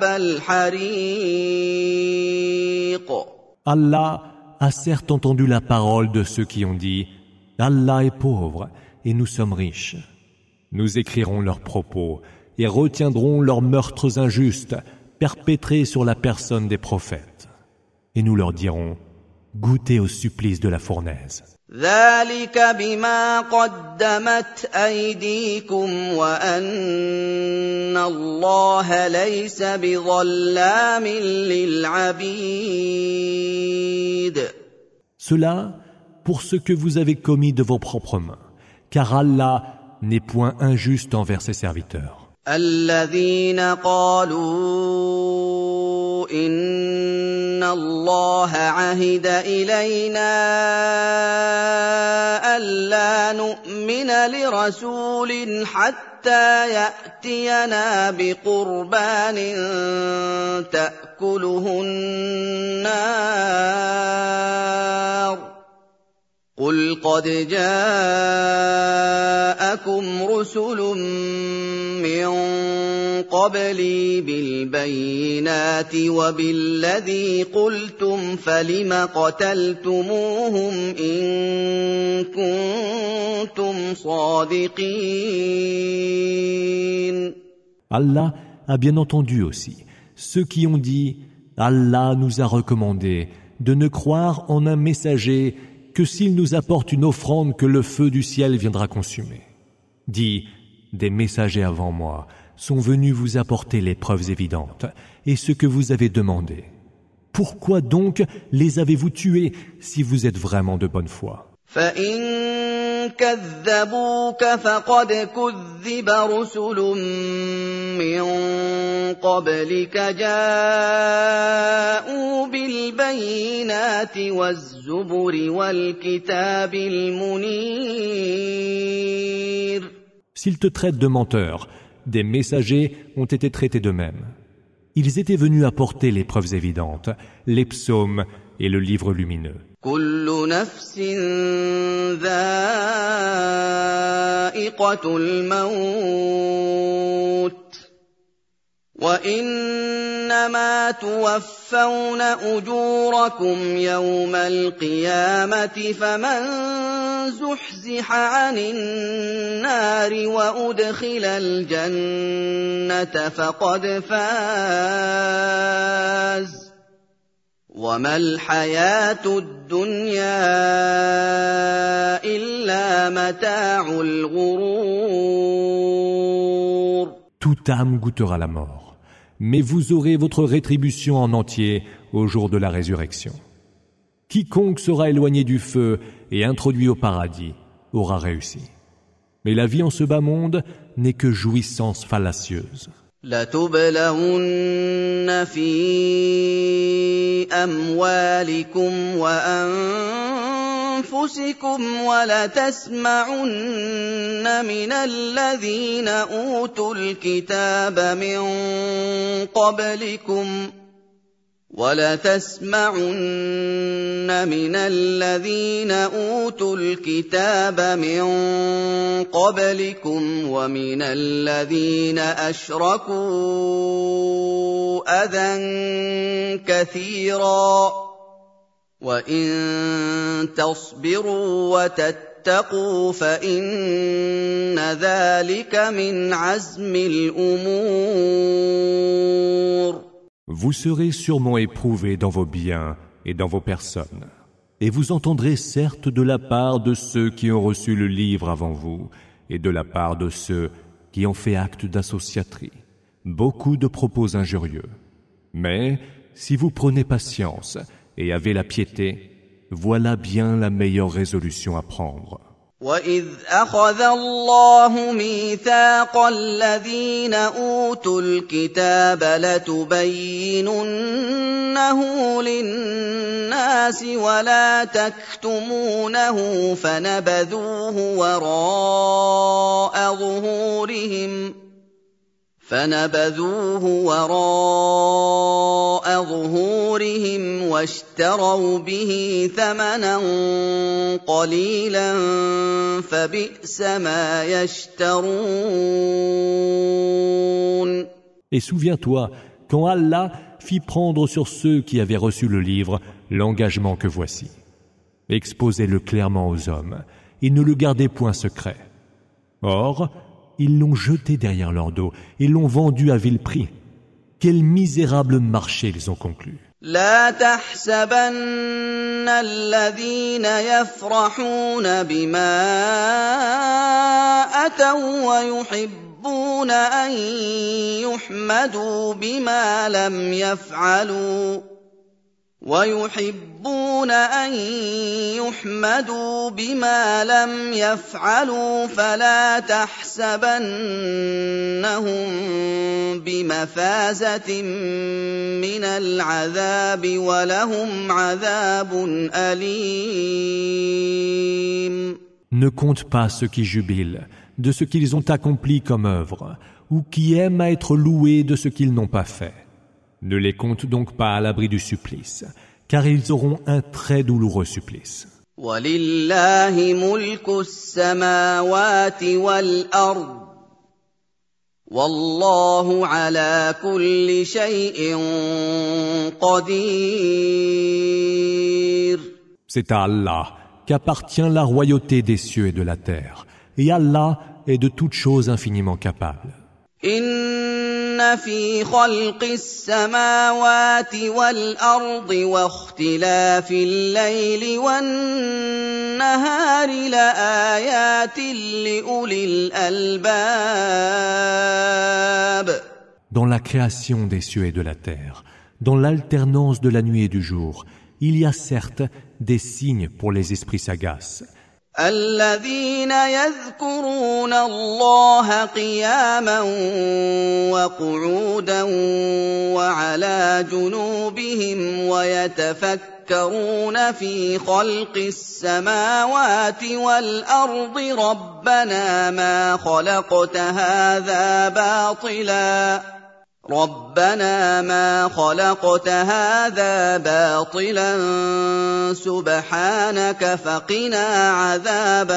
الحريق. Allah a certes entendu la parole de ceux qui ont dit « Allah est pauvre et nous sommes riches ». Nous écrirons leurs propos et retiendrons leurs meurtres injustes perpétrés sur la personne des prophètes. Et nous leur dirons « Goûtez au supplice de la fournaise ». ذلك بما قدمت أيديكم وأن الله ليس بظلام للعبيد. Cela pour ce que vous avez commis de vos propres mains, car Allah n'est point injuste envers ses serviteurs. الذين قالوا إن الله عهد إلينا ألا نؤمن لرسول حتى يأتينا بقربان تأكله النار قل قد جاءكم رسل من قبلي بالبينات وبالذي قلتم فلم قتلتموهم إن كنتم صادقين. Allah a bien entendu aussi ceux qui ont dit « Allah nous a recommandé de ne croire en un messager que s'il nous apporte une offrande que le feu du ciel viendra consumer. » Dis, des messagers avant moi sont venus vous apporter les preuves évidentes et ce que vous avez demandé. Pourquoi donc les avez-vous tués si vous êtes vraiment de bonne foi? فَإِن كَذَّبُوكَ فَقَدْ كُذِّبَ رُسُلٌ مِّن قَبْلِكَ جَاءُوا بِالْبَيِّنَاتِ وَالزُّبُرِ وَالْكِتَابِ الْمُنِيرِ. S'ils te traitent de menteur, des messagers ont été traités de même. Ils étaient venus apporter les preuves évidentes, les psaumes et le livre lumineux. كل نفس ذائقة الموت وإنما توفون أجوركم يوم القيامة فمن زحزح عن النار وأدخل الجنة فقد فاز وما الحياة الدنيا إلا متاع الغرور. Toute âme goûtera la mort, mais vous aurez votre rétribution en entier au jour de la résurrection. Quiconque sera éloigné du feu et introduit au paradis aura réussi. Mais la vie en ce bas monde n'est que jouissance fallacieuse. لَتُبْلَوُنَّ فِي أَمْوَالِكُمْ وَأَنفُسِكُمْ وَلَتَسْمَعُنَّ مِنَ الَّذِينَ أُوتُوا الْكِتَابَ مِن قَبْلِكُمْ وَلَتَسْمَعُنَّ مِنَ الَّذِينَ أُوتُوا الْكِتَابَ مِن قَبْلِكُمْ وَمِنَ الَّذِينَ أَشْرَكُوا أَذًى كَثِيرًا وَإِن تَصْبِرُوا وَتَتَّقُوا فَإِنَّ ذَلِكَ مِنْ عَزْمِ الْأُمُورِ. Vous serez sûrement éprouvés dans vos biens et dans vos personnes. Et vous entendrez certes de la part de ceux qui ont reçu le livre avant vous et de la part de ceux qui ont fait acte d'associaterie beaucoup de propos injurieux. Mais si vous prenez patience et avez la piété, voilà bien la meilleure résolution à prendre. وَإِذْ أَخَذَ اللَّهُ مِيثَاقَ الَّذِينَ أُوتُوا الْكِتَابَ لَتُبَيِّنُنَّهُ لِلنَّاسِ وَلَا تَكْتُمُونَهُ فَنَبَذُوهُ وَرَاءَ ظُهُورِهِمْ فَنَبَذُوهُ وَرَاءَ ظُهُورِهِمْ وَاشْتَرَوْا بِهِ ثَمَنًا قَلِيلًا فَبِئْسَ مَا يَشْتَرُونَ. Et souviens-toi, quand Allah fit prendre sur ceux qui avaient reçu le livre l'engagement que voici. Exposez-le clairement aux hommes et ne le gardez point secret. Or, ils l'ont jeté derrière leur dos et l'ont vendu à vil prix. Quel misérable marché ils ont conclu. لا تحسبن الذين يفرحون بما أتوا ويحبون أن يحمدوا بما لم يفعلوا ويحبون أن يحمدوا بما لم يفعلوا فلا تحسبنهم بمفازة من العذاب ولهم عذاب أليم. Ne compte pas ceux qui jubilent de ce qu'ils ont accompli comme œuvre, ou qui aiment à être loués de ce qu'ils n'ont pas fait. Ne les compte donc pas à l'abri du supplice, car ils auront un très douloureux supplice. وَلِلَّهِ مُلْكُ السَّمَاوَاتِ وَالْأَرْضِ وَاللَّهُ عَلَى كُلِّ شَيْءٍ قَدِيرٌ. C'est à Allah qu'appartient la royauté des cieux et de la terre, et Allah est de toutes choses infiniment capable. إِنَّ فِي خَلْقِ السَّمَاوَاتِ وَالْأَرْضِ وَاخْتِلَافِ اللَّيْلِ وَالنَّهَارِ لَآيَاتٍ لِأُولِي الْأَلْبَابِ. Dans la création des cieux et de la terre, dans l'alternance de la nuit et du jour, il y a certes des signes pour les esprits sagaces. الذين يذكرون الله قياما وقعودا وعلى جنوبهم ويتفكرون في خلق السماوات والأرض ربنا ما خلقت هذا باطلا ربنا ما خلقت هذا باطلا سبحانك فقنا عذاب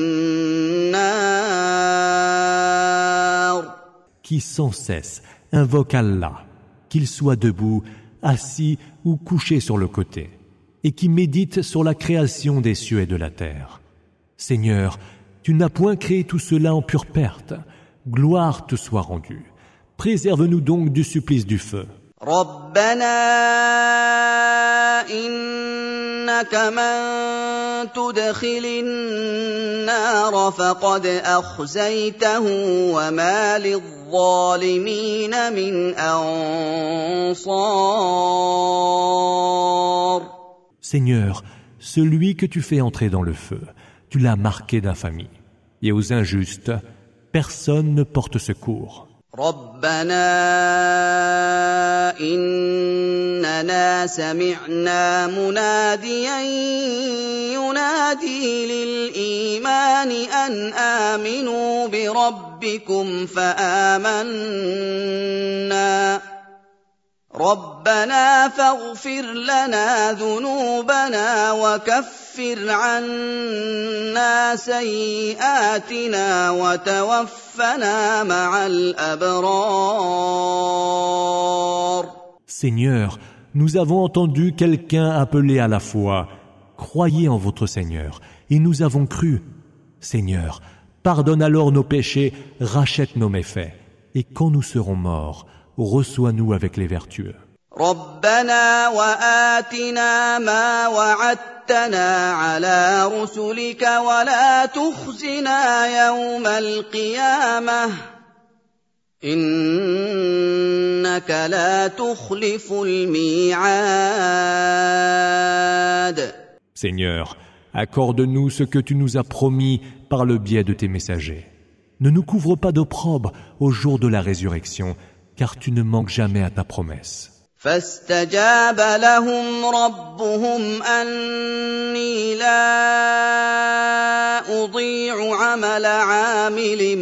النار. Qui sans cesse invoque Allah, qu'il soit debout, assis ou couché sur le côté, et qui médite sur la création des cieux et de la terre. Seigneur, tu n'as point créé tout cela en pure perte. Gloire te soit rendue. Préserve-nous donc du supplice du feu. ربنا إنك من تدخل النار فقد أخزيته وما للظالمين من أنصار. Seigneur, celui que tu fais entrer dans le feu, tu l'as marqué d'infamie. Et aux injustes, personne ne porte secours. ربنا إننا سمعنا مناديا ينادي للإيمان أن آمنوا بربكم فآمنا ربنا فاغفر لنا ذنوبنا وكفر عنا سيئاتنا وتوفنا مع الأبرار. Seigneur, nous avons entendu quelqu'un appeler à la foi. Croyez en votre Seigneur, et nous avons cru. Seigneur, pardonne alors nos péchés, rachète nos méfaits, et quand nous serons morts, reçois-nous avec les vertueux. ربنا وآتنا ما وعدتنا على رسلك ولا تخزنا يوم القيامة إنك لا تخلف الميعاد. Seigneur, accorde-nous ce que tu nous as promis par le biais de tes messagers. Ne nous couvre pas d'opprobre au jour de la résurrection, car tu ne manques jamais à ta promesse. فاستجاب لهم ربهم أني لا أضيع عمل عامل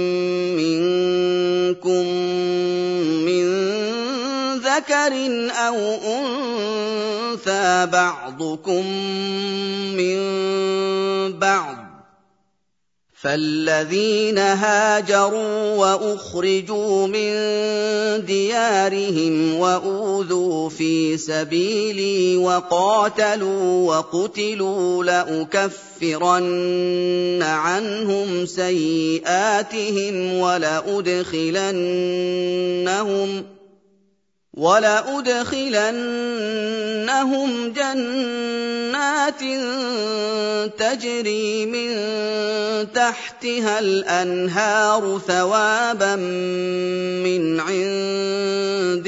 منكم من ذكر أو أنثى بعضكم من بعض فالذين هاجروا وأخرجوا من ديارهم وأوذوا في سبيلي وقاتلوا وقتلوا لأكفرن عنهم سيئاتهم ولأدخلنهم وَلَأُدْخِلَنَّهُمْ جَنَّاتٍ تَجْرِي مِن تَحْتِهَا الْأَنْهَارُ ثَوَابًا مِّنْ عِندِ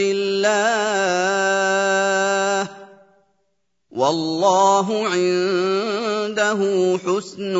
اللَّهِ ۗ وَاللَّهُ عِندَهُ حُسْنُ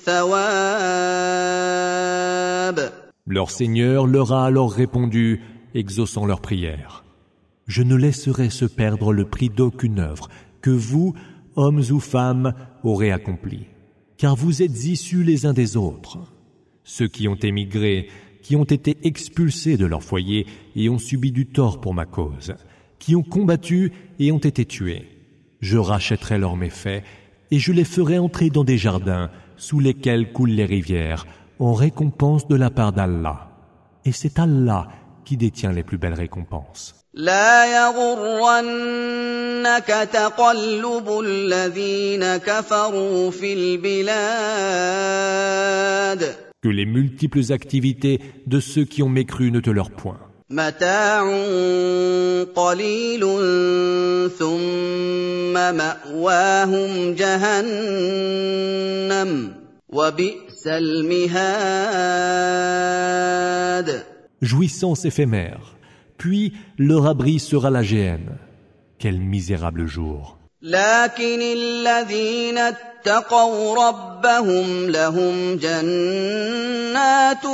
الثَّوَابِ. Leur Seigneur leur a alors répondu, exaucant leur prière. Je ne laisserai se perdre le prix d'aucune œuvre que vous, hommes ou femmes, aurez accomplie, car vous êtes issus les uns des autres. Ceux qui ont émigré, qui ont été expulsés de leur foyer et ont subi du tort pour ma cause, qui ont combattu et ont été tués. Je rachèterai leurs méfaits et je les ferai entrer dans des jardins sous lesquels coulent les rivières, en récompense de la part d'Allah. Et c'est Allah qui détient les plus belles récompenses. لا يغرنك تقلب الذين كفروا في البلاد. Que les multiples activités de ceux qui ont mécru ne te leur point. متاع قليل ثم مأواهم جهنم وبئس المهاد. Jouissance éphémère, puis leur abri sera la géhenne. Quel misérable jour! لكن الذين اتقوا ربهم لهم جنات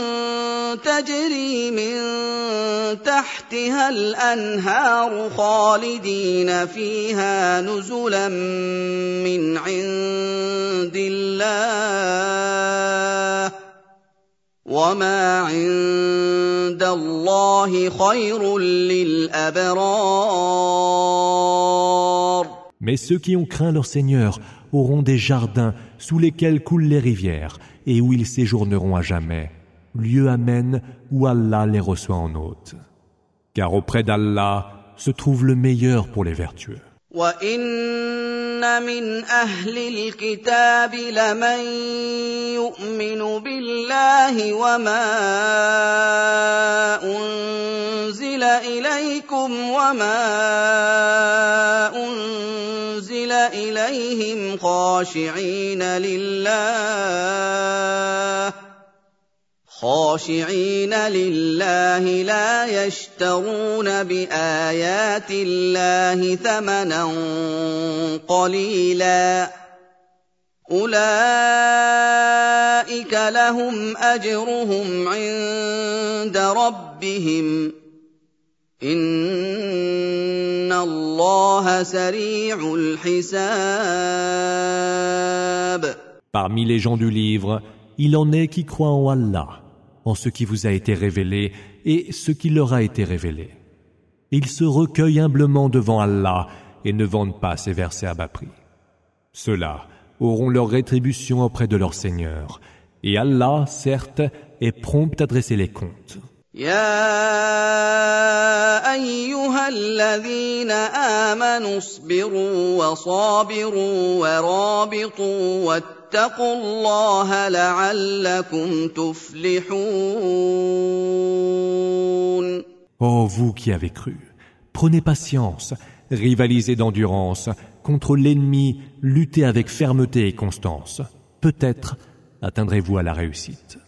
تجري من تحتها الأنهار خالدين فيها نزلا من عند الله وما عند الله خير للأبرار. Mais ceux qui ont craint leur Seigneur auront des jardins sous lesquels coulent les rivières et où ils séjourneront à jamais, lieu amène où Allah les reçoit en hôte. Car auprès d'Allah se trouve le meilleur pour les vertueux. وَإِنَّ مِنْ أَهْلِ الْكِتَابِ لَمَن يُؤْمِنُ بِاللَّهِ وَمَا أُنزِلَ إِلَيْكُمْ وَمَا أُنزِلَ إِلَيْهِمْ خَاشِعِينَ لِلَّهِ خاشعين لله لا يشترون بآيات الله ثمنا قليلا أولئك لهم أجرهم عند ربهم إن الله سريع الحساب. Parmi les gens du livre, il en est qui croient en Allah, en ce qui vous a été révélé et ce qui leur a été révélé. Ils se recueillent humblement devant Allah et ne vendent pas ces versets à bas prix. Ceux-là auront leur rétribution auprès de leur Seigneur, et Allah, certes, est prompt à dresser les comptes. يا أيها الذين آمنوا اصبروا وصابروا ورابطوا واتقوا الله لعلكم تفلحون. Ô vous qui avez cru, prenez patience, rivalisez d'endurance contre l'ennemi, luttez avec fermeté et constance. Peut-être atteindrez-vous à la réussite.